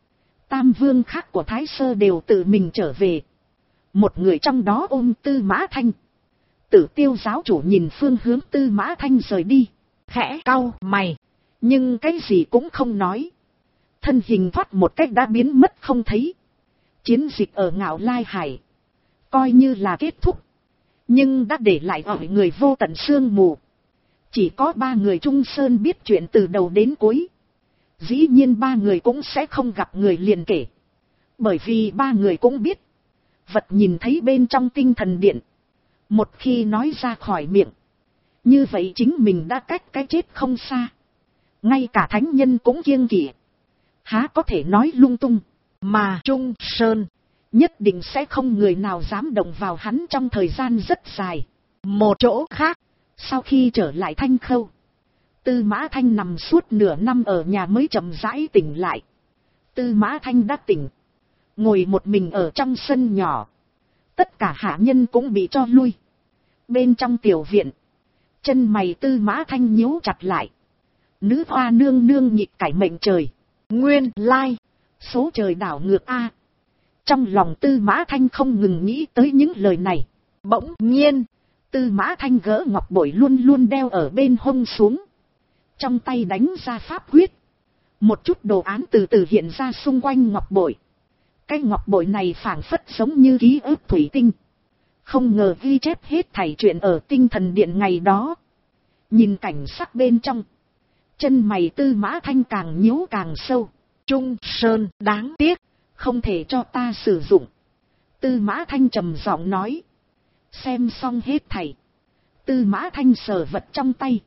Tam vương khác của Thái Sơ đều tự mình trở về. Một người trong đó ôm Tư Mã Thanh. Tử Tiêu giáo chủ nhìn phương hướng Tư Mã Thanh rời đi. Khẽ cau mày. Nhưng cái gì cũng không nói. Thân hình thoát một cách đã biến mất không thấy. Chiến dịch ở Ngạo Lai hải coi như là kết thúc. Nhưng đã để lại ở người vô tận sương mù. Chỉ có ba người Trung Sơn biết chuyện từ đầu đến cuối. Dĩ nhiên ba người cũng sẽ không gặp người liền kể. Bởi vì ba người cũng biết. Vật nhìn thấy bên trong tinh thần điện. Một khi nói ra khỏi miệng. Như vậy chính mình đã cách cái chết không xa. Ngay cả thánh nhân cũng kiêng kỵ. Há có thể nói lung tung. Mà Trung Sơn nhất định sẽ không người nào dám động vào hắn trong thời gian rất dài. Một chỗ khác, sau khi trở lại Thanh Khâu, Tư Mã Thanh nằm suốt nửa năm ở nhà mới chậm rãi tỉnh lại. Tư Mã Thanh đã tỉnh, ngồi một mình ở trong sân nhỏ. Tất cả hạ nhân cũng bị cho lui. Bên trong tiểu viện, chân mày Tư Mã Thanh nhíu chặt lại. Nữ hoa nương nương nhịp cải mệnh trời. Nguyên lai, số trời đảo ngược a. Trong lòng Tư Mã Thanh không ngừng nghĩ tới những lời này. Bỗng nhiên, Tư Mã Thanh gỡ ngọc bội luôn luôn đeo ở bên hông xuống. Trong tay đánh ra pháp quyết. Một chút đồ án từ từ hiện ra xung quanh ngọc bội. Cái ngọc bội này phảng phất giống như ký ức thủy tinh. Không ngờ ghi chép hết thảy chuyện ở tinh thần điện ngày đó. Nhìn cảnh sắc bên trong, chân mày Tư Mã Thanh càng nhíu càng sâu. Trung Sơn đáng tiếc, không thể cho ta sử dụng. Tư Mã Thanh trầm giọng nói. Xem xong hết thảy, Tư Mã Thanh sờ vật trong tay.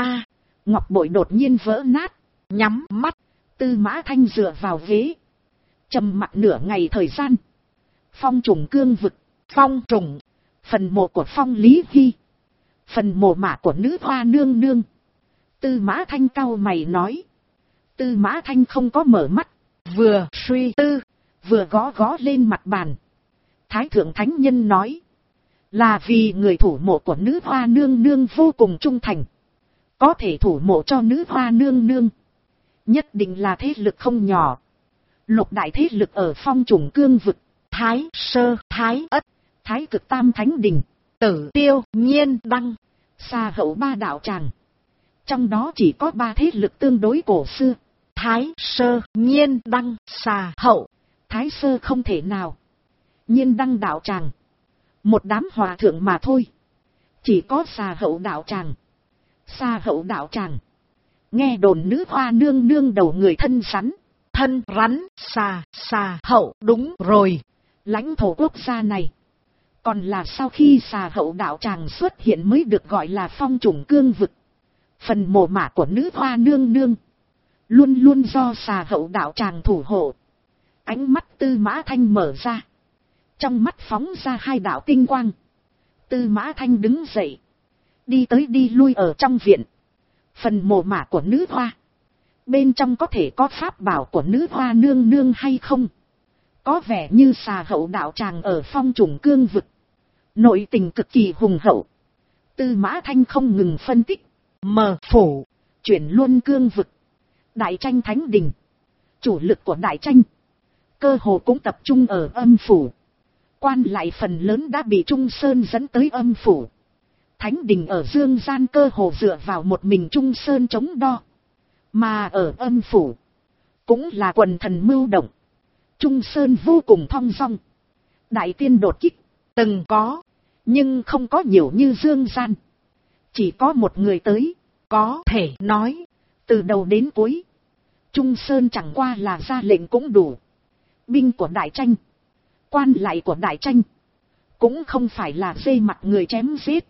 Ngọc bội đột nhiên vỡ nát. Nhắm mắt, Tư Mã Thanh dựa vào ghế, trầm mặc nửa ngày thời gian. Phong trùng cương vực, phong trùng, phần mộ của Phong Lý Hy, phần mộ mả của nữ hoa nương nương. Tư Mã Thanh cau mày nói. Tư Mã Thanh không có mở mắt, vừa suy tư, vừa gõ gõ lên mặt bàn. Thái thượng thánh nhân nói, là vì người thủ mộ của nữ hoa nương nương vô cùng trung thành. Có thể thủ mộ cho nữ hoa nương nương, nhất định là thế lực không nhỏ. Lục đại thế lực ở phong trùng cương vực, Thái Sơ, Thái Ất, Thái Cực Tam Thánh Đình, Tử Tiêu, Nhiên Đăng, Xà Hậu ba đạo tràng. Trong đó chỉ có 3 thế lực tương đối cổ xưa. Thái Sơ, Nhiên Đăng, Xà Hậu. Thái Sơ không thể nào. Nhiên Đăng đạo tràng, một đám hòa thượng mà thôi. Chỉ có Xà Hậu đạo tràng. Xà Hậu đạo tràng, nghe đồn nữ hoa nương nương đầu người thân rắn. Thân rắn, Xà Hậu, đúng rồi. Lãnh thổ quốc gia này, còn là sau khi Xà Hậu đạo tràng xuất hiện mới được gọi là phong trùng cương vực. Phần mộ mả của nữ hoa nương nương, luôn luôn do Xà Hậu đạo tràng thủ hộ. Ánh mắt Tư Mã Thanh mở ra, trong mắt phóng ra 2 đạo tinh quang. Tư Mã Thanh đứng dậy, đi tới đi lui ở trong viện. Phần mộ mả của nữ hoa, bên trong có thể có pháp bảo của nữ hoa nương nương hay không? Có vẻ như Xà Hậu đạo tràng ở phong trùng cương vực, nội tình cực kỳ hùng hậu. Tư Mã Thanh không ngừng phân tích. Mờ phủ, chuyển luân cương vực, Đại Tranh Thánh Đình. Chủ lực của Đại Tranh cơ hồ cũng tập trung ở âm phủ. Quan lại phần lớn đã bị Trung Sơn dẫn tới âm phủ. Thánh Đình ở dương gian cơ hồ dựa vào một mình Trung Sơn chống đo. Mà ở âm phủ, cũng là quần thần mưu động. Trung Sơn vô cùng thong dong. Đại tiên đột kích, từng có, nhưng không có nhiều như dương gian. Chỉ có một người tới, có thể nói, từ đầu đến cuối, Trung Sơn chẳng qua là ra lệnh cũng đủ. Binh của Đại Tranh, quan lại của Đại Tranh, cũng không phải là dê mặt người chém giết,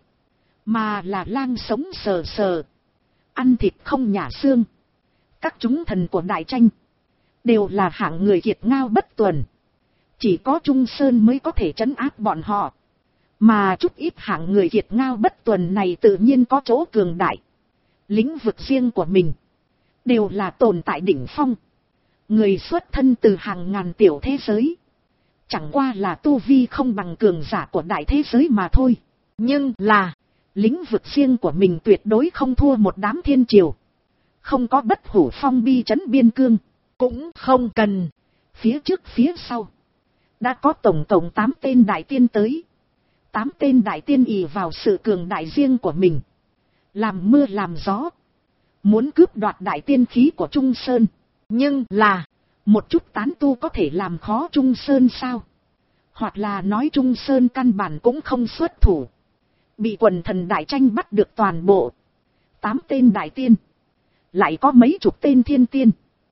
mà là lang sống sờ sờ, ăn thịt không nhả xương. Các chúng thần của Đại Tranh đều là hạng người kiệt ngao bất tuần. Chỉ có Trung Sơn mới có thể trấn áp bọn họ. Mà chút ít hạng người kiệt ngao bất tuần này tự nhiên có chỗ cường đại. Lĩnh vực riêng của mình, đều là tồn tại đỉnh phong. Người xuất thân từ hàng ngàn tiểu thế giới, chẳng qua là tu vi không bằng cường giả của đại thế giới mà thôi. Nhưng là, lĩnh vực riêng của mình tuyệt đối không thua một đám thiên triều. Không có bất hủ phong bi trấn biên cương, cũng không cần. Phía trước phía sau, đã có tổng cộng 8 tên đại tiên tới. 8 tên đại tiên ỷ vào sự cường đại riêng của mình, làm mưa làm gió, muốn cướp đoạt đại tiên khí của Trung Sơn. Nhưng là, một chút tán tu có thể làm khó Trung Sơn sao? Hoặc là nói Trung Sơn căn bản cũng không xuất thủ. Bị quần thần Đại Tranh bắt được toàn bộ 8 tên đại tiên, lại có mấy chục tên thiên tiên.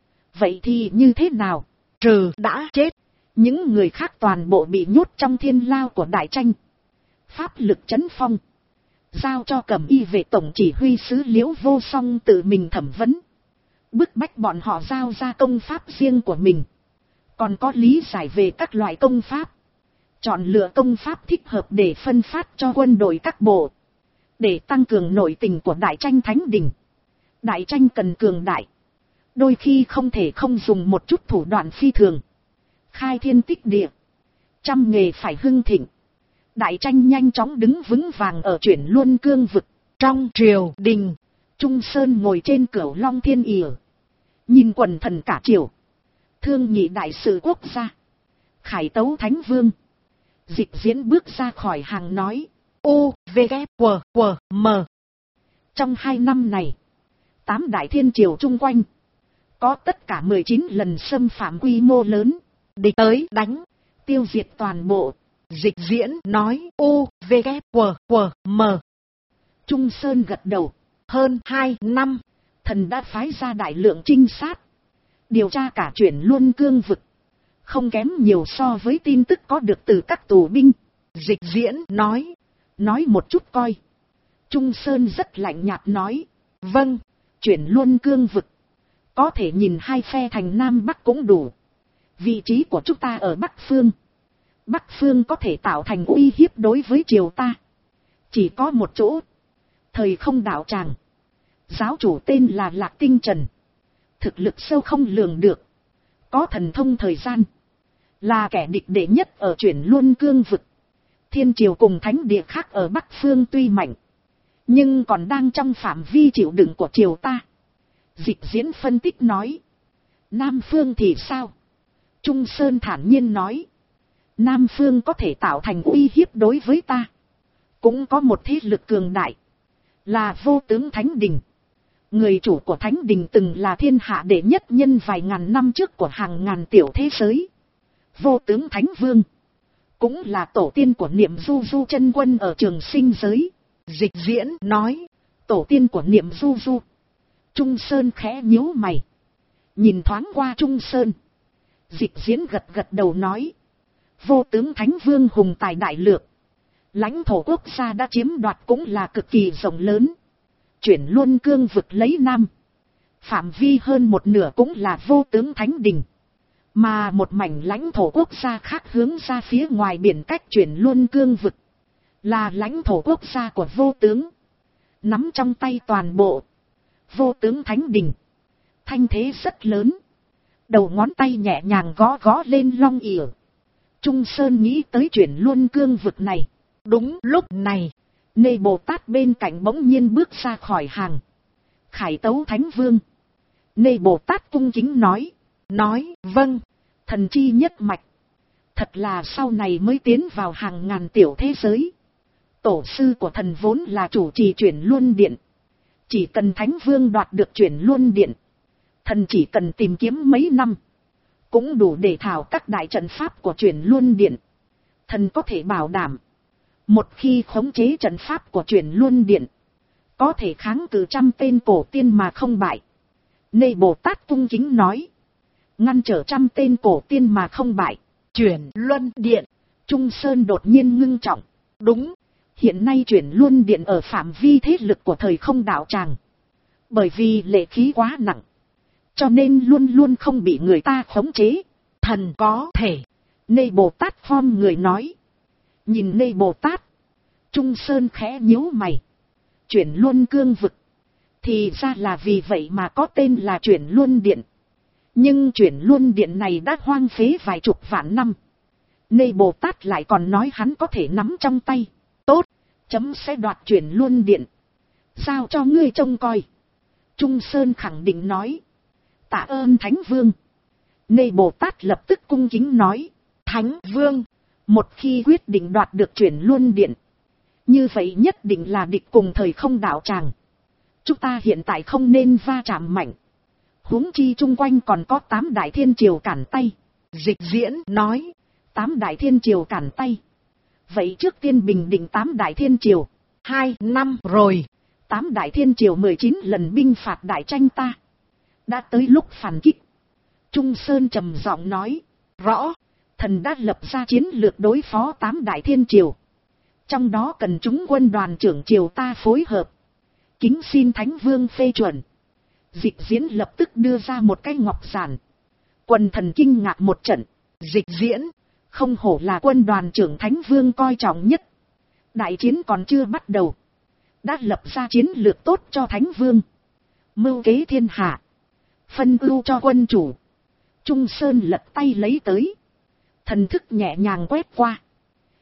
Vậy thì như thế nào? Trừ đã chết, những người khác toàn bộ bị nhốt trong thiên lao của Đại Tranh. Pháp lực chấn phong, giao cho Cẩm Y vệ tổng chỉ huy sứ Liễu Vô Song tự mình thẩm vấn, bức bách bọn họ giao ra công pháp riêng của mình, còn có lý giải về các loại công pháp, chọn lựa công pháp thích hợp để phân phát cho quân đội các bộ, để tăng cường nội tình của Đại Tranh Thánh Đình. Đại Tranh cần cường đại, đôi khi không thể không dùng một chút thủ đoạn phi thường. Khai thiên tích địa, trăm nghề phải hưng thịnh, đại tranh nhanh chóng đứng vững vàng ở Chuyển Luân Cương vực. Trong triều đình, Trung Sơn ngồi trên Cửu Long Thiên ỉa, nhìn quần thần cả triều. Thương nhị đại sự quốc gia, Khải Tấu Thánh Vương. Dịch Diễn bước ra khỏi hàng nói: U, V, K, W, W, M. Trong 2 năm này, 8 đại thiên triều chung quanh, có tất cả 19 lần xâm phạm quy mô lớn, địch tới đánh, tiêu diệt toàn bộ. Dịch Diễn nói: U, V, K, W, W, M. Trung Sơn gật đầu. Hơn 2 năm, thần đã phái ra đại lượng trinh sát, điều tra cả Chuyển Luân Cương vực, không kém nhiều so với tin tức có được từ các tù binh. Dịch Diễn nói một chút coi. Trung Sơn rất lạnh nhạt nói: vâng. Chuyển Luân Cương vực, có thể nhìn 2 phe thành Nam Bắc cũng đủ. Vị trí của chúng ta ở Bắc Phương. Bắc Phương có thể tạo thành uy hiếp đối với triều ta. Chỉ có một chỗ. Thời không đạo tràng. Giáo chủ tên là Lạc Tinh Trần. Thực lực sâu không lường được. Có thần thông thời gian. Là kẻ địch đệ nhất ở Chuyển Luân Cương vực. Thiên triều cùng thánh địa khác ở Bắc Phương tuy mạnh, nhưng còn đang trong phạm vi chịu đựng của triều ta. Dịch Diễn phân tích nói: Nam Phương thì sao? Trung Sơn thản nhiên nói: Nam Phương có thể tạo thành uy hiếp đối với ta. Cũng có một thế lực cường đại, là Vô Tướng Thánh Đình. Người chủ của Thánh Đình từng là thiên hạ đệ nhất nhân vài ngàn năm trước của hàng ngàn tiểu thế giới. Vô Tướng Thánh Vương cũng là tổ tiên của Niệm Du Du chân quân ở Trường Sinh giới. Dịch Diễn nói: tổ tiên của Niệm Du Du. Trung Sơn khẽ nhíu mày, nhìn thoáng qua Trung Sơn. Dịch Diễn gật gật đầu nói: Vô Tướng Thánh Vương hùng tài đại lược, lãnh thổ quốc gia đã chiếm đoạt cũng là cực kỳ rộng lớn. Chuyển Luân Cương vực lấy Nam, phạm vi hơn một nửa cũng là Vô Tướng Thánh Đình. Mà một mảnh lãnh thổ quốc gia khác hướng ra phía ngoài biển cách Chuyển Luân Cương vực, là lãnh thổ quốc gia của Vô Tướng. Nắm trong tay toàn bộ Vô Tướng Thánh Đình, thanh thế rất lớn. Đầu ngón tay nhẹ nhàng gõ gõ lên long ỉa. Trung Sơn nghĩ tới Chuyển Luân Cương vực này. Đúng lúc này, Nê Bồ Tát bên cạnh bỗng nhiên bước ra khỏi hàng. Khải Tấu Thánh Vương. Nê Bồ Tát cung kính nói: vâng, thần chi nhất mạch. Thật là sau này mới tiến vào hàng ngàn tiểu thế giới. Tổ sư của thần vốn là chủ trì Chuyển Luân Điện. Chỉ cần Thánh Vương đoạt được Chuyển Luân Điện, thần chỉ cần tìm kiếm mấy năm, cũng đủ để thảo các đại trận pháp của Chuyển Luân Điện. Thần có thể bảo đảm, một khi khống chế trận pháp của Chuyển Luân Điện, có thể kháng cự 100 tên cổ tiên mà không bại. Nê Bồ Tát cung kính nói: ngăn trở 100 tên cổ tiên mà không bại. Chuyển Luân Điện. Trung Sơn đột nhiên ngưng trọng. Đúng, hiện nay Chuyển Luân Điện ở phạm vi thế lực của thời không đạo tràng. Bởi vì lệ khí quá nặng, cho nên luôn luôn không bị người ta khống chế. Thần có thể. Nê Bồ Tát khom người nói. Nhìn Nê Bồ Tát, Trung Sơn khẽ nhíu mày. Chuyển Luân Cương vực, thì ra là vì vậy mà có tên là Chuyển Luân Điện. Nhưng Chuyển Luân Điện này đã hoang phế vài chục vạn năm. Nê Bồ Tát lại còn nói hắn có thể nắm trong tay. Tốt, chấm sẽ đoạt Chuyển Luân Điện, giao cho ngươi trông coi. Trung Sơn khẳng định nói. Tạ ơn Thánh Vương. Nê Bồ Tát lập tức cung kính nói: Thánh Vương, một khi quyết định đoạt được Chuyển Luân Điện, như vậy nhất định là địch cùng thời không đạo tràng. Chúng ta hiện tại không nên va chạm mạnh. Huống chi chung quanh còn có 8 đại thiên triều cản tay. Dịch Diễn nói: 8 đại thiên triều cản tay. Vậy trước tiên bình định 8 đại thiên triều. 2 năm rồi, 8 đại thiên triều 19 lần binh phạt đại tranh ta. Đã tới lúc phản kích. Trung Sơn trầm giọng nói: rõ, thần đã lập ra chiến lược đối phó 8 đại thiên triều. Trong đó cần chúng quân đoàn trưởng triều ta phối hợp. Kính xin Thánh Vương phê chuẩn. Dịch Diễn lập tức đưa ra một cái ngọc giản. Quần thần kinh ngạc một trận. Dịch Diễn, không hổ là quân đoàn trưởng Thánh Vương coi trọng nhất. Đại chiến còn chưa bắt đầu, đã lập ra chiến lược tốt cho Thánh Vương. Mưu kế thiên hạ, phân ưu cho quân chủ. Trung Sơn lật tay lấy tới. Thần thức nhẹ nhàng quét qua.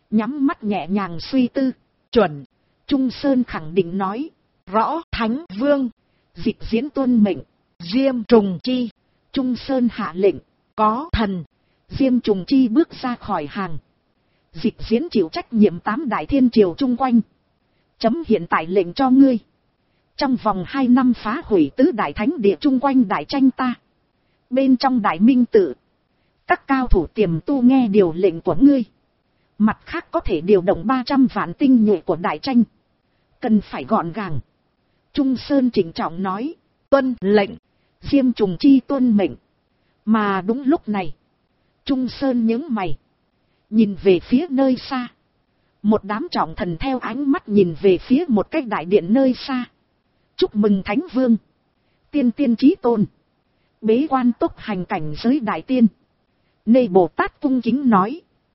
Nhắm mắt nhẹ nhàng suy tư. Chuẩn. Trung Sơn khẳng định nói. Rõ. Thánh Vương. Dịch diễn tuân mệnh. Diêm Trùng Chi. Trung Sơn hạ lệnh. Có thần. Diêm Trùng Chi bước ra khỏi hàng. Dịch diễn chịu trách nhiệm 8 đại thiên triều chung quanh. Chấm hiện tại lệnh cho ngươi. Trong vòng 2 năm phá hủy tứ đại thánh địa chung quanh đại tranh ta. Bên trong đại minh tự. Các cao thủ tiềm tu nghe điều lệnh của ngươi. Mặt khác có thể điều động 300 vạn tinh nhuệ của đại tranh. Cần phải gọn gàng. Trung Sơn chỉnh trọng nói. Tuân lệnh. Diêm Trùng Chi tuân mệnh. Mà đúng lúc này. Trung Sơn nhướng mày. Nhìn về phía nơi xa. Một đám trọng thần theo ánh mắt nhìn về phía một cái đại điện nơi xa. Chúc mừng Thánh Vương. Tiên tiên chí tôn. Bế quan tốc hành cảnh giới đại tiên. Nê Bồ Tát cung kính nói.